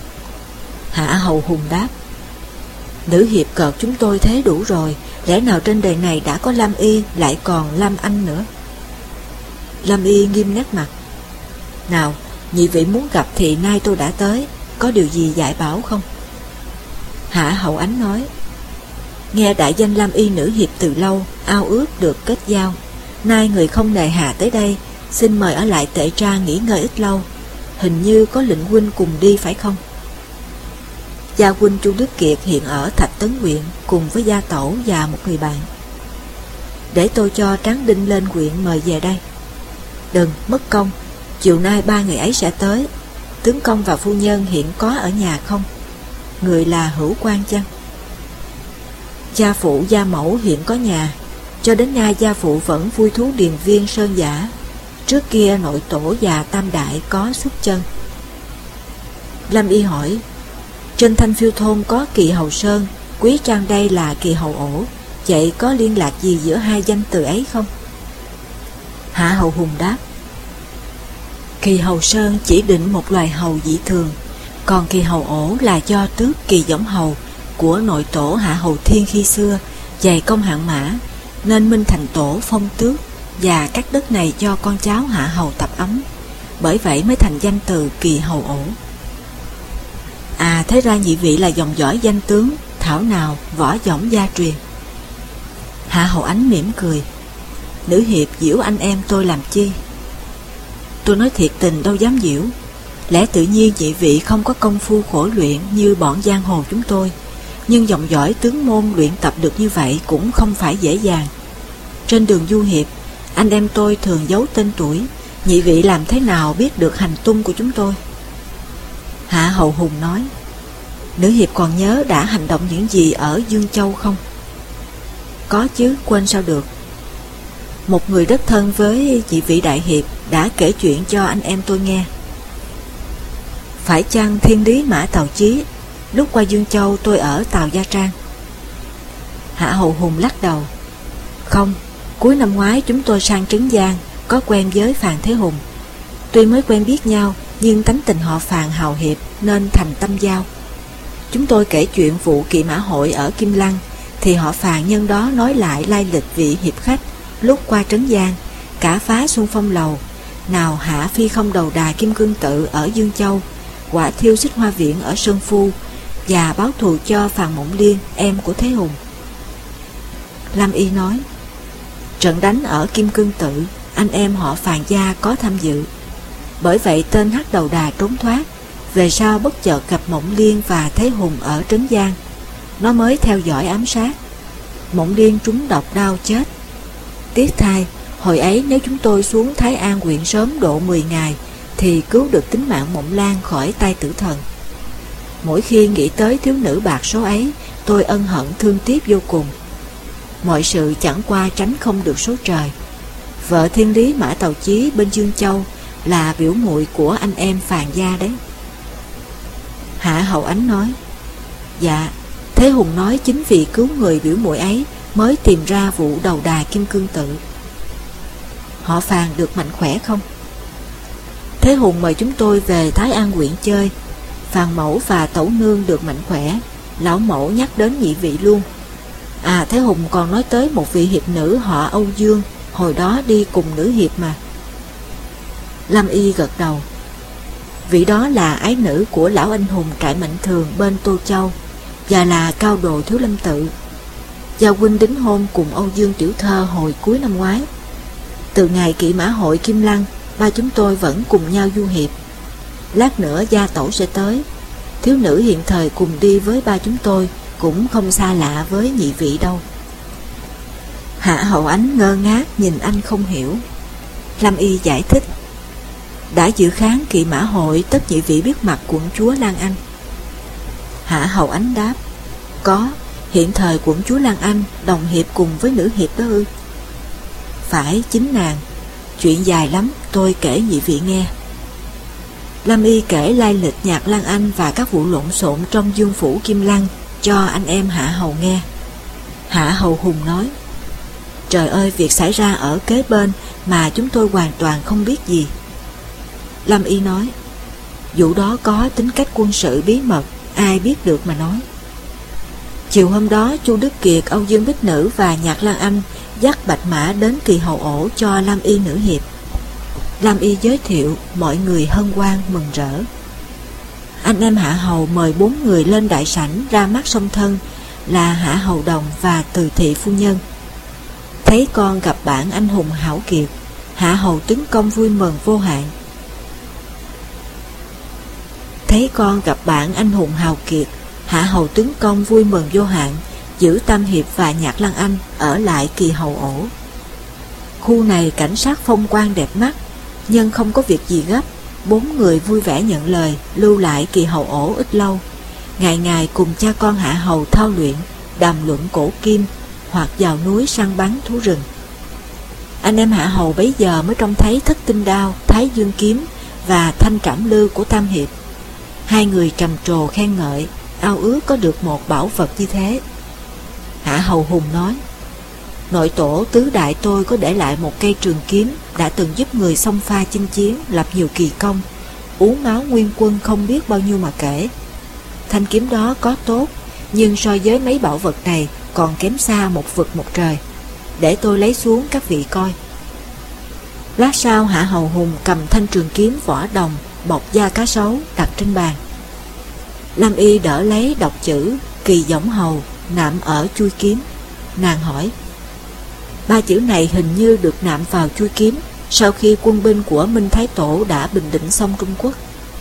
Hạ Hầu Hùng đáp: nữ hiệp cợt chúng tôi thế đủ rồi, lẽ nào trên đời này đã có Lâm Y lại còn Lâm Anh nữa? Lâm Y nghiêm nét mặt: nào, nhị vị muốn gặp thì nay tôi đã tới, có điều gì dạy bảo không? Hạ Hậu Ánh nói: nghe đại danh Lam Y nữ hiệp từ lâu, ao ước được kết giao. Nay người không nề hà tới đây, xin mời ở lại Tệ Tra nghỉ ngơi ít lâu. Hình như có lệnh huynh cùng đi phải không? Gia huynh Chu Đức Kiệt hiện ở Thạch Tấn huyện cùng với gia tẩu và một người bạn. Để tôi cho Tráng Đinh lên huyện mời về đây. Đừng, mất công, chiều nay 3 người ấy sẽ tới. Tướng công và phu nhân hiện có ở nhà không? Người là hữu quan chăng? Gia phụ gia mẫu hiện có nhà. Cho đến nay gia phụ vẫn vui thú điền viên Sơn Giả. Trước kia nội tổ và tam đại có xuất chân. Lâm Y hỏi: trên Thanh Phiêu thôn có Kỳ Hầu Sơn, Quý Trang đây là Kỳ Hầu Ổ, vậy có liên lạc gì giữa hai danh từ ấy không? Hạ Hầu Hùng đáp: Kỳ Hầu Sơn chỉ định một loài hầu dị thường, còn Kỳ Hầu Ổ là do tước Kỳ Võng Hầu của nội tổ Hạ Hầu Thiên khi xưa dày công hạng mã, nên minh thành tổ phong tước, và các đất này cho con cháu Hạ Hầu tập ấm, bởi vậy mới thành danh từ Kỳ Hầu Ổ. À, thế ra nhị vị là dòng dõi danh tướng, thảo nào võ dõng gia truyền. Hạ Hầu Ánh mỉm cười: nữ hiệp giễu anh em tôi làm chi? Tôi nói thiệt tình đâu dám giễu. Lẽ tự nhiên nhị vị không có công phu khổ luyện như bọn giang hồ chúng tôi, nhưng dòng dõi tướng môn luyện tập được như vậy cũng không phải dễ dàng. Trên đường du hiệp, anh em tôi thường giấu tên tuổi, nhị vị làm thế nào biết được hành tung của chúng tôi? Hạ Hầu Hùng nói: nữ hiệp còn nhớ đã hành động những gì ở Dương Châu không? Có chứ, quên sao được. Một người rất thân với nhị vị đại hiệp đã kể chuyện cho anh em tôi nghe. Phải chăng thiên lý Mã Tàu Chí? Lúc qua Dương Châu tôi ở Tàu Gia Trang. Hạ Hầu Hùng lắc đầu: không, cuối năm ngoái chúng tôi sang Trấn Giang, có quen với Phàn Thế Hùng. Tuy mới quen biết nhau, nhưng tánh tình họ Phàn hào hiệp nên thành tâm giao. Chúng tôi kể chuyện vụ Kỵ Mã Hội ở Kim Lăng, thì họ Phàn nhân đó nói lại lai lịch vị hiệp khách lúc qua Trấn Giang, cả phá Xuân Phong Lầu, nào hạ phi không đầu đà Kim Cương Tự ở Dương Châu, quả thiêu Xích Hoa Viện ở Sơn Phu, và báo thù cho Phàn Mộng Liên, em của Thế Hùng. Lam Y nói: trận đánh ở Kim Cương Tự, anh em họ Phàn gia có tham dự, bởi vậy tên hắc đầu đà trốn thoát. Về sau bất chợt gặp Mộng Liên và Thế Hùng ở Trấn Giang, nó mới theo dõi ám sát. Mộng Liên trúng độc đau chết. Tiếc thay, hồi ấy nếu chúng tôi xuống Thái An huyện sớm độ 10 ngày thì cứu được tính mạng Mộng Lan khỏi tay tử thần. Mỗi khi nghĩ tới thiếu nữ bạc số ấy, tôi ân hận thương tiếc vô cùng. Mọi sự chẳng qua tránh không được số trời. Vợ thiên lý Mã Tàu Chí bên Dương Châu là biểu muội của anh em Phàn gia đấy. Hạ Hậu Ánh nói: Dạ, Thế Hùng nói chính vì cứu người biểu muội ấy mới tìm ra vụ đầu đà Kim Cương Tự. Họ Phàn được mạnh khỏe không? Thế Hùng mời chúng tôi về Thái An huyện chơi. Phàn mẫu và tẩu nương được mạnh khỏe. Lão mẫu nhắc đến nhị vị luôn. À, Thế Hùng còn nói tới một vị hiệp nữ họ Âu Dương, hồi đó đi cùng nữ hiệp mà. Lâm Y gật đầu. Vị đó là ái nữ của lão anh hùng Trại Mạnh Thường bên Tô Châu, và là cao đồ Thiếu Lâm Tự. Gia huynh đính hôn cùng Âu Dương tiểu thơ hồi cuối năm ngoái. Từ ngày kỵ mã hội Kim Lăng, ba chúng tôi vẫn cùng nhau du hiệp. Lát nữa gia tẩu sẽ tới. Thiếu nữ hiện thời cùng đi với ba chúng tôi cũng không xa lạ với nhị vị đâu. Hạ Hậu Ánh ngơ ngác nhìn anh không hiểu. Lâm Y giải thích: đã dự kháng kỵ mã hội, tất nhị vị biết mặt quận chúa Lan Anh. Hạ Hậu Ánh đáp: có, hiện thời quận chúa Lan Anh đồng hiệp cùng với nữ hiệp đó ư? Phải, chính nàng. Chuyện dài lắm, tôi kể nhị vị nghe. Lâm Y kể lai lịch nhạc Lan Anh và các vụ lộn xộn trong Dương phủ Kim Lăng cho anh em Hạ Hầu nghe. Hạ Hầu Hùng nói: trời ơi, việc xảy ra ở kế bên mà chúng tôi hoàn toàn không biết gì. Lâm Y nói: vụ đó có tính cách quân sự bí mật, ai biết được mà nói. Chiều hôm đó, Chu Đức Kiệt, Âu Dương Bích Nữ và nhạc Lan Anh dắt Bạch Mã đến Kỳ Hầu ổ cho Lam Y nữ hiệp. Lam Y giới thiệu, mọi người hân hoan mừng rỡ. Anh em Hạ Hầu mời 4 người lên đại sảnh ra mắt song thân là Hạ Hầu Đồng và Từ Thị phu nhân. Thấy con gặp bạn anh hùng hảo kiệt, Hạ Hầu Tướng Công vui mừng vô hạn. Thấy con gặp bạn anh hùng hào kiệt, Hạ Hầu Tướng Công vui mừng vô hạn, giữ Tam Hiệp và nhạc Lan Anh ở lại Kỳ Hầu ổ. Khu này cảnh sát phong quang đẹp mắt, nhưng không có việc gì gấp. 4 người vui vẻ nhận lời lưu lại Kỳ Hầu ổ ít lâu, ngày ngày cùng cha con Hạ Hầu thao luyện, đàm luận cổ kim, hoặc vào núi săn bắn thú rừng. Anh em Hạ Hầu bấy giờ mới trông thấy Thất Tinh Đao, Thái Dương Kiếm và Thanh Trảm Lư của Tam Hiệp. Hai người trầm trồ khen ngợi, ao ước có được một bảo vật như thế. Hạ Hầu Hùng nói: nội tổ tứ đại tôi có để lại một cây trường kiếm, đã từng giúp người xông pha chinh chiến, lập nhiều kỳ công, uống máu nguyên quân không biết bao nhiêu mà kể. Thanh kiếm đó có tốt, nhưng so với mấy bảo vật này còn kém xa một vực một trời. Để tôi lấy xuống các vị coi. Lát sau, Hạ Hầu Hùng cầm thanh trường kiếm vỏ đồng bọc da cá sấu đặt trên bàn. Lâm Y đỡ lấy đọc chữ Kỳ Võng Hầu nạm ở chuôi kiếm. Nàng hỏi: 3 chữ này hình như được nạm vào chuôi kiếm sau khi quân binh của Minh Thái Tổ đã bình định xong Trung Quốc.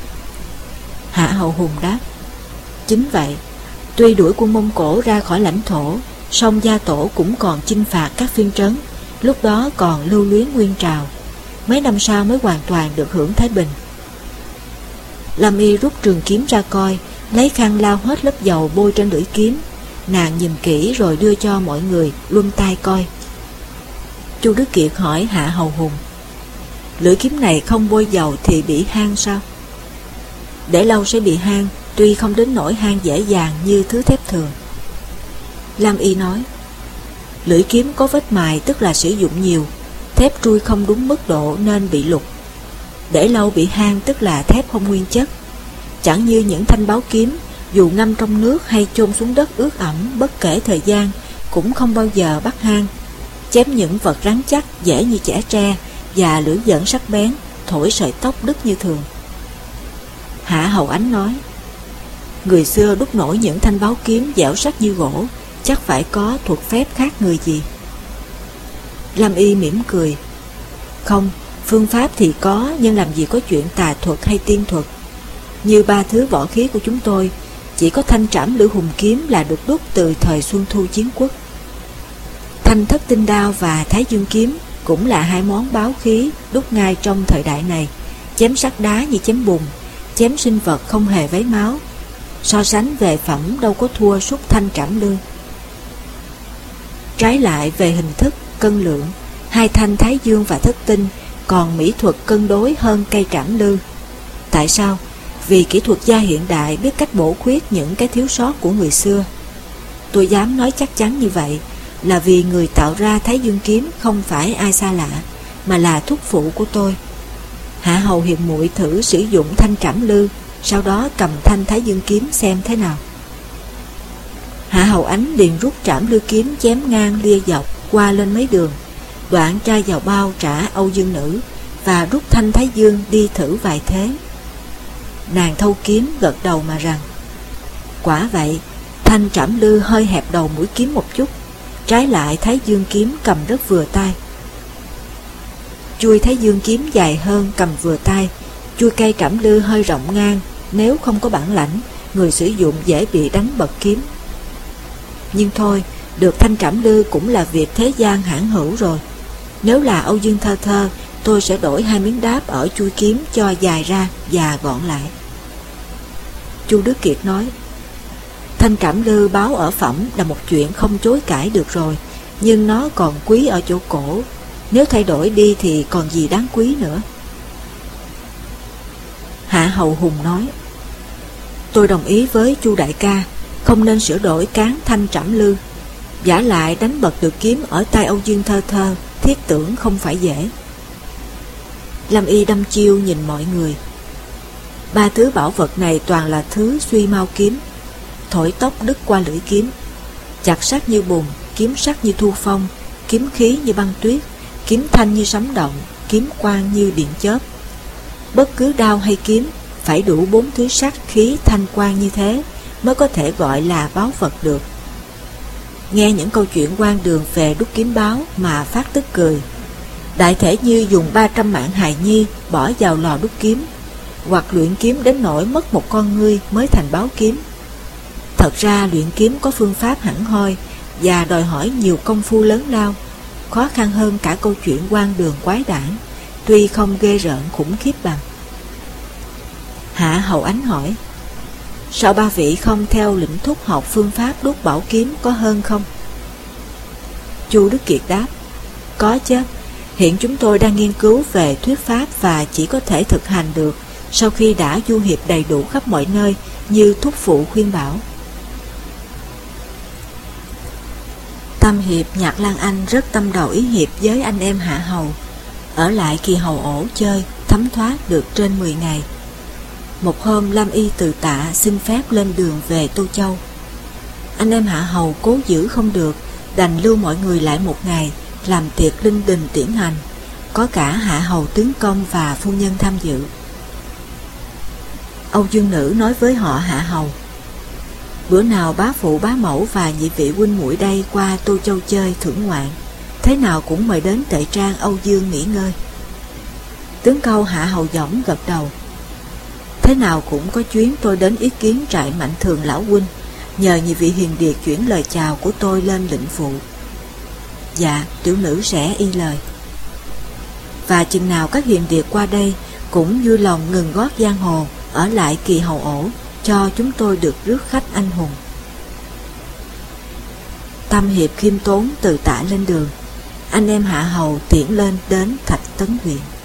Hạ Hầu Hùng đáp: chính vậy. Tuy đuổi quân Mông Cổ ra khỏi lãnh thổ, song gia tổ cũng còn chinh phạt các phiên trấn, lúc đó còn lưu luyến nguyên trào. Mấy năm sau mới hoàn toàn được hưởng thái bình. Lâm Y rút trường kiếm ra coi, lấy khăn lau hết lớp dầu bôi trên lưỡi kiếm. Nàng nhìn kỹ rồi đưa cho mọi người luân tay coi. Chu Đức Kiệt hỏi Hạ Hầu Hùng: lưỡi kiếm này không bôi dầu thì bị hang sao? Để lâu sẽ bị hang, tuy không đến nỗi hang dễ dàng như thứ thép thường. Lâm Y nói: lưỡi kiếm có vết mài, tức là sử dụng nhiều, thép trui không đúng mức độ nên bị lục. Để lâu bị hang, tức là thép không nguyên chất. Chẳng như những thanh báo kiếm, dù ngâm trong nước hay chôn xuống đất ướt ẩm bất kể thời gian, cũng không bao giờ bắt hang. Chém những vật rắn chắc dễ như chẻ tre, và lưỡi giỡn sắc bén, thổi sợi tóc đứt như thường. Hạ Hầu Ánh nói: người xưa đúc nổi những thanh báo kiếm dẻo sắc như gỗ, chắc phải có thuật phép khác người gì. Lâm Y mỉm cười: không, phương pháp thì có, nhưng làm gì có chuyện tà thuật hay tiên thuật. Như 3 thứ võ khí của chúng tôi, chỉ có thanh Trảm Lư Hùng kiếm là được đúc từ thời Xuân Thu Chiến Quốc. Thanh Thất Tinh Đao và Thái Dương kiếm cũng là 2 món báo khí đúc ngay trong thời đại này, chém sắt đá như chém bùn, chém sinh vật không hề vấy máu. So sánh về phẩm đâu có thua sút thanh Trảm Lư. Trái lại về hình thức, cân lượng, hai thanh Thái Dương và Thất Tinh còn mỹ thuật cân đối hơn cây Trảm Lư. Tại sao? Vì kỹ thuật gia hiện đại biết cách bổ khuyết những cái thiếu sót của người xưa. Tôi dám nói chắc chắn như vậy là vì người tạo ra Thái Dương kiếm không phải ai xa lạ, mà là thúc phụ của tôi. Hạ hầu hiền muội thử sử dụng thanh Trảm Lư, sau đó cầm thanh Thái Dương kiếm xem thế nào. Hạ hầu Ánh liền rút Trảm Lư kiếm chém ngang lia dọc qua lên mấy đường, đoạn tra vào bao trả Âu Dương Nữ và rút thanh Thái Dương đi thử vài thế. Nàng thâu kiếm gật đầu mà rằng: quả vậy, thanh Trảm Lư hơi hẹp đầu mũi kiếm một chút, trái lại Thái Dương kiếm cầm rất vừa tay. Chuôi Thái Dương kiếm dài hơn cầm vừa tay, chuôi cây Trảm Lư hơi rộng ngang, nếu không có bản lãnh, người sử dụng dễ bị đánh bật kiếm. Nhưng thôi, được thanh Trảm Lư cũng là việc thế gian hãn hữu rồi. Nếu là Âu Dương Thơ Thơ, tôi sẽ đổi 2 miếng đáp ở chuôi kiếm cho dài ra và gọn lại. Chu Đức Kiệt nói: thanh Trảm Lư báo ở phẩm là một chuyện không chối cãi được rồi, nhưng nó còn quý ở chỗ cổ. Nếu thay đổi đi thì còn gì đáng quý nữa. Hạ hầu Hùng nói: tôi đồng ý với Chu đại ca, không nên sửa đổi cán thanh Trảm Lư. Vả lại đánh bật được kiếm ở tay Âu Dương Thơ Thơ, thiết tưởng không phải dễ. Lâm Y đăm chiêu nhìn mọi người. 3 thứ bảo vật này toàn là thứ suy mau kiếm, thổi tóc đứt qua lưỡi kiếm, chặt sắc như bùn, kiếm sắc như thu phong, kiếm khí như băng tuyết, kiếm thanh như sấm động, kiếm quang như điện chớp. Bất cứ đao hay kiếm phải đủ 4 thứ sắc khí thanh quang như thế mới có thể gọi là báu vật được. Nghe những câu chuyện quan đường về đúc kiếm báo mà phát tức cười. Đại thể như dùng 300 mạng hài nhi bỏ vào lò đúc kiếm, hoặc luyện kiếm đến nỗi mất một con ngươi mới thành báo kiếm. Thật ra luyện kiếm có phương pháp hẳn hoi và đòi hỏi nhiều công phu lớn lao, khó khăn hơn cả câu chuyện quan đường quái đản, tuy không ghê rợn khủng khiếp bằng. Hạ hầu Ánh hỏi: sao 3 vị không theo lĩnh thúc học phương pháp đúc bảo kiếm có hơn không? Chu Đức Kiệt đáp: có chứ. Hiện chúng tôi đang nghiên cứu về thuyết pháp và chỉ có thể thực hành được sau khi đã du hiệp đầy đủ khắp mọi nơi như thúc phụ khuyên bảo. Tam hiệp Nhạc Lan Anh rất tâm đầu ý hiệp với anh em Hạ hầu, ở lại Kỳ Hầu ổ chơi thấm thoát được trên 10 ngày. Một hôm Lam Y từ Tạ xin phép lên đường về Tô Châu. Anh em Hạ hầu cố giữ không được, đành lưu mọi người lại một ngày làm tiệc linh đình tiễn hành, có cả Hạ hầu tướng công và phu nhân tham dự. Âu Dương Nữ nói với họ Hạ hầu: bữa nào bá phụ bá mẫu và nhị vị huynh muội đây qua Tô Châu chơi thưởng ngoạn, thế nào cũng mời đến Tệ Trang Âu Dương nghỉ ngơi. Tướng câu Hạ hầu Dõng gật đầu: thế nào cũng có chuyến tôi đến ý kiến trại Mạnh Thường lão huynh, nhờ nhị vị hiền điệt chuyển lời chào của tôi lên lệnh phụ. Dạ, tiểu nữ sẽ y lời. Và chừng nào các hiền điệt qua đây cũng vui lòng ngừng gót giang hồ, ở lại Kỳ Hầu ổ cho chúng tôi được rước khách anh hùng. Tam hiệp khiêm tốn từ Tạ lên đường. Anh em Hạ hầu tiễn lên đến Thạch Tấn huyện.